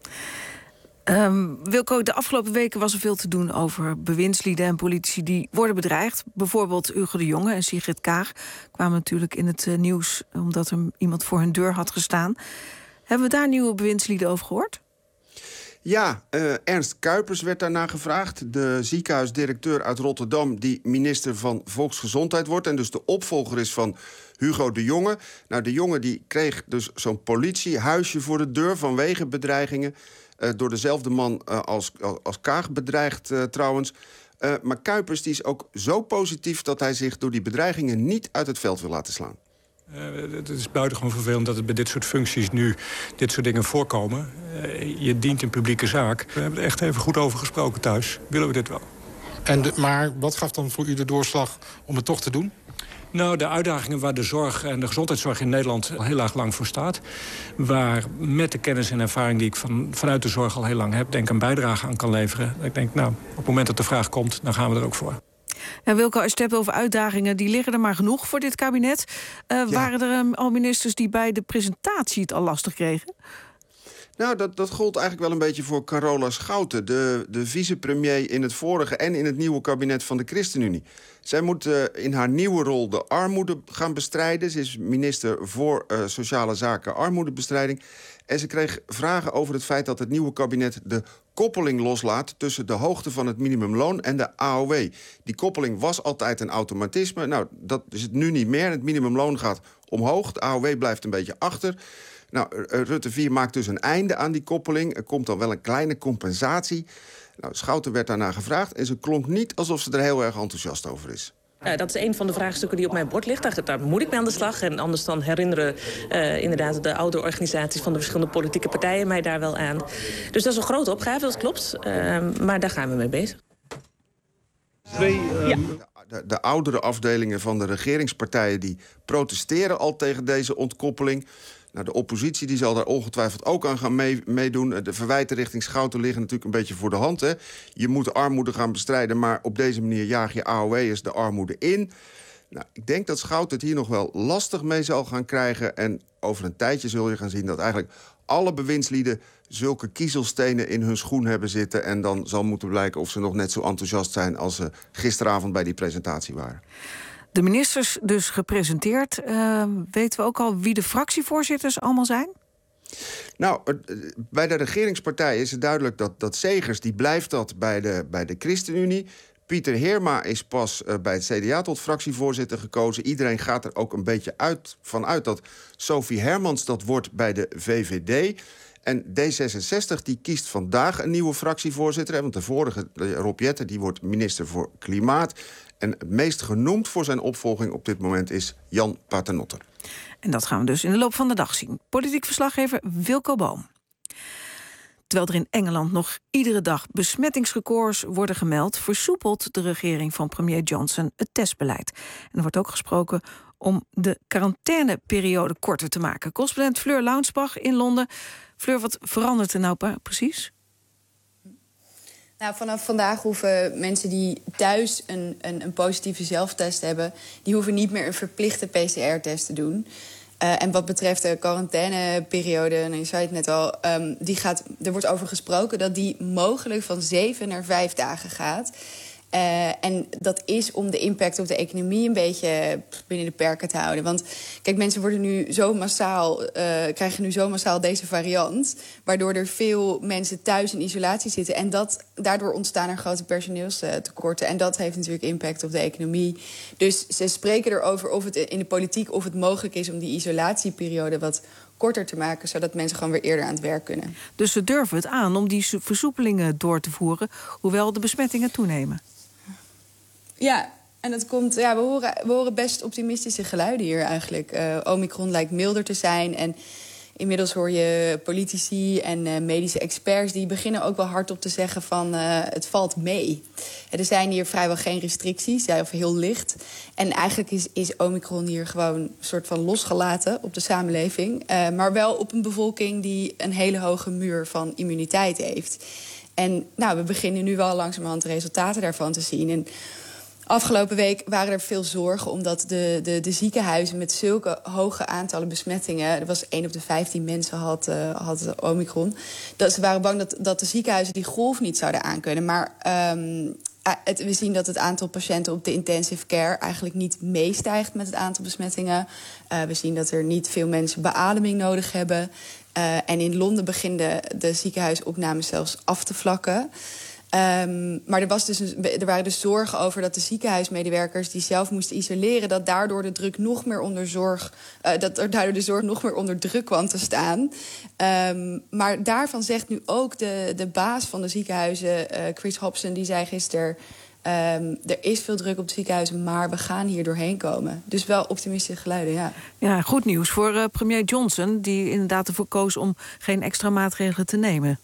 Um, Wilco, de afgelopen weken was er veel te doen over bewindslieden en politici die worden bedreigd. Bijvoorbeeld Hugo de Jonge en Sigrid Kaag kwamen natuurlijk in het uh, nieuws omdat er iemand voor hun deur had gestaan. Hebben we daar nieuwe bewindslieden over gehoord? Ja, uh, Ernst Kuipers werd daarna gevraagd. De ziekenhuisdirecteur uit Rotterdam die minister van Volksgezondheid wordt en dus de opvolger is van Hugo de Jonge. Nou, de Jonge die kreeg dus zo'n politiehuisje voor de deur vanwege bedreigingen. Uh, door dezelfde man uh, als, als Kaag bedreigd uh, trouwens. Uh, maar Kuipers die is ook zo positief dat hij zich door die bedreigingen niet uit het veld wil laten slaan. Uh, het is buitengewoon vervelend dat het bij dit soort functies nu dit soort dingen voorkomen. Uh, je dient een publieke zaak. We hebben er echt even goed over gesproken thuis. Willen we dit wel? En de, maar wat gaf dan voor u de doorslag om het toch te doen? Nou, de uitdagingen waar de zorg en de gezondheidszorg in Nederland al heel erg lang voor staat. Waar met de kennis en ervaring die ik van, vanuit de zorg al heel lang heb, denk ik een bijdrage aan kan leveren. Ik denk, nou, op het moment dat de vraag komt, dan gaan we er ook voor. Ja, Wilco, als je het hebt over uitdagingen, die liggen er maar genoeg voor dit kabinet. Uh, ja. Waren er um, al ministers die bij de presentatie het al lastig kregen? Nou, dat, dat gold eigenlijk wel een beetje voor Carola Schouten, de, de vicepremier in het vorige en in het nieuwe kabinet van de ChristenUnie. Zij moet uh, in haar nieuwe rol de armoede gaan bestrijden. Ze is minister voor uh, Sociale Zaken, Armoedebestrijding. En ze kreeg vragen over het feit dat het nieuwe kabinet de koppeling loslaat tussen de hoogte van het minimumloon en de A O W. Die koppeling was altijd een automatisme. Nou, dat is het nu niet meer. Het minimumloon gaat omhoog, de A O W blijft een beetje achter. Nou, Rutte vier maakt dus een einde aan die koppeling. Er komt dan wel een kleine compensatie. Nou, Schouten werd daarna gevraagd en ze klonk niet alsof ze er heel erg enthousiast over is. Uh, dat is een van de vraagstukken die op mijn bord ligt. Daar, daar moet ik mee aan de slag. En anders dan herinneren uh, inderdaad de oude organisaties van de verschillende politieke partijen mij daar wel aan. Dus dat is een grote opgave, dat klopt. Uh, maar daar gaan we mee bezig. Twee, um... ja. de, de oudere afdelingen van de regeringspartijen die protesteren al tegen deze ontkoppeling. Nou, de oppositie die zal daar ongetwijfeld ook aan gaan mee, meedoen. De verwijten richting Schouten liggen natuurlijk een beetje voor de hand. Hè. Je moet de armoede gaan bestrijden, maar op deze manier jaag je A O W'ers de armoede in. Nou, ik denk dat Schouten het hier nog wel lastig mee zal gaan krijgen. En over een tijdje zul je gaan zien dat eigenlijk alle bewindslieden zulke kiezelstenen in hun schoen hebben zitten. En dan zal moeten blijken of ze nog net zo enthousiast zijn als ze gisteravond bij die presentatie waren. De ministers dus gepresenteerd. Uh, weten we ook al wie de fractievoorzitters allemaal zijn? Nou, bij de regeringspartij is het duidelijk dat, dat Segers, die blijft dat bij de, bij de ChristenUnie. Pieter Heerma is pas uh, bij het C D A tot fractievoorzitter gekozen. Iedereen gaat er ook een beetje uit, van uit dat Sophie Hermans dat wordt bij de V V D. En D zesenzestig die kiest vandaag een nieuwe fractievoorzitter. Hè, want de vorige, Rob Jetten, die wordt minister voor Klimaat. En het meest genoemd voor zijn opvolging op dit moment is Jan Paternotte. En dat gaan we dus in de loop van de dag zien. Politiek verslaggever Wilco Boom. Terwijl er in Engeland nog iedere dag besmettingsrecords worden gemeld, versoepelt de regering van premier Johnson het testbeleid. En er wordt ook gesproken om de quarantaineperiode korter te maken. Correspondent Fleur Launsbach in Londen. Fleur, wat verandert er nou precies? Nou, vanaf vandaag hoeven mensen die thuis een, een, een positieve zelftest hebben, die hoeven niet meer een verplichte P C R-test te doen. Uh, en wat betreft de quarantaineperiode, nou, je zei het net al, um, die gaat, er wordt over gesproken dat die mogelijk van zeven naar vijf dagen gaat. Uh, en dat is om de impact op de economie een beetje binnen de perken te houden. Want kijk, mensen worden nu zo massaal, uh, krijgen nu zo massaal deze variant, waardoor er veel mensen thuis in isolatie zitten. En dat, daardoor ontstaan er grote personeelstekorten. En dat heeft natuurlijk impact op de economie. Dus ze spreken erover of het in de politiek of het mogelijk is om die isolatieperiode wat korter te maken, zodat mensen gewoon weer eerder aan het werk kunnen. Dus ze durven het aan om die versoepelingen door te voeren, hoewel de besmettingen toenemen. Ja, en dat komt, ja, we horen, we horen best optimistische geluiden hier eigenlijk. Uh, Omicron lijkt milder te zijn en inmiddels hoor je politici en uh, medische experts die beginnen ook wel hardop te zeggen van uh, het valt mee. Er zijn hier vrijwel geen restricties, ja, of heel licht. En eigenlijk is, is Omicron hier gewoon een soort van losgelaten op de samenleving. Uh, maar wel op een bevolking die een hele hoge muur van immuniteit heeft. En nou, we beginnen nu wel langzamerhand de resultaten daarvan te zien. En afgelopen week waren er veel zorgen omdat de, de, de ziekenhuizen met zulke hoge aantallen besmettingen, er was één op de vijftien mensen had, uh, had Omicron, dat ze waren bang dat, dat de ziekenhuizen die golf niet zouden aankunnen. Maar um, het, we zien dat het aantal patiënten op de intensive care eigenlijk niet meestijgt met het aantal besmettingen. Uh, we zien dat er niet veel mensen beademing nodig hebben. Uh, en in Londen beginnen de, de ziekenhuisopnames zelfs af te vlakken. Um, maar er, was dus een, er waren dus zorgen over dat de ziekenhuismedewerkers die zelf moesten isoleren, dat daardoor de druk nog meer onder zorg, uh, dat er daardoor de zorg nog meer onder druk kwam te staan. Um, maar daarvan zegt nu ook de, de baas van de ziekenhuizen, uh, Chris Hobson, die zei gisteren, Um, er is veel druk op de ziekenhuizen, maar we gaan hier doorheen komen. Dus wel optimistische geluiden, ja. Ja, goed nieuws voor uh, premier Johnson, die inderdaad ervoor koos om geen extra maatregelen te nemen.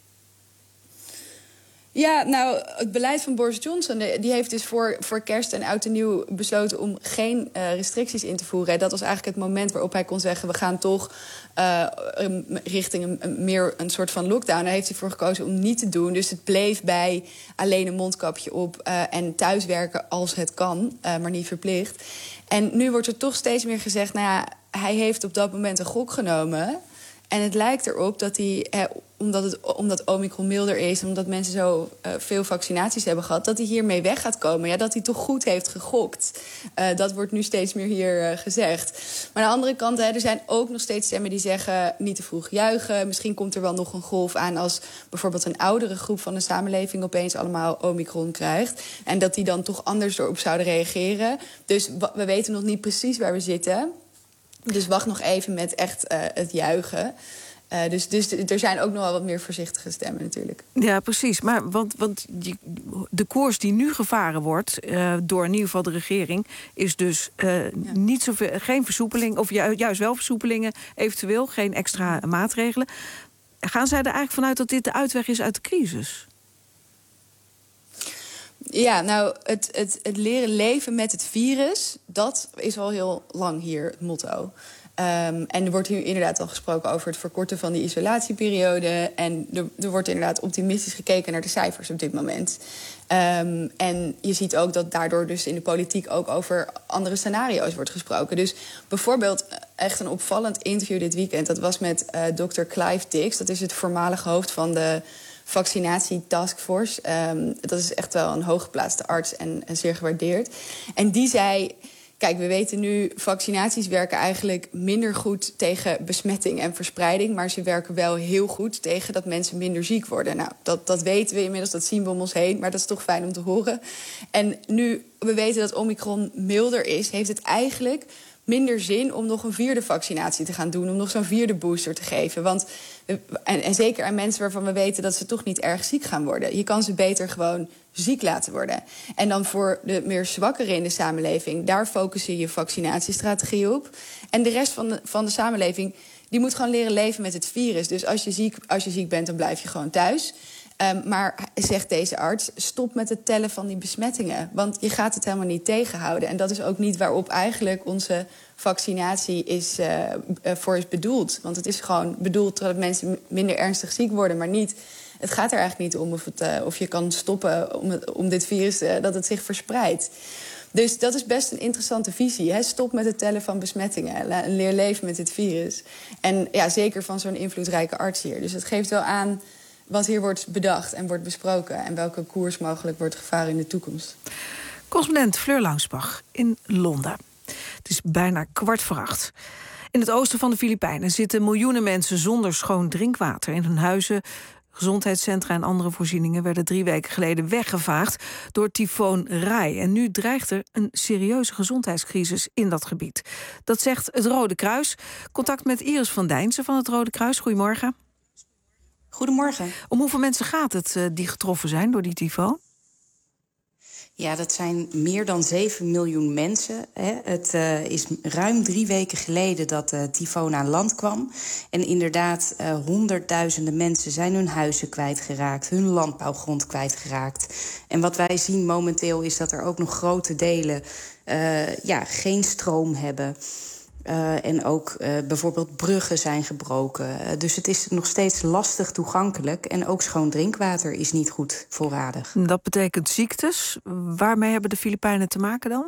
Ja, nou, het beleid van Boris Johnson, die heeft dus voor, voor kerst en oud en nieuw besloten om geen uh, restricties in te voeren. Dat was eigenlijk het moment waarop hij kon zeggen, we gaan toch uh, richting een, een, meer een soort van lockdown. Daar heeft hij voor gekozen om niet te doen. Dus het bleef bij alleen een mondkapje op uh, en thuiswerken als het kan, uh, maar niet verplicht. En nu wordt er toch steeds meer gezegd, nou ja, hij heeft op dat moment een gok genomen. En het lijkt erop dat hij, eh, omdat, het, omdat Omicron milder is, omdat mensen zo uh, veel vaccinaties hebben gehad, dat hij hiermee weg gaat komen. Ja, dat hij toch goed heeft gegokt. Uh, dat wordt nu steeds meer hier uh, gezegd. Maar aan de andere kant, hè, er zijn ook nog steeds stemmen die zeggen niet te vroeg juichen. Misschien komt er wel nog een golf aan als bijvoorbeeld een oudere groep van de samenleving opeens allemaal Omicron krijgt. En dat die dan toch anders erop zouden reageren. Dus we weten nog niet precies waar we zitten. Dus wacht nog even met echt uh, het juichen. Uh, dus, dus er zijn ook nog wel wat meer voorzichtige stemmen natuurlijk. Ja, precies. Maar want, want de koers die nu gevaren wordt uh, door in ieder geval de regering is dus uh, ja. niet zoveel, geen versoepeling, of ju- juist wel versoepelingen, eventueel geen extra maatregelen. Gaan zij er eigenlijk vanuit dat dit de uitweg is uit de crisis? Ja, nou, het, het, het leren leven met het virus, dat is al heel lang hier het motto. Um, en er wordt hier inderdaad al gesproken over het verkorten van die isolatieperiode. En er, er wordt inderdaad optimistisch gekeken naar de cijfers op dit moment. Um, en je ziet ook dat daardoor dus in de politiek ook over andere scenario's wordt gesproken. Dus bijvoorbeeld echt een opvallend interview dit weekend. Dat was met uh, dokter Clive Dix. Dat is het voormalige hoofd van de vaccinatie-taskforce. Um, dat is echt wel een hooggeplaatste arts en, en zeer gewaardeerd. En die zei... Kijk, we weten nu, vaccinaties werken eigenlijk minder goed tegen besmetting en verspreiding. Maar ze werken wel heel goed tegen dat mensen minder ziek worden. Nou, dat, dat weten we inmiddels, dat zien we om ons heen. Maar dat is toch fijn om te horen. En nu we weten dat Omicron milder is, heeft het eigenlijk minder zin om nog een vierde vaccinatie te gaan doen, om nog zo'n vierde booster te geven. Want, en, en zeker aan mensen waarvan we weten dat ze toch niet erg ziek gaan worden. Je kan ze beter gewoon ziek laten worden. En dan voor de meer zwakkeren in de samenleving, daar focussen je vaccinatiestrategie op. En de rest van de, van de samenleving, die moet gewoon leren leven met het virus. Dus als je ziek, als je ziek bent, dan blijf je gewoon thuis. Um, maar, zegt deze arts, stop met het tellen van die besmettingen. Want je gaat het helemaal niet tegenhouden. En dat is ook niet waarop eigenlijk onze vaccinatie is, uh, uh, voor is bedoeld. Want het is gewoon bedoeld dat mensen minder ernstig ziek worden, maar niet. Het gaat er eigenlijk niet om of, het, uh, of je kan stoppen om, het, om dit virus, uh, dat het zich verspreidt. Dus dat is best een interessante visie. Hè? Stop met het tellen van besmettingen. Leer leven met dit virus. En ja, zeker van zo'n invloedrijke arts hier. Dus het geeft wel aan wat hier wordt bedacht en wordt besproken en welke koers mogelijk wordt gevaren in de toekomst. Correspondent Fleur Langsbach in Londen. Het is bijna kwart voor acht. In het oosten van de Filipijnen zitten miljoenen mensen zonder schoon drinkwater. In hun huizen, gezondheidscentra en andere voorzieningen werden drie weken geleden weggevaagd door tyfoon Rai. En nu dreigt er een serieuze gezondheidscrisis in dat gebied. Dat zegt het Rode Kruis. Contact met Iris van Dijnsen van het Rode Kruis. Goedemorgen. Goedemorgen. Om hoeveel mensen gaat het uh, die getroffen zijn door die tyfoon? Ja, dat zijn meer dan zeven miljoen mensen. Hè. Het uh, is ruim drie weken geleden dat de tyfoon aan land kwam. En inderdaad, uh, honderdduizenden mensen zijn hun huizen kwijtgeraakt, hun landbouwgrond kwijtgeraakt. En wat wij zien momenteel is dat er ook nog grote delen uh, ja, geen stroom hebben. Uh, en ook uh, bijvoorbeeld bruggen zijn gebroken. Uh, dus het is nog steeds lastig toegankelijk. En ook schoon drinkwater is niet goed voorradig. Dat betekent ziektes. Waarmee hebben de Filipijnen te maken dan?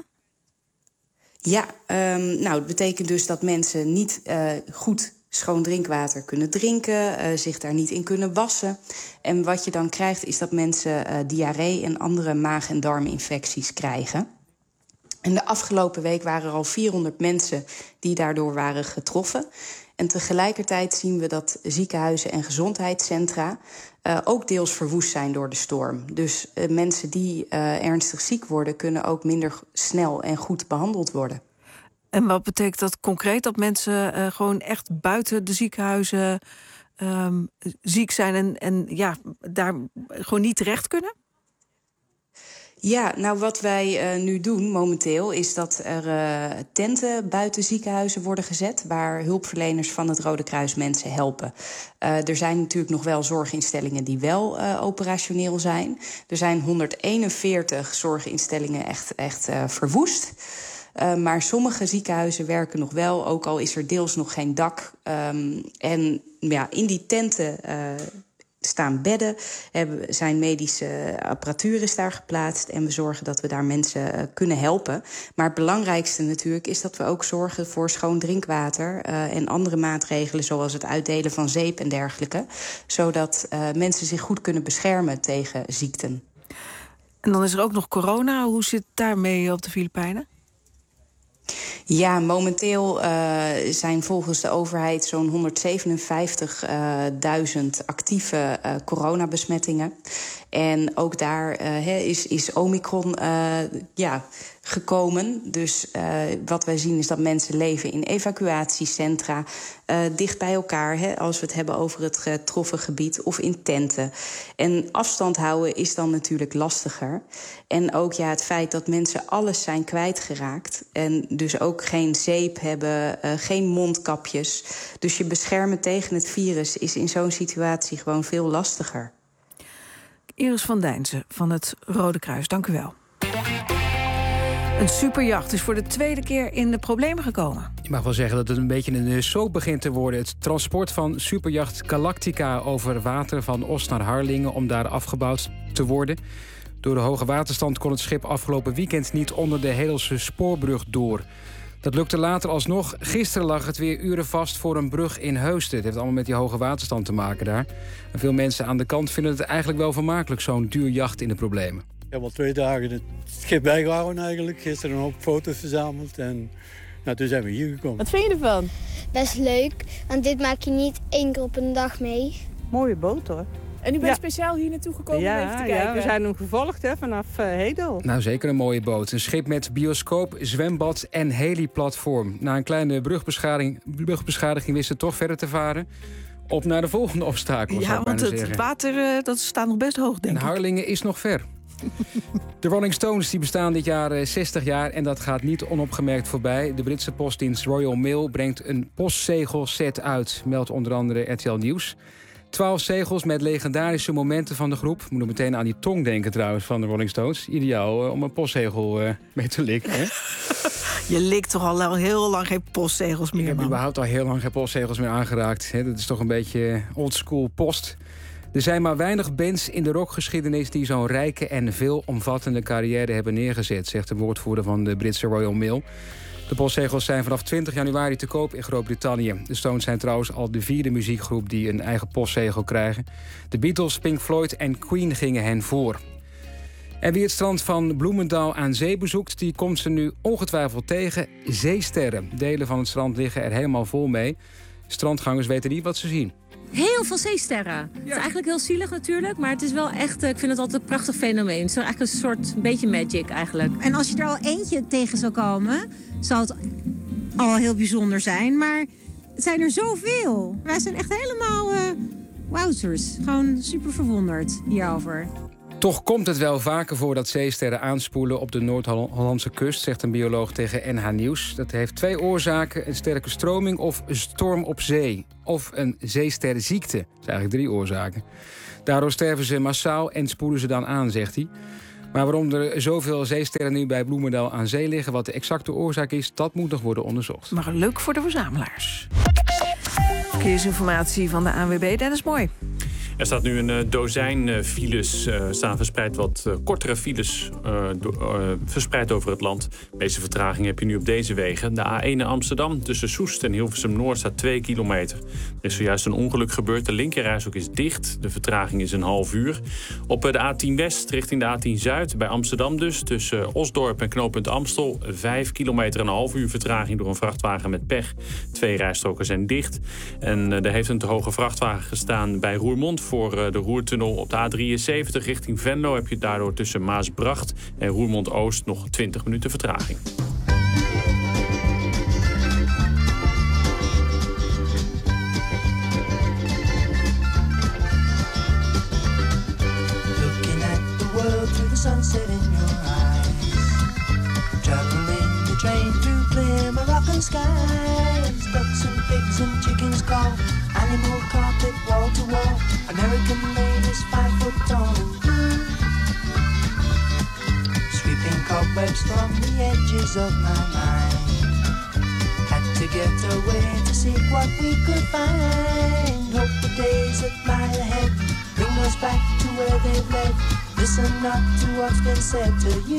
Ja, um, nou, het betekent dus dat mensen niet uh, goed schoon drinkwater kunnen drinken, uh, zich daar niet in kunnen wassen. En wat je dan krijgt is dat mensen uh, diarree en andere maag- en darminfecties krijgen. En de afgelopen week waren er al vierhonderd mensen die daardoor waren getroffen. En tegelijkertijd zien we dat ziekenhuizen en gezondheidscentra uh, ook deels verwoest zijn door de storm. Dus uh, mensen die uh, ernstig ziek worden, kunnen ook minder snel en goed behandeld worden. En wat betekent dat concreet? Dat mensen uh, gewoon echt buiten de ziekenhuizen um, ziek zijn en, en ja, daar gewoon niet terecht kunnen? Ja, nou wat wij uh, nu doen momenteel is dat er uh, tenten buiten ziekenhuizen worden gezet, waar hulpverleners van het Rode Kruis mensen helpen. Uh, er zijn natuurlijk nog wel zorginstellingen die wel uh, operationeel zijn. Er zijn honderdeenenveertig zorginstellingen echt, echt uh, verwoest. Uh, maar sommige ziekenhuizen werken nog wel, ook al is er deels nog geen dak. Um, en ja, in die tenten Uh, staan bedden, hebben, zijn medische apparatuur is daar geplaatst en we zorgen dat we daar mensen uh, kunnen helpen. Maar het belangrijkste natuurlijk is dat we ook zorgen voor schoon drinkwater uh, en andere maatregelen zoals het uitdelen van zeep en dergelijke, zodat uh, mensen zich goed kunnen beschermen tegen ziekten. En dan is er ook nog corona. Hoe zit het daarmee op de Filipijnen? Ja, momenteel uh, zijn volgens de overheid zo'n honderdzevenenvijftigduizend uh, actieve uh, coronabesmettingen. En ook daar uh, he, is, is Omicron uh, ja, gekomen. Dus uh, wat wij zien is dat mensen leven in evacuatiecentra, uh, dicht bij elkaar, hè, als we het hebben over het getroffen gebied, of in tenten. En afstand houden is dan natuurlijk lastiger. En ook ja, het feit dat mensen alles zijn kwijtgeraakt en dus ook geen zeep hebben, uh, geen mondkapjes. Dus je beschermen tegen het virus is in zo'n situatie gewoon veel lastiger. Iris van Dijnsen van het Rode Kruis, dank u wel. Een superjacht is voor de tweede keer in de problemen gekomen. Je mag wel zeggen dat het een beetje een soap begint te worden. Het transport van superjacht Galactica over water van Os naar Harlingen om daar afgebouwd te worden. Door de hoge waterstand kon het schip afgelopen weekend niet onder de Hedelse spoorbrug door. Dat lukte later alsnog. Gisteren lag het weer uren vast voor een brug in Heusden. Het heeft allemaal met die hoge waterstand te maken daar. En veel mensen aan de kant vinden het eigenlijk wel vermakelijk, zo'n duur jacht in de problemen. Ik heb al twee dagen het schip bijgehouden eigenlijk. Gisteren een hoop foto's verzameld en nou, toen zijn we hier gekomen. Wat vind je ervan? Best leuk, want dit maak je niet één keer op een dag mee. Mooie boot hoor. En u bent ja. speciaal hier naartoe gekomen ja, om even te kijken? Ja, we zijn hem gevolgd hè, vanaf uh, Hedel. Nou, zeker een mooie boot. Een schip met bioscoop, zwembad en heliplatform. Na een kleine brugbeschadiging, brugbeschadiging wist het toch verder te varen. Op naar de volgende obstakel. Ja, want het zeggen. water uh, dat staat nog best hoog, denk en ik. Harlingen is nog ver. De Rolling Stones die bestaan dit jaar zestig jaar en dat gaat niet onopgemerkt voorbij. De Britse postdienst Royal Mail brengt een postzegelset uit, meldt onder andere R T L Nieuws. Twaalf zegels met legendarische momenten van de groep. Moet er meteen aan die tong denken trouwens van de Rolling Stones. Ideaal uh, om een postzegel uh, mee te likken. Hè? Je likt toch al heel lang geen postzegels meer, Ik heb man. überhaupt al heel lang geen postzegels meer aangeraakt. Hè? Dat is toch een beetje oldschool post. Er zijn maar weinig bands in de rockgeschiedenis die zo'n rijke en veelomvattende carrière hebben neergezet, zegt de woordvoerder van de Britse Royal Mail. De postzegels zijn vanaf twintig januari te koop in Groot-Brittannië. De Stones zijn trouwens al de vierde muziekgroep die een eigen postzegel krijgen. De Beatles, Pink Floyd en Queen gingen hen voor. En wie het strand van Bloemendaal aan zee bezoekt, die komt ze nu ongetwijfeld tegen. Zeesterren. Delen van het strand liggen er helemaal vol mee. Strandgangers weten niet wat ze zien. Heel veel zeesterren. Ja. Het is eigenlijk heel zielig natuurlijk, maar het is wel echt, ik vind het altijd een prachtig fenomeen. Het is eigenlijk een soort, een beetje magic eigenlijk. En als je er al eentje tegen zou komen, zal het al heel bijzonder zijn. Maar het zijn er zoveel. Wij zijn echt helemaal uh, wowzers. Gewoon super verwonderd hierover. Toch komt het wel vaker voor dat zeesterren aanspoelen op de Noord-Hollandse kust, zegt een bioloog tegen N H Nieuws. Dat heeft twee oorzaken: een sterke stroming of een storm op zee. Of een zeesterrenziekte. Dat zijn eigenlijk drie oorzaken. Daardoor sterven ze massaal en spoelen ze dan aan, zegt hij. Maar waarom er zoveel zeesterren nu bij Bloemendaal aan zee liggen, wat de exacte oorzaak is, dat moet nog worden onderzocht. Maar leuk voor de verzamelaars. Verkeersinformatie van de A N W B, Dennis Mooi. Er staat nu een uh, dozijn uh, files, uh, staan verspreid wat uh, kortere files uh, do, uh, verspreid over het land. De meeste vertraging heb je nu op deze wegen. De A één naar Amsterdam tussen Soest en Hilversum-Noord staat twee kilometer. Er is zojuist een ongeluk gebeurd. De linkerrijstrook is dicht. De vertraging is een half uur. Op uh, de A tien West richting de A tien Zuid bij Amsterdam dus. Tussen uh, Osdorp en knooppunt Amstel. Vijf kilometer en een half uur vertraging door een vrachtwagen met pech. Twee rijstroken zijn dicht. En uh, er heeft een te hoge vrachtwagen gestaan bij Roermond voor de Roertunnel. Op de A drieënzeventig richting Venlo heb je daardoor tussen Maasbracht en Roermond-Oost nog twintig minuten vertraging. Looking at the world through the sunset in your eyes. Traveling the train through clear Moroccan skies. Ducks and pigs and chickens call. Animal carpet wall to wall. American ladies five foot tall and blue. Sweeping cobwebs from the edges of my mind. Had to get away to see what we could find. Hope the days that lie ahead bring us back to where they've led. Listen not to what's been said to you.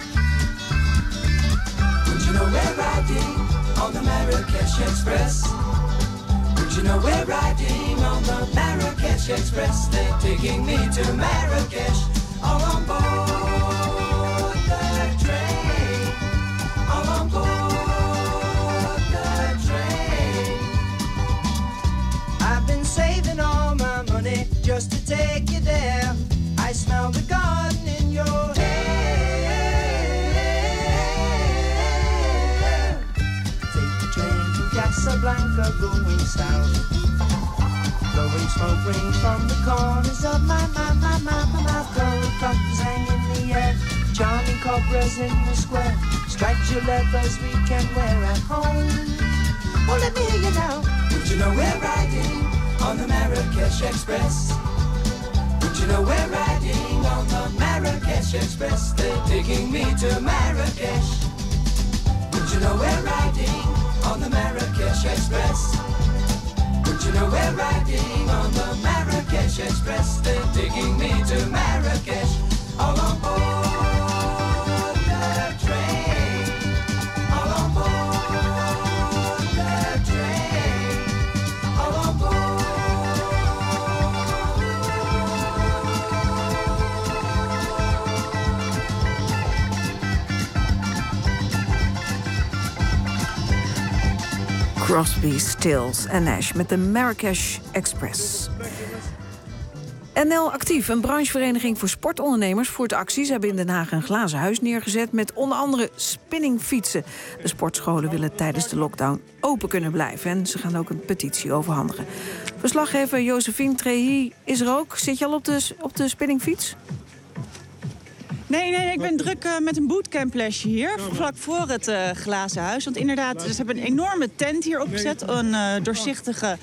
Would you know we're riding on the Marrakesh Express? You know we're riding on the Marrakesh Express. They're taking me to Marrakesh. All on board the train. All on board the train. I've been saving all my money just to take you there. I smell the garden in your hair. Casablanca going south. Blowing smoke rings from the corners of my, my, my, my, my mouth. Gold cups hang in the air, charming cobras in the square. Striped leathers we can wear at home. Oh, let me hear you now. Would you know we're riding on the Marrakesh Express? Would you know we're riding on the Marrakesh Express? They're taking me to Marrakesh. Would you know we're riding on the Marrakesh Express? Would you know we're riding on the Marrakesh Express? They're taking me to Marrakesh. All on board the train. All on board the train. All on board. Crosby, Stills en Nash met de Marrakesh Express. N L Actief, een branchevereniging voor sportondernemers, voert acties. Ze hebben in Den Haag een glazen huis neergezet met onder andere spinningfietsen. De sportscholen willen tijdens de lockdown open kunnen blijven. En ze gaan ook een petitie overhandigen. Verslaggever Josephine Trehi is er ook. Zit je al op de, op de spinningfiets? Nee, nee, ik ben druk uh, met een bootcamplesje hier, vlak voor het uh, glazen huis. Want inderdaad, ze hebben een enorme tent hier opgezet. Een uh, doorzichtige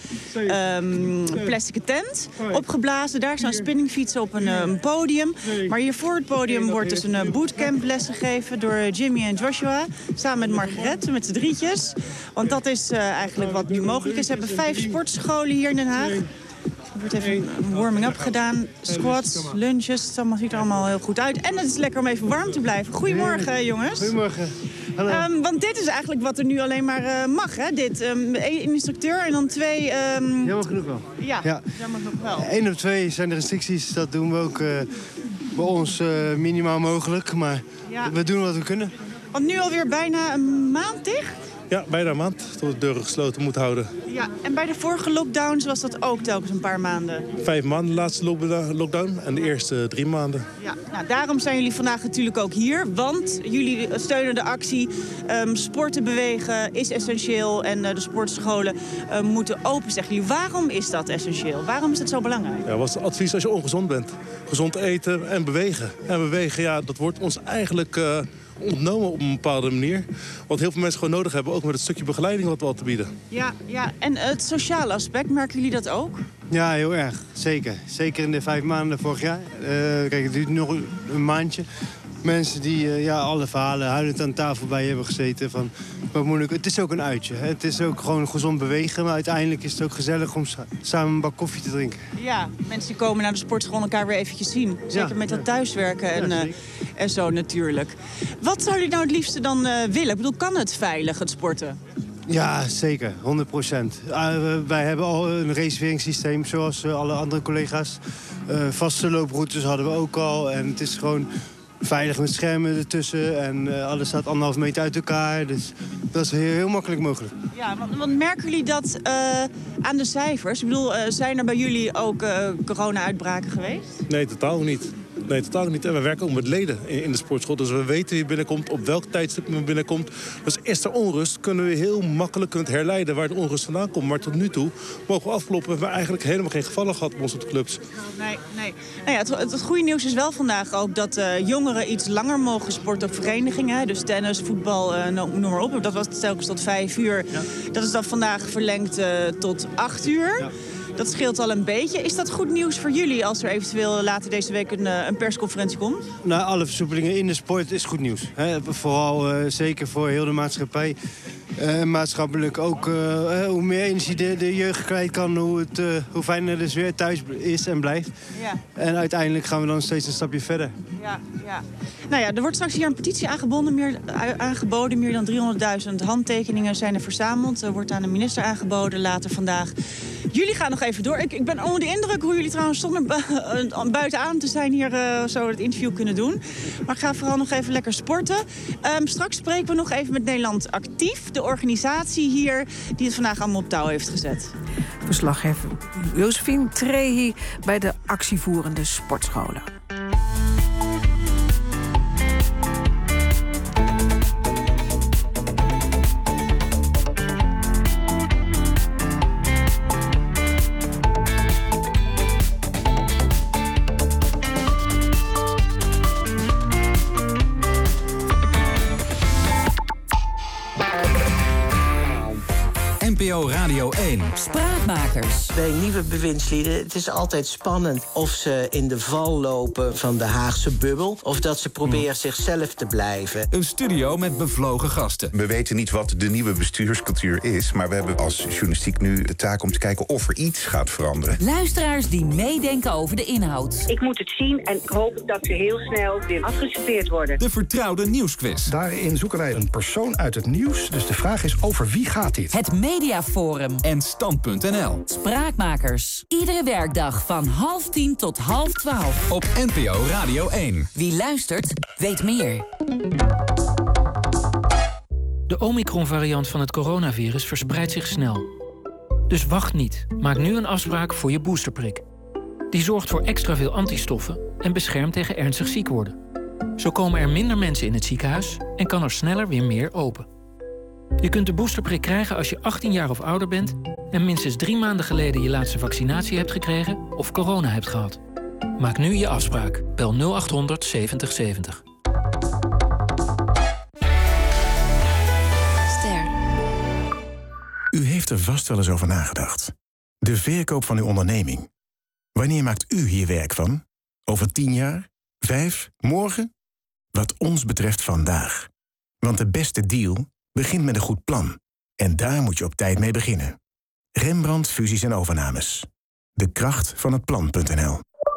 um, plastic tent opgeblazen. Daar staan spinningfietsen op een uh, podium. Maar hier voor het podium wordt dus een uh, bootcamples gegeven door Jimmy en Joshua. Samen met Margaret, met z'n drietjes. Want dat is uh, eigenlijk wat nu mogelijk is. Ze hebben vijf sportscholen hier in Den Haag. Er wordt even een warming-up gedaan. Squats, lunches, het ziet er allemaal heel goed uit. En het is lekker om even warm te blijven. Goedemorgen, jongens. Goedemorgen. Hallo. Um, want dit is eigenlijk wat er nu alleen maar uh, mag, hè? Dit, um, één instructeur en dan twee... Um... Jammer genoeg wel. Ja, ja, jammer genoeg wel. Eén op twee zijn de restricties. Dat doen we ook uh, bij ons uh, minimaal mogelijk. Maar ja. we doen wat we kunnen. Want nu alweer bijna een maand dicht? Ja, bijna een maand tot de deuren gesloten moet houden. Ja, en bij de vorige lockdowns was dat ook telkens een paar maanden? Vijf maanden de laatste lockdown en de eerste drie maanden. Ja, nou, daarom zijn jullie vandaag natuurlijk ook hier. Want jullie steunen de actie um, sporten bewegen is essentieel. En uh, de sportscholen uh, moeten open, zeggen jullie. Waarom is dat essentieel? Waarom is het zo belangrijk? Ja, wat is het advies als je ongezond bent? Gezond eten en bewegen. En bewegen, ja, dat wordt ons eigenlijk... Uh, ontnomen op een bepaalde manier. Wat heel veel mensen gewoon nodig hebben, ook met het stukje begeleiding wat we al te bieden. Ja, ja, en het sociale aspect, merken jullie dat ook? Ja, heel erg. Zeker. Zeker in de vijf maanden vorig jaar. Uh, kijk, het duurt nog een maandje. Mensen die uh, ja, alle verhalen huilend aan tafel bij hebben gezeten. Van, wat moeilijk. Het is ook een uitje. Hè. Het is ook gewoon gezond bewegen. Maar uiteindelijk is het ook gezellig om sa samen een bak koffie te drinken. Ja, mensen die komen naar de sportschool elkaar weer eventjes zien. Zeker ja, met dat thuiswerken en, ja, uh, en zo natuurlijk. Wat zou je nou het liefste dan uh, willen? Ik bedoel, kan het veilig, het sporten? Ja, zeker. honderd procent. Uh, wij hebben al een reserveringssysteem zoals uh, alle andere collega's. Uh, vaste looproutes hadden we ook al. En het is gewoon... veilig met schermen ertussen en uh, alles staat anderhalf meter uit elkaar. Dus dat is heel, heel makkelijk mogelijk. Ja, want, want merken jullie dat uh, aan de cijfers? Ik bedoel, uh, zijn er bij jullie ook uh, corona-uitbraken geweest? Nee, totaal niet. Nee, totaal niet. En we werken ook met leden in, in de sportschool. Dus we weten wie binnenkomt, op welk tijdstip men binnenkomt. Dus is er onrust, kunnen we heel makkelijk het herleiden waar de onrust vandaan komt. Maar tot nu toe mogen we afkloppen. We hebben eigenlijk helemaal geen gevallen gehad bij onze clubs. Nee, nee. Nou ja, het, het, het goede nieuws is wel vandaag ook dat uh, jongeren iets langer mogen sporten op verenigingen. Dus tennis, voetbal, uh, noem maar op. Dat was telkens tot vijf uur. Ja. Dat is dan vandaag verlengd uh, tot acht uur. Ja. Dat scheelt al een beetje. Is dat goed nieuws voor jullie als er eventueel later deze week een, een persconferentie komt? Nou, alle versoepelingen in de sport is goed nieuws. He, vooral uh, zeker voor heel de maatschappij. Uh, maatschappelijk ook, uh, hoe meer energie de, de jeugd kwijt kan, hoe, het, uh, hoe fijner de sfeer thuis is en blijft. Ja. En uiteindelijk gaan we dan steeds een stapje verder. Ja, ja. Nou ja, er wordt straks hier een petitie aangeboden. Meer, aangeboden. Meer dan driehonderdduizend handtekeningen zijn er verzameld. Er wordt aan de minister aangeboden later vandaag. Jullie gaan nog even door. Ik, ik ben onder de indruk hoe jullie trouwens zonder bu buitenaan te zijn hier uh, zo het interview kunnen doen. Maar ik ga vooral nog even lekker sporten. Um, straks spreken we nog even met Nederland Actief. De organisatie hier die het vandaag allemaal op touw heeft gezet. Verslaggever Josephine Trehi bij de actievoerende sportscholen. O Radio één. Spraakmakers. Bij nieuwe bewindslieden, het is altijd spannend of ze in de val lopen van de Haagse bubbel, of dat ze proberen zichzelf te blijven. Een studio met bevlogen gasten. We weten niet wat de nieuwe bestuurscultuur is, maar we hebben als journalistiek nu de taak om te kijken of er iets gaat veranderen. Luisteraars die meedenken over de inhoud. Ik moet het zien en hoop dat ze heel snel weer afgeserveerd worden. De vertrouwde nieuwsquiz. Daarin zoeken wij een persoon uit het nieuws. Dus de vraag is, over wie gaat dit? Het Mediaforum. En stand punt n l. Spraakmakers. Iedere werkdag van half tien tot half twaalf. Op N P O Radio één. Wie luistert, weet meer. De Omicron-variant van het coronavirus verspreidt zich snel. Dus wacht niet. Maak nu een afspraak voor je boosterprik. Die zorgt voor extra veel antistoffen en beschermt tegen ernstig ziek worden. Zo komen er minder mensen in het ziekenhuis en kan er sneller weer meer open. Je kunt de boosterprik krijgen als je achttien jaar of ouder bent en minstens drie maanden geleden je laatste vaccinatie hebt gekregen of corona hebt gehad. Maak nu je afspraak. Bel nul acht honderd zeventig zeventig. Ster. U heeft er vast wel eens over nagedacht. De verkoop van uw onderneming. Wanneer maakt u hier werk van? Over tien jaar? Vijf? Morgen? Wat ons betreft vandaag. Want de beste deal begint met een goed plan. En daar moet je op tijd mee beginnen. Rembrandt Fusies en Overnames. De kracht van het plan punt n l.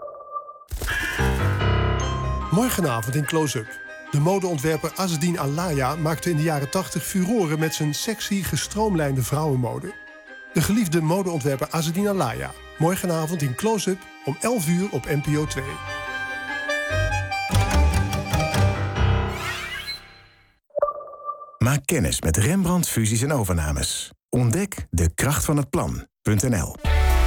Morgenavond in Close-up. De modeontwerper Azzedine Alaya maakte in de jaren tachtig furoren met zijn sexy, gestroomlijnde vrouwenmode. De geliefde modeontwerper Azzedine Alaya. Morgenavond in Close-up om elf uur op N P O twee. Maak kennis met Rembrandt Fusies en Overnames. Ontdek de kracht van het plan punt n l.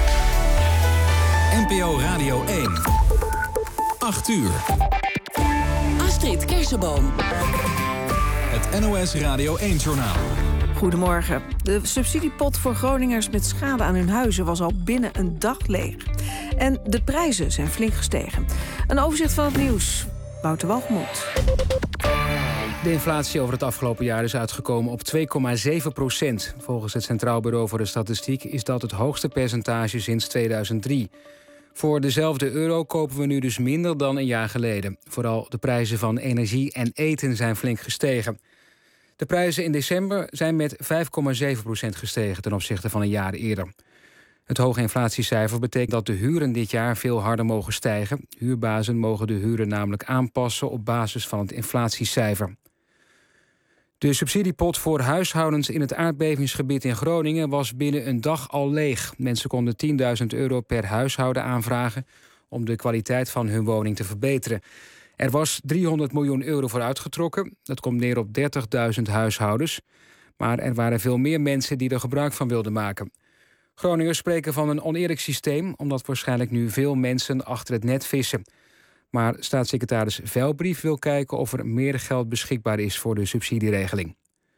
N P O Radio één. acht uur. Astrid Kersenboom. Het N O S Radio één-journaal. Goedemorgen. De subsidiepot voor Groningers met schade aan hun huizen was al binnen een dag leeg. En de prijzen zijn flink gestegen. Een overzicht van het nieuws. Wouter Walgemoed. De inflatie over het afgelopen jaar is uitgekomen op twee komma zeven procent. Volgens het Centraal Bureau voor de Statistiek is dat het hoogste percentage sinds tweeduizend drie. Voor dezelfde euro kopen we nu dus minder dan een jaar geleden. Vooral de prijzen van energie en eten zijn flink gestegen. De prijzen in december zijn met vijf komma zeven procent gestegen ten opzichte van een jaar eerder. Het hoge inflatiecijfer betekent dat de huren dit jaar veel harder mogen stijgen. Huurbazen mogen de huren namelijk aanpassen op basis van het inflatiecijfer. De subsidiepot voor huishoudens in het aardbevingsgebied in Groningen was binnen een dag al leeg. Mensen konden tienduizend euro per huishouden aanvragen om de kwaliteit van hun woning te verbeteren. Er was driehonderd miljoen euro voor uitgetrokken. Dat komt neer op dertigduizend huishoudens. Maar er waren veel meer mensen die er gebruik van wilden maken. Groningers spreken van een oneerlijk systeem, omdat waarschijnlijk nu veel mensen achter het net vissen. Maar staatssecretaris Velbrief wil kijken of er meer geld beschikbaar is voor de subsidieregeling.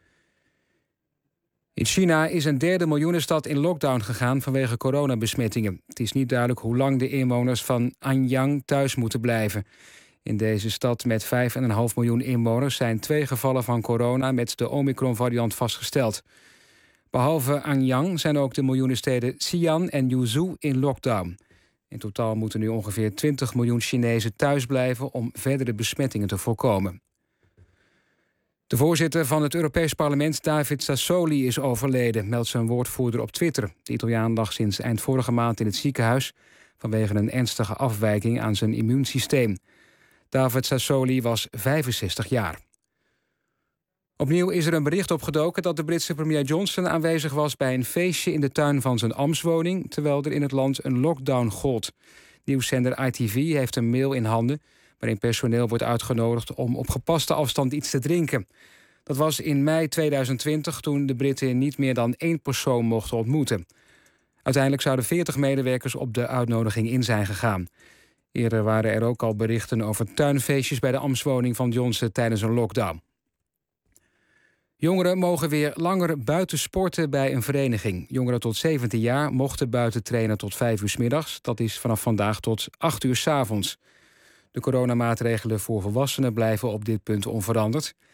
In China is een derde miljoenenstad in lockdown gegaan vanwege coronabesmettingen. Het is niet duidelijk hoe lang de inwoners van Anyang thuis moeten blijven. In deze stad met vijf komma vijf miljoen inwoners zijn twee gevallen van corona met de Omicron-variant vastgesteld. Behalve Anyang zijn ook de miljoenensteden Xi'an en Yuzhou in lockdown. In totaal moeten nu ongeveer twintig miljoen Chinezen thuis blijven om verdere besmettingen te voorkomen. De voorzitter van het Europees Parlement, David Sassoli, is overleden, meldt zijn woordvoerder op Twitter. De Italiaan lag sinds eind vorige maand in het ziekenhuis vanwege een ernstige afwijking aan zijn immuunsysteem. David Sassoli was vijfenzestig jaar. Opnieuw is er een bericht opgedoken dat de Britse premier Johnson aanwezig was bij een feestje in de tuin van zijn ambtswoning, terwijl er in het land een lockdown gold. Nieuwszender I T V heeft een mail in handen waarin personeel wordt uitgenodigd om op gepaste afstand iets te drinken. Dat was in mei tweeduizend twintig, toen de Britten niet meer dan één persoon mochten ontmoeten. Uiteindelijk zouden veertig medewerkers op de uitnodiging in zijn gegaan. Eerder waren er ook al berichten over tuinfeestjes bij de ambtswoning van Johnson tijdens een lockdown. Jongeren mogen weer langer buiten sporten bij een vereniging. Jongeren tot zeventien jaar mochten buiten trainen tot vijf uur 's middags. Dat is vanaf vandaag tot acht uur 's avonds. De coronamaatregelen voor volwassenen blijven op dit punt onveranderd.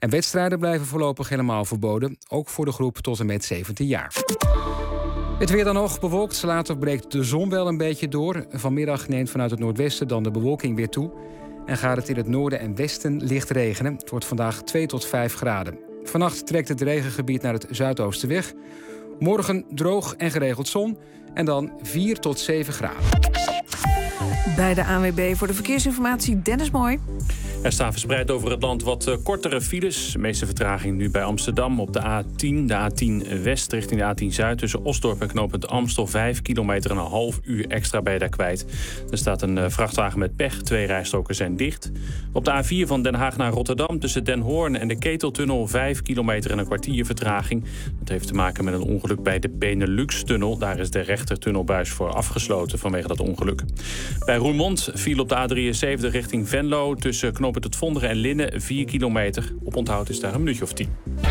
En wedstrijden blijven voorlopig helemaal verboden, ook voor de groep tot en met zeventien jaar. Het weer dan nog bewolkt, later breekt de zon wel een beetje door. Vanmiddag neemt vanuit het noordwesten dan de bewolking weer toe. En gaat het in het noorden en westen licht regenen. Het wordt vandaag twee tot vijf graden. Vannacht trekt het regengebied naar het zuidoosten weg. Morgen droog en geregeld zon. En dan vier tot zeven graden. Bij de A N W B voor de verkeersinformatie Dennis Mooi. Er staan verspreid over het land wat uh, kortere files. De meeste vertraging nu bij Amsterdam op de A tien. De A tien West richting de A tien Zuid. Tussen Osdorp en knooppunt Amstel. Vijf kilometer en een half uur extra ben je daar kwijt. Er staat een uh, vrachtwagen met pech. Twee rijstroken zijn dicht. Op de A vier van Den Haag naar Rotterdam. Tussen Den Hoorn en de Keteltunnel. Vijf kilometer en een kwartier vertraging. Dat heeft te maken met een ongeluk bij de Benelux-tunnel. Daar is de rechtertunnelbuis voor afgesloten vanwege dat ongeluk. Bij Roermond viel op de A drieënzeventig richting Venlo. Tussen knooppunt het Vonderen en Linnen, vier kilometer. Op onthoud is daar een minuutje of tien.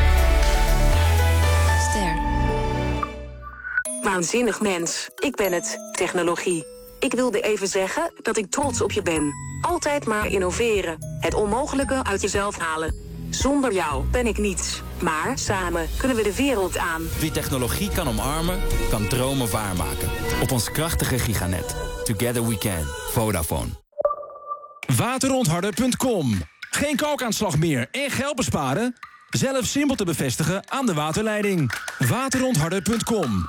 Ster. Waanzinnig mens. Ik ben het. Technologie. Ik wilde even zeggen dat ik trots op je ben. Altijd maar innoveren. Het onmogelijke uit jezelf halen. Zonder jou ben ik niets. Maar samen kunnen we de wereld aan. Wie technologie kan omarmen, kan dromen waarmaken. Op ons krachtige giganet. Together we can. Vodafone. Waterontharder punt com. Geen kalkaanslag meer en geld besparen? Zelf simpel te bevestigen aan de waterleiding. Waterontharder punt com.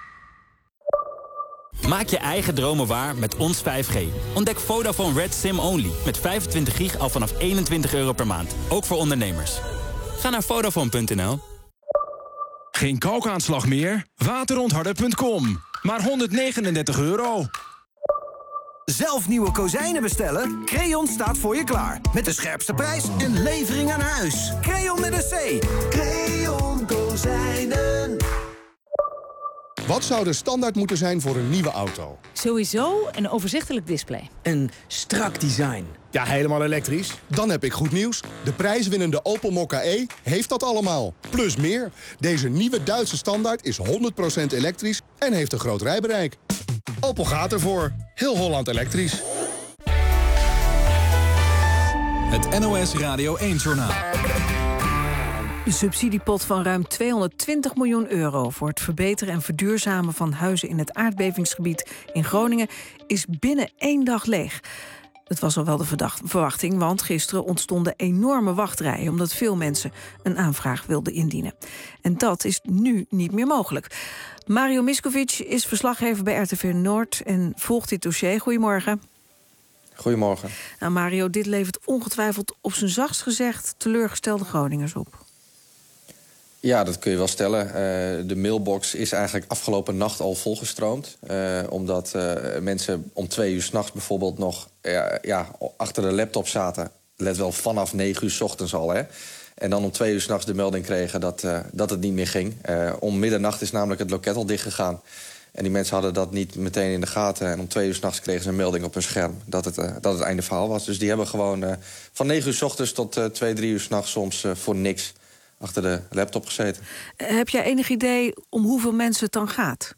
Maak je eigen dromen waar met ons vijf G. Ontdek Vodafone Red Sim Only met vijfentwintig gig al vanaf eenentwintig euro per maand. Ook voor ondernemers. Ga naar Vodafone punt n l. Geen kalkaanslag meer? Waterontharder punt com. Maar honderdnegenendertig euro. Zelf nieuwe kozijnen bestellen? Creon staat voor je klaar. Met de scherpste prijs en levering aan huis. Creon met een C. Creon Kozijnen. Wat zou de standaard moeten zijn voor een nieuwe auto? Sowieso een overzichtelijk display. Een strak design. Ja, helemaal elektrisch? Dan heb ik goed nieuws. De prijswinnende Opel Mokka-e heeft dat allemaal. Plus meer. Deze nieuwe Duitse standaard is honderd procent elektrisch en heeft een groot rijbereik. Opel gaat ervoor. Heel Holland elektrisch. Het N O S Radio één-journaal. De subsidiepot van ruim tweehonderdtwintig miljoen euro... voor het verbeteren en verduurzamen van huizen in het aardbevingsgebied in Groningen... is binnen één dag leeg. Dat was al wel de verwachting, want gisteren ontstonden enorme wachtrijen... omdat veel mensen een aanvraag wilden indienen. En dat is nu niet meer mogelijk. Mario Miskovic is verslaggever bij R T V Noord en volgt dit dossier. Goedemorgen. Goedemorgen. Nou Mario, dit levert ongetwijfeld op zijn zachtst gezegd teleurgestelde Groningers op. Ja, dat kun je wel stellen. Uh, de mailbox is eigenlijk afgelopen nacht al volgestroomd. Uh, omdat uh, mensen om twee uur 's nachts bijvoorbeeld nog uh, ja, achter de laptop zaten. Let wel vanaf negen uur 's ochtends al, hè. En dan om twee uur 's nachts de melding kregen dat, uh, dat het niet meer ging. Uh, om middernacht is namelijk het loket al dichtgegaan. En die mensen hadden dat niet meteen in de gaten. En om twee uur 's nachts kregen ze een melding op hun scherm dat het, uh, dat het einde verhaal was. Dus die hebben gewoon uh, van negen uur 's ochtends tot uh, twee, drie uur 's nachts soms uh, voor niks achter de laptop gezeten. Heb jij enig idee om hoeveel mensen het dan gaat?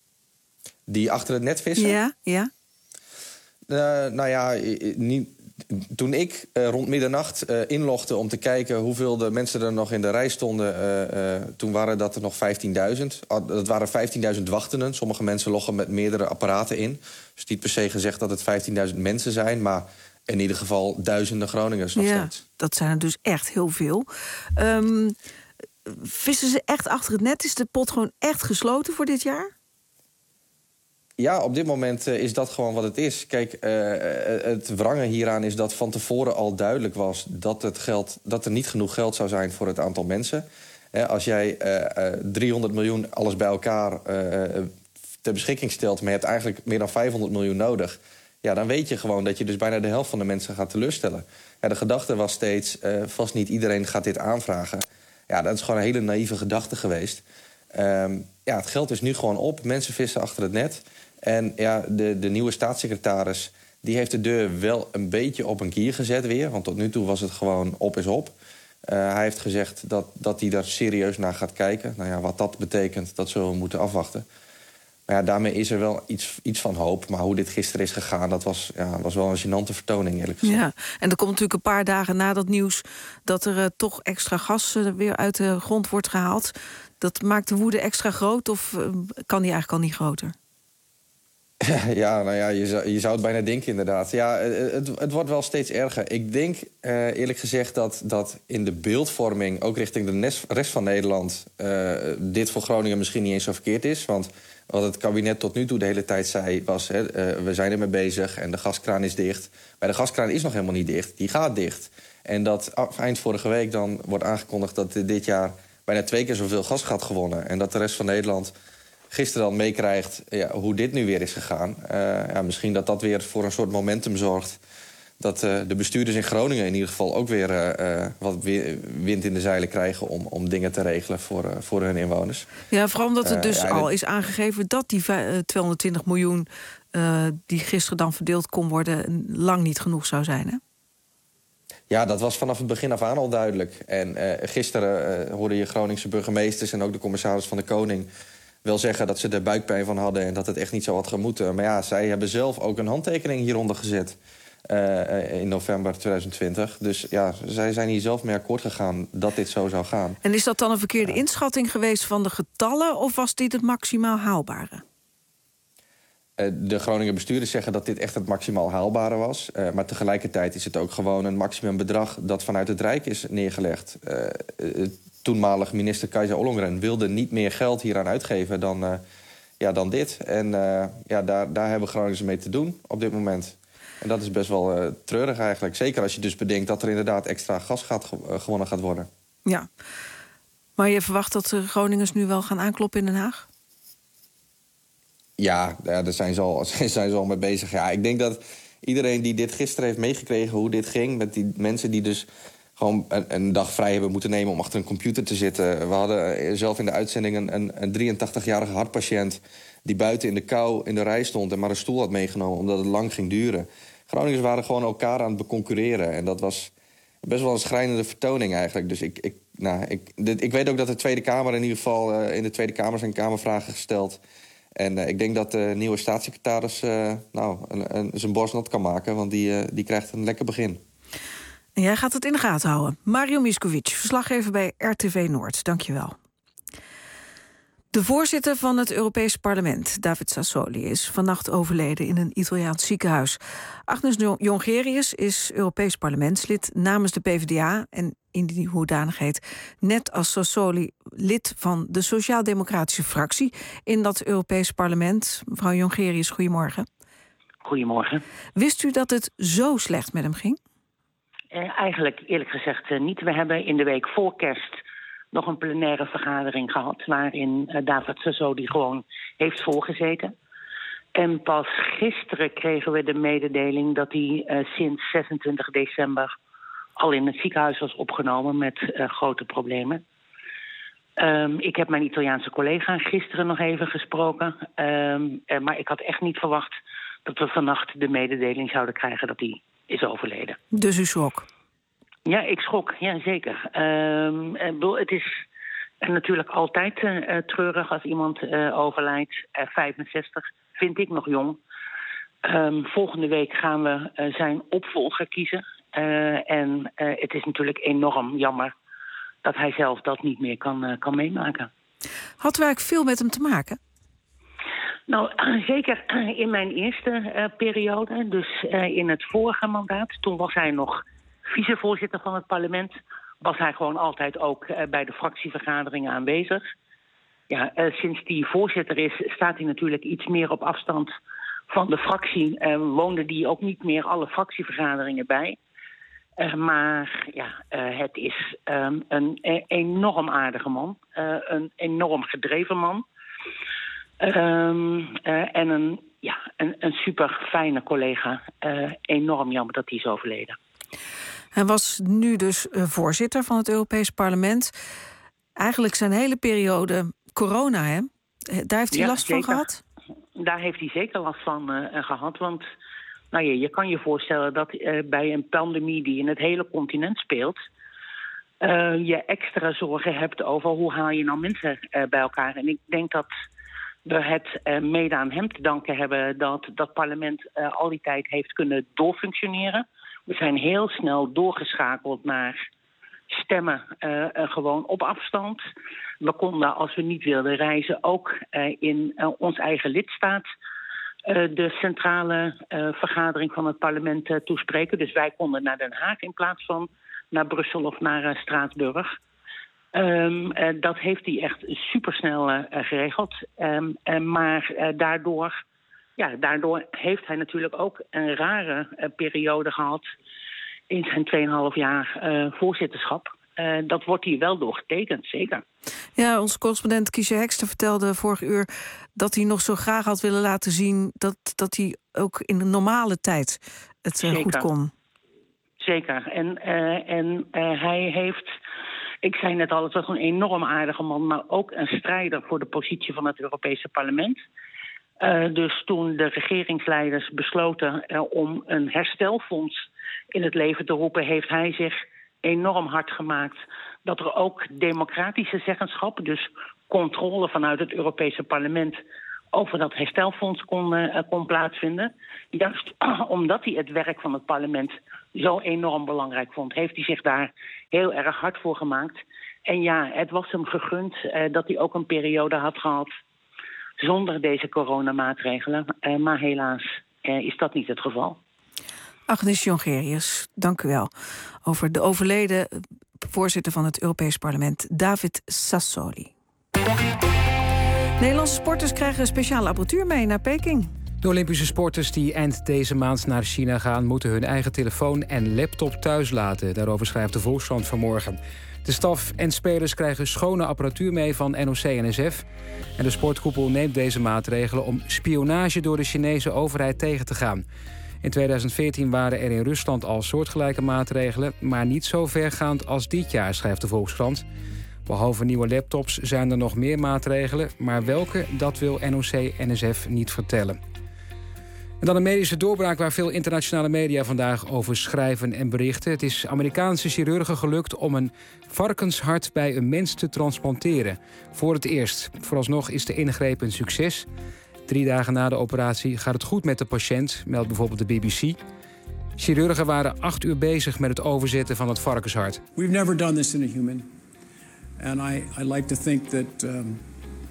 Die achter het net vissen? Ja, ja. Uh, nou ja, niet, toen ik uh, rond middernacht uh, inlogde om te kijken hoeveel de mensen er nog in de rij stonden, Uh, uh, toen waren dat er nog vijftienduizend. Uh, dat waren vijftienduizend wachtenden. Sommige mensen loggen met meerdere apparaten in. Dus niet per se gezegd dat het vijftienduizend mensen zijn, maar in ieder geval duizenden Groningers nog ja, steeds. Dat zijn er dus echt heel veel. Um, vissen ze echt achter het net? Is de pot gewoon echt gesloten voor dit jaar? Ja, op dit moment uh, is dat gewoon wat het is. Kijk, uh, het wrange hieraan is dat van tevoren al duidelijk was dat, het geld, dat er niet genoeg geld zou zijn voor het aantal mensen. Uh, als jij uh, uh, driehonderd miljoen alles bij elkaar uh, ter beschikking stelt, maar je hebt eigenlijk meer dan vijfhonderd miljoen nodig, ja, dan weet je gewoon dat je dus bijna de helft van de mensen gaat teleurstellen. Ja, de gedachte was steeds, uh, vast niet iedereen gaat dit aanvragen. Ja, dat is gewoon een hele naïeve gedachte geweest. Um, ja, het geld is nu gewoon op. Mensen vissen achter het net. En ja, de, de nieuwe staatssecretaris die heeft de deur wel een beetje op een kier gezet weer. Want tot nu toe was het gewoon op is op. Uh, hij heeft gezegd dat, dat hij daar serieus naar gaat kijken. Nou ja, wat dat betekent, dat zullen we moeten afwachten. Maar ja, daarmee is er wel iets, iets van hoop. Maar hoe dit gisteren is gegaan, dat was, ja, was wel een gênante vertoning, eerlijk gezegd. Ja, en er komt natuurlijk een paar dagen na dat nieuws dat er uh, toch extra gas uh, weer uit de grond wordt gehaald. Dat maakt de woede extra groot of uh, kan die eigenlijk al niet groter? Ja, nou ja, je zou, je zou het bijna denken inderdaad. Ja, het, het wordt wel steeds erger. Ik denk uh, eerlijk gezegd dat, dat in de beeldvorming, ook richting de rest van Nederland, uh, dit voor Groningen misschien niet eens zo verkeerd is. Want wat het kabinet tot nu toe de hele tijd zei was, hè, uh, we zijn ermee bezig en de gaskraan is dicht. Maar de gaskraan is nog helemaal niet dicht, die gaat dicht. En dat eind vorige week dan wordt aangekondigd dat dit jaar bijna twee keer zoveel gas gaat gewonnen. En dat de rest van Nederland gisteren dan meekrijgt ja, hoe dit nu weer is gegaan. Uh, ja, misschien dat dat weer voor een soort momentum zorgt dat uh, de bestuurders in Groningen in ieder geval ook weer uh, wat wind in de zeilen krijgen om, om dingen te regelen voor, uh, voor hun inwoners. Ja, vooral omdat het dus uh, ja, al dit... is aangegeven dat die tweehonderdtwintig miljoen uh, die gisteren dan verdeeld kon worden lang niet genoeg zou zijn, hè? Ja, dat was vanaf het begin af aan al duidelijk. En uh, gisteren uh, hoorde je Groningse burgemeesters en ook de commissaris van de Koning wel zeggen dat ze er buikpijn van hadden en dat het echt niet zo had gemoeten. Maar ja, zij hebben zelf ook een handtekening hieronder gezet uh, in november tweeduizend twintig. Dus ja, zij zijn hier zelf mee akkoord gegaan dat dit zo zou gaan. En is dat dan een verkeerde inschatting geweest van de getallen of was dit het maximaal haalbare? De Groninger bestuurders zeggen dat dit echt het maximaal haalbare was. Uh, maar tegelijkertijd is het ook gewoon een maximumbedrag dat vanuit het Rijk is neergelegd. Uh, uh, toenmalig minister Kajsa Ollongren wilde niet meer geld hieraan uitgeven dan, uh, ja, dan dit. En uh, ja, daar, daar hebben Groningers mee te doen op dit moment. En dat is best wel uh, treurig eigenlijk. Zeker als je dus bedenkt dat er inderdaad extra gas gaat, uh, gewonnen gaat worden. Ja, maar je verwacht dat de Groningers nu wel gaan aankloppen in Den Haag? Ja, ja, daar zijn ze, al, zijn ze al mee bezig. Ja, ik denk dat iedereen die dit gisteren heeft meegekregen, hoe dit ging, met die mensen die dus gewoon een, een dag vrij hebben moeten nemen om achter een computer te zitten. We hadden zelf in de uitzending een, een, een drieëntachtigjarige hartpatiënt die buiten in de kou in de rij stond en maar een stoel had meegenomen omdat het lang ging duren. Groningers waren gewoon elkaar aan het beconcurreren. En dat was best wel een schrijnende vertoning eigenlijk. Dus ik, ik, nou, ik, dit, ik weet ook dat de Tweede Kamer in ieder geval uh, in de Tweede Kamer zijn Kamervragen gesteld. En uh, ik denk dat de nieuwe staatssecretaris uh, nou, een, een, zijn borst nat kan maken, want die, uh, die krijgt een lekker begin. En jij gaat het in de gaten houden. Mario Miskovic, verslaggever bij R T V Noord. Dank je wel. De voorzitter van het Europees Parlement, David Sassoli, is vannacht overleden in een Italiaans ziekenhuis. Agnes Jongerius is Europees parlementslid namens de P v d A en in die hoedanigheid net als Sassoli lid van de Sociaal-Democratische fractie in dat Europees Parlement. Mevrouw Jongerius, goedemorgen. Goedemorgen. Wist u dat het zo slecht met hem ging? Eh, eigenlijk eerlijk gezegd uh, niet. We hebben in de week voor kerst nog een plenaire vergadering gehad waarin uh, David Sassoli gewoon heeft voorgezeten. En pas gisteren kregen we de mededeling dat hij uh, sinds zesentwintig december al in het ziekenhuis was opgenomen met uh, grote problemen. Um, ik heb mijn Italiaanse collega gisteren nog even gesproken. Um, uh, maar ik had echt niet verwacht dat we vannacht de mededeling zouden krijgen dat hij is overleden. Dus u schrok? Ja, ik schrok, ja zeker. Um, het is natuurlijk altijd uh, treurig als iemand uh, overlijdt. Uh, vijfenzestig, vind ik nog jong. Um, volgende week gaan we uh, zijn opvolger kiezen. Uh, en uh, het is natuurlijk enorm jammer dat hij zelf dat niet meer kan, uh, kan meemaken. Had u eigenlijk veel met hem te maken? Nou, uh, zeker uh, in mijn eerste uh, periode, dus uh, in het vorige mandaat. Toen was hij nog vicevoorzitter van het parlement. Was hij gewoon altijd ook uh, bij de fractievergaderingen aanwezig. Ja, uh, sinds die voorzitter is, staat hij natuurlijk iets meer op afstand van de fractie. Uh, woonde die ook niet meer alle fractievergaderingen bij. Uh, maar ja, uh, het is um, een e- enorm aardige man. Uh, een enorm gedreven man. Um, uh, en een, ja, een, een super fijne collega. Uh, enorm jammer dat hij is overleden. Hij was nu dus uh, voorzitter van het Europees Parlement. Eigenlijk zijn hele periode corona, hè? Daar heeft hij ja, last zeker. van gehad? Daar heeft hij zeker last van uh, gehad, want nou ja, je kan je voorstellen dat uh, bij een pandemie die in het hele continent speelt, Uh, je extra zorgen hebt over hoe haal je nou mensen uh, bij elkaar. En ik denk dat we het uh, mede aan hem te danken hebben dat dat parlement uh, al die tijd heeft kunnen doorfunctioneren. We zijn heel snel doorgeschakeld naar stemmen uh, uh, gewoon op afstand. We konden, als we niet wilden reizen, ook uh, in uh, ons eigen lidstaat uh, de centrale uh, vergadering van het parlement uh, toespreken. Dus wij konden naar Den Haag in plaats van naar Brussel of naar uh, Straatsburg. Um, uh, dat heeft hij echt supersnel uh, geregeld. Um, uh, maar uh, daardoor, ja, daardoor heeft hij natuurlijk ook een rare uh, periode gehad in zijn tweeënhalf jaar uh, voorzitterschap. Uh, dat wordt hier wel door getekend, zeker. Ja, onze correspondent Kiesje Hekster vertelde vorige uur dat hij nog zo graag had willen laten zien dat, dat hij ook in de normale tijd het uh, goed kon. Zeker. En, uh, en uh, hij heeft, ik zei net al, het was een enorm aardige man, maar ook een strijder voor de positie van het Europese parlement. Uh, dus toen de regeringsleiders besloten uh, om een herstelfonds in het leven te roepen, heeft hij zich enorm hard gemaakt dat er ook democratische zeggenschap, dus controle vanuit het Europese parlement over dat herstelfonds kon, uh, kon plaatsvinden. Juist omdat hij het werk van het parlement zo enorm belangrijk vond, heeft hij zich daar heel erg hard voor gemaakt. En ja, het was hem gegund uh, dat hij ook een periode had gehad zonder deze coronamaatregelen. Uh, maar helaas uh, is dat niet het geval. Agnes Jongerius, dank u wel. Over de overleden voorzitter van het Europees Parlement, David Sassoli. Nederlandse sporters krijgen speciale apparatuur mee naar Peking. De Olympische sporters die eind deze maand naar China gaan, moeten hun eigen telefoon en laptop thuis laten. Daarover schrijft de Volkskrant vanmorgen. De staf en spelers krijgen schone apparatuur mee van N O C N S F. En de sportkoepel neemt deze maatregelen om spionage door de Chinese overheid tegen te gaan. In tweeduizend veertien waren er in Rusland al soortgelijke maatregelen, maar niet zo vergaand als dit jaar, schrijft de Volkskrant. Behalve nieuwe laptops zijn er nog meer maatregelen, maar welke, dat wil N O C N S F niet vertellen. En dan een medische doorbraak waar veel internationale media vandaag over schrijven en berichten. Het is Amerikaanse chirurgen gelukt om een varkenshart bij een mens te transplanteren. Voor het eerst. Vooralsnog is de ingreep een succes. Drie dagen na de operatie gaat het goed met de patiënt, meldt bijvoorbeeld de B B C. Chirurgen waren acht uur bezig met het overzetten van het varkenshart. We've never done this in a human. And I, I like to think that um,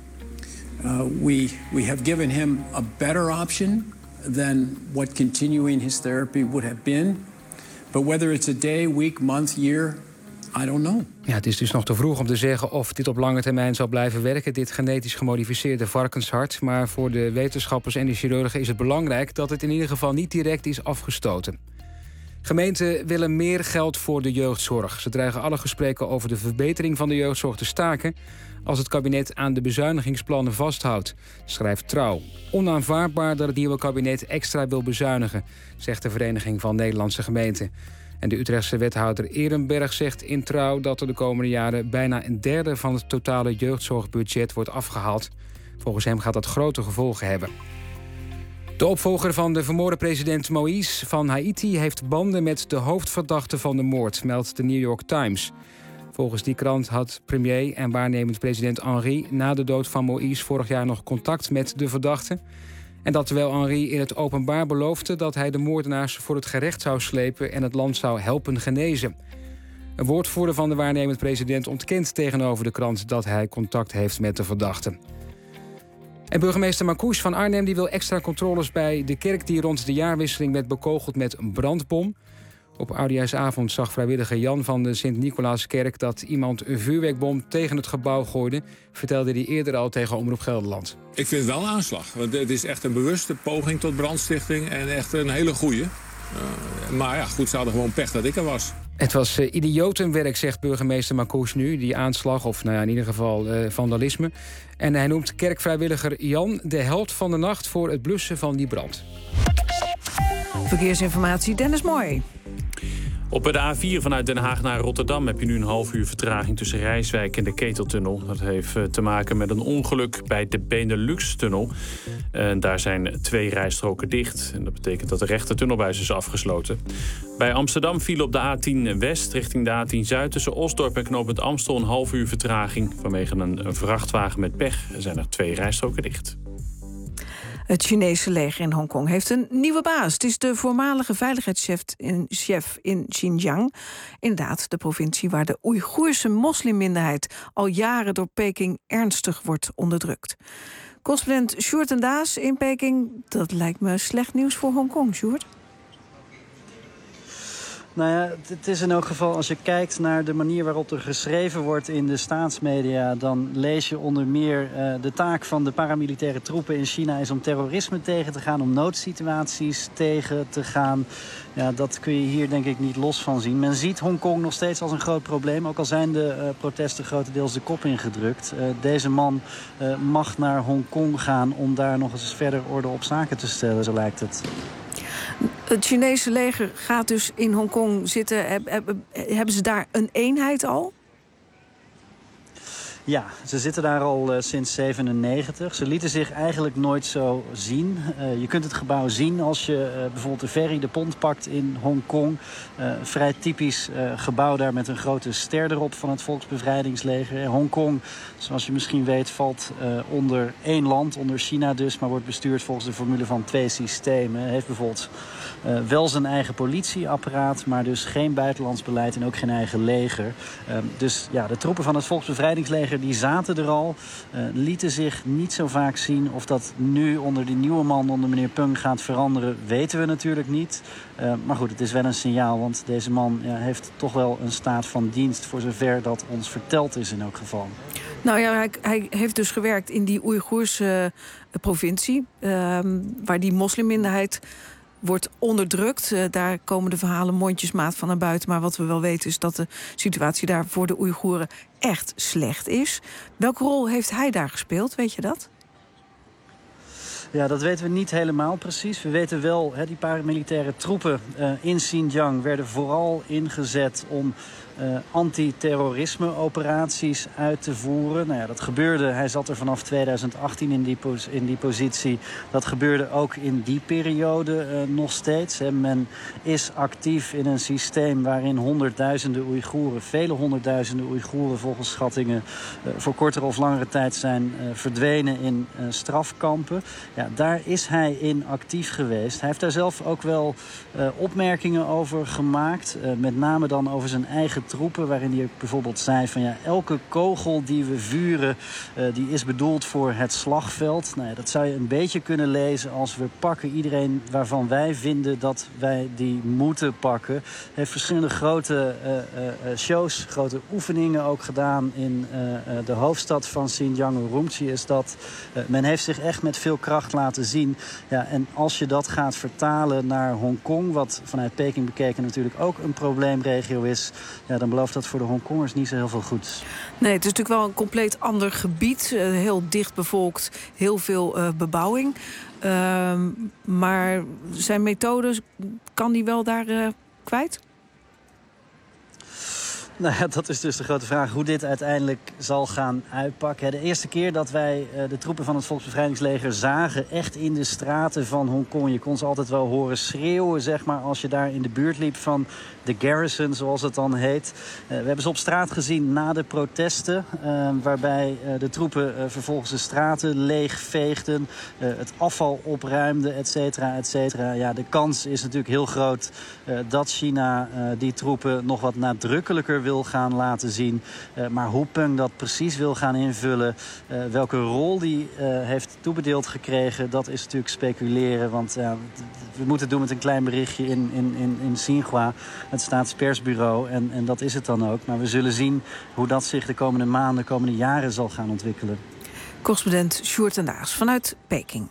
uh, we, we have given him a better option than what continuing his therapy would have been. But whether it's a day, week, month, year, I don't know. Ja, het is dus nog te vroeg om te zeggen of dit op lange termijn zal blijven werken, dit genetisch gemodificeerde varkenshart. Maar voor de wetenschappers en de chirurgen is het belangrijk dat het in ieder geval niet direct is afgestoten. Gemeenten willen meer geld voor de jeugdzorg. Ze dreigen alle gesprekken over de verbetering van de jeugdzorg te staken als het kabinet aan de bezuinigingsplannen vasthoudt, schrijft Trouw. Onaanvaardbaar dat het nieuwe kabinet extra wil bezuinigen, zegt de Vereniging van Nederlandse Gemeenten. En de Utrechtse wethouder Ehrenberg zegt in Trouw dat er de komende jaren bijna een derde van het totale jeugdzorgbudget wordt afgehaald. Volgens hem gaat dat grote gevolgen hebben. De opvolger van de vermoorde president Moïse van Haïti heeft banden met de hoofdverdachte van de moord, meldt de New York Times. Volgens die krant had premier en waarnemend president Henry na de dood van Moïse vorig jaar nog contact met de verdachte. En dat terwijl Henry in het openbaar beloofde dat hij de moordenaars voor het gerecht zou slepen en het land zou helpen genezen. Een woordvoerder van de waarnemend president ontkent tegenover de krant dat hij contact heeft met de verdachte. En burgemeester Marcouch van Arnhem die wil extra controles bij de kerk die rond de jaarwisseling werd bekogeld met een brandbom. Op oudejaarsavond zag vrijwilliger Jan van de Sint-Nicolaaskerk dat iemand een vuurwerkbom tegen het gebouw gooide, vertelde hij eerder al tegen Omroep Gelderland. Ik vind het wel een aanslag, want het is echt een bewuste poging tot brandstichting en echt een hele goeie. Uh, maar ja, goed, ze hadden gewoon pech dat ik er was. Het was uh, idiotenwerk, zegt burgemeester Marcouch nu, die aanslag, of nou ja, in ieder geval uh, vandalisme. En hij noemt kerkvrijwilliger Jan de held van de nacht voor het blussen van die brand. Verkeersinformatie, Dennis Mooi. Op de A vier vanuit Den Haag naar Rotterdam heb je nu een half uur vertraging tussen Rijswijk en de Keteltunnel. Dat heeft te maken met een ongeluk bij de Benelux-tunnel. En daar zijn twee rijstroken dicht. En dat betekent dat de rechter tunnelbuis is afgesloten. Bij Amsterdam viel op de A tien West richting de A tien Zuid tussen Osdorp en knooppunt Amstel een half uur vertraging. Vanwege een vrachtwagen met pech zijn er twee rijstroken dicht. Het Chinese leger in Hongkong heeft een nieuwe baas. Het is de voormalige veiligheidschef in, chef in Xinjiang. Inderdaad, de provincie waar de Oeigoerse moslimminderheid al jaren door Peking ernstig wordt onderdrukt. Correspondent Sjoerd en Daas in Peking. Dat lijkt me slecht nieuws voor Hongkong, Sjoerd. Nou ja, het is in elk geval, als je kijkt naar de manier waarop er geschreven wordt in de staatsmedia, dan lees je onder meer uh, de taak van de paramilitaire troepen in China is om terrorisme tegen te gaan, om noodsituaties tegen te gaan. Ja, dat kun je hier denk ik niet los van zien. Men ziet Hongkong nog steeds als een groot probleem, ook al zijn de uh, protesten grotendeels de kop ingedrukt. Uh, deze man uh, mag naar Hongkong gaan om daar nog eens verder orde op zaken te stellen, zo lijkt het. Het Chinese leger gaat dus in Hongkong zitten. Hebben ze daar een eenheid al? Ja, ze zitten daar al uh, sinds zevenennegentig. Ze lieten zich eigenlijk nooit zo zien. Uh, je kunt het gebouw zien als je uh, bijvoorbeeld de ferry, de pont pakt in Hongkong. Uh, vrij typisch uh, gebouw daar met een grote ster erop van het Volksbevrijdingsleger. Hongkong, zoals je misschien weet, valt uh, onder één land, onder China dus, maar wordt bestuurd volgens de formule van twee systemen. Heeft bijvoorbeeld uh, wel zijn eigen politieapparaat, maar dus geen buitenlands beleid en ook geen eigen leger. Uh, dus ja, de troepen van het Volksbevrijdingsleger die zaten er al, uh, lieten zich niet zo vaak zien. Of dat nu onder die nieuwe man, onder meneer Peng, gaat veranderen, weten we natuurlijk niet. Uh, maar goed, het is wel een signaal, want deze man ja, heeft toch wel een staat van dienst, voor zover dat ons verteld is in elk geval. Nou ja, hij, hij heeft dus gewerkt in die Oeigoerse uh, provincie, uh, waar die moslimminderheid wordt onderdrukt. Uh, daar komen de verhalen mondjesmaat van naar buiten. Maar wat we wel weten is dat de situatie daar voor de Oeigoeren echt slecht is. Welke rol heeft hij daar gespeeld? Weet je dat? Ja, dat weten we niet helemaal precies. We weten wel, hè, die paramilitaire troepen uh, in Xinjiang werden vooral ingezet om Uh, antiterrorisme-operaties uit te voeren. Nou ja, dat gebeurde, hij zat er vanaf tweeduizend achttien in die, pos- in die positie. Dat gebeurde ook in die periode uh, nog steeds. Hè. Men is actief in een systeem waarin honderdduizenden Oeigoeren, vele honderdduizenden Oeigoeren volgens schattingen, uh, voor kortere of langere tijd zijn uh, verdwenen in uh, strafkampen. Ja, daar is hij in actief geweest. Hij heeft daar zelf ook wel uh, opmerkingen over gemaakt. Uh, met name dan over zijn eigen troepen, waarin hij bijvoorbeeld zei van ja, elke kogel die we vuren, uh, die is bedoeld voor het slagveld. Nou ja, dat zou je een beetje kunnen lezen als we pakken iedereen waarvan wij vinden dat wij die moeten pakken. Hij heeft verschillende grote uh, uh, shows, grote oefeningen ook gedaan in uh, uh, de hoofdstad van Xinjiang, Urumqi is dat. Uh, men heeft zich echt met veel kracht laten zien. Ja, en als je dat gaat vertalen naar Hongkong, wat vanuit Peking bekeken natuurlijk ook een probleemregio is, ja, dan belooft dat voor de Hongkongers niet zo heel veel goeds. Nee, het is natuurlijk wel een compleet ander gebied. Uh, heel dicht bevolkt, heel veel uh, bebouwing. Uh, maar zijn methodes, kan die wel daar uh, kwijt? Nou ja, dat is dus de grote vraag hoe dit uiteindelijk zal gaan uitpakken. De eerste keer dat wij de troepen van het Volksbevrijdingsleger zagen, echt in de straten van Hongkong. Je kon ze altijd wel horen schreeuwen, zeg maar, als je daar in de buurt liep van de garrison, zoals het dan heet. We hebben ze op straat gezien na de protesten, waarbij de troepen vervolgens de straten leegveegden, het afval opruimden, et cetera, et cetera. Ja, de kans is natuurlijk heel groot dat China die troepen nog wat nadrukkelijker wil gaan laten zien. Uh, maar hoe Peng dat precies wil gaan invullen, uh, welke rol die uh, heeft toebedeeld gekregen, dat is natuurlijk speculeren. Want uh, we moeten het doen met een klein berichtje in, in, in, in Xinhua, het staatspersbureau. En, en dat is het dan ook. Maar we zullen zien hoe dat zich de komende maanden, de komende jaren zal gaan ontwikkelen. Correspondent Sjoerd en Daas vanuit Peking.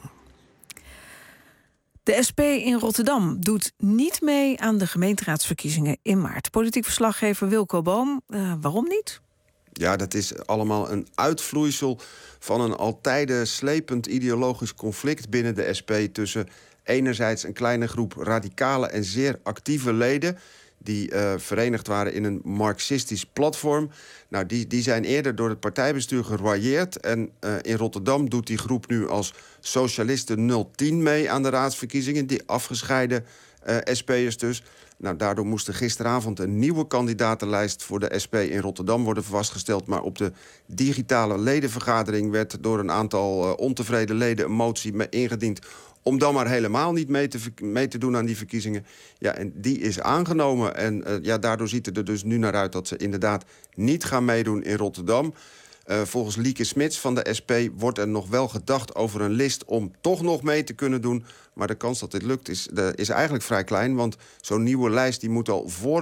De S P in Rotterdam doet niet mee aan de gemeenteraadsverkiezingen in maart. Politiek verslaggever Wilco Boom, uh, waarom niet? Ja, dat is allemaal een uitvloeisel van een al tijden slepend ideologisch conflict binnen de S P tussen enerzijds een kleine groep radicale en zeer actieve leden die uh, verenigd waren in een marxistisch platform. Nou, die, die zijn eerder door het partijbestuur geroyeerd. En uh, in Rotterdam doet die groep nu als Socialisten nul tien mee aan de raadsverkiezingen. Die afgescheiden uh, S P'ers dus. Nou, daardoor moest er gisteravond een nieuwe kandidatenlijst voor de S P in Rotterdam worden vastgesteld. Maar op de digitale ledenvergadering werd door een aantal uh, ontevreden leden een motie ingediend om dan maar helemaal niet mee te, mee te doen aan die verkiezingen. Ja, en die is aangenomen. En uh, ja, daardoor ziet het er dus nu naar uit dat ze inderdaad niet gaan meedoen in Rotterdam. Uh, volgens Lieke Smits van de S P wordt er nog wel gedacht over een list om toch nog mee te kunnen doen. Maar de kans dat dit lukt is, de, is eigenlijk vrij klein. Want zo'n nieuwe lijst die moet al voor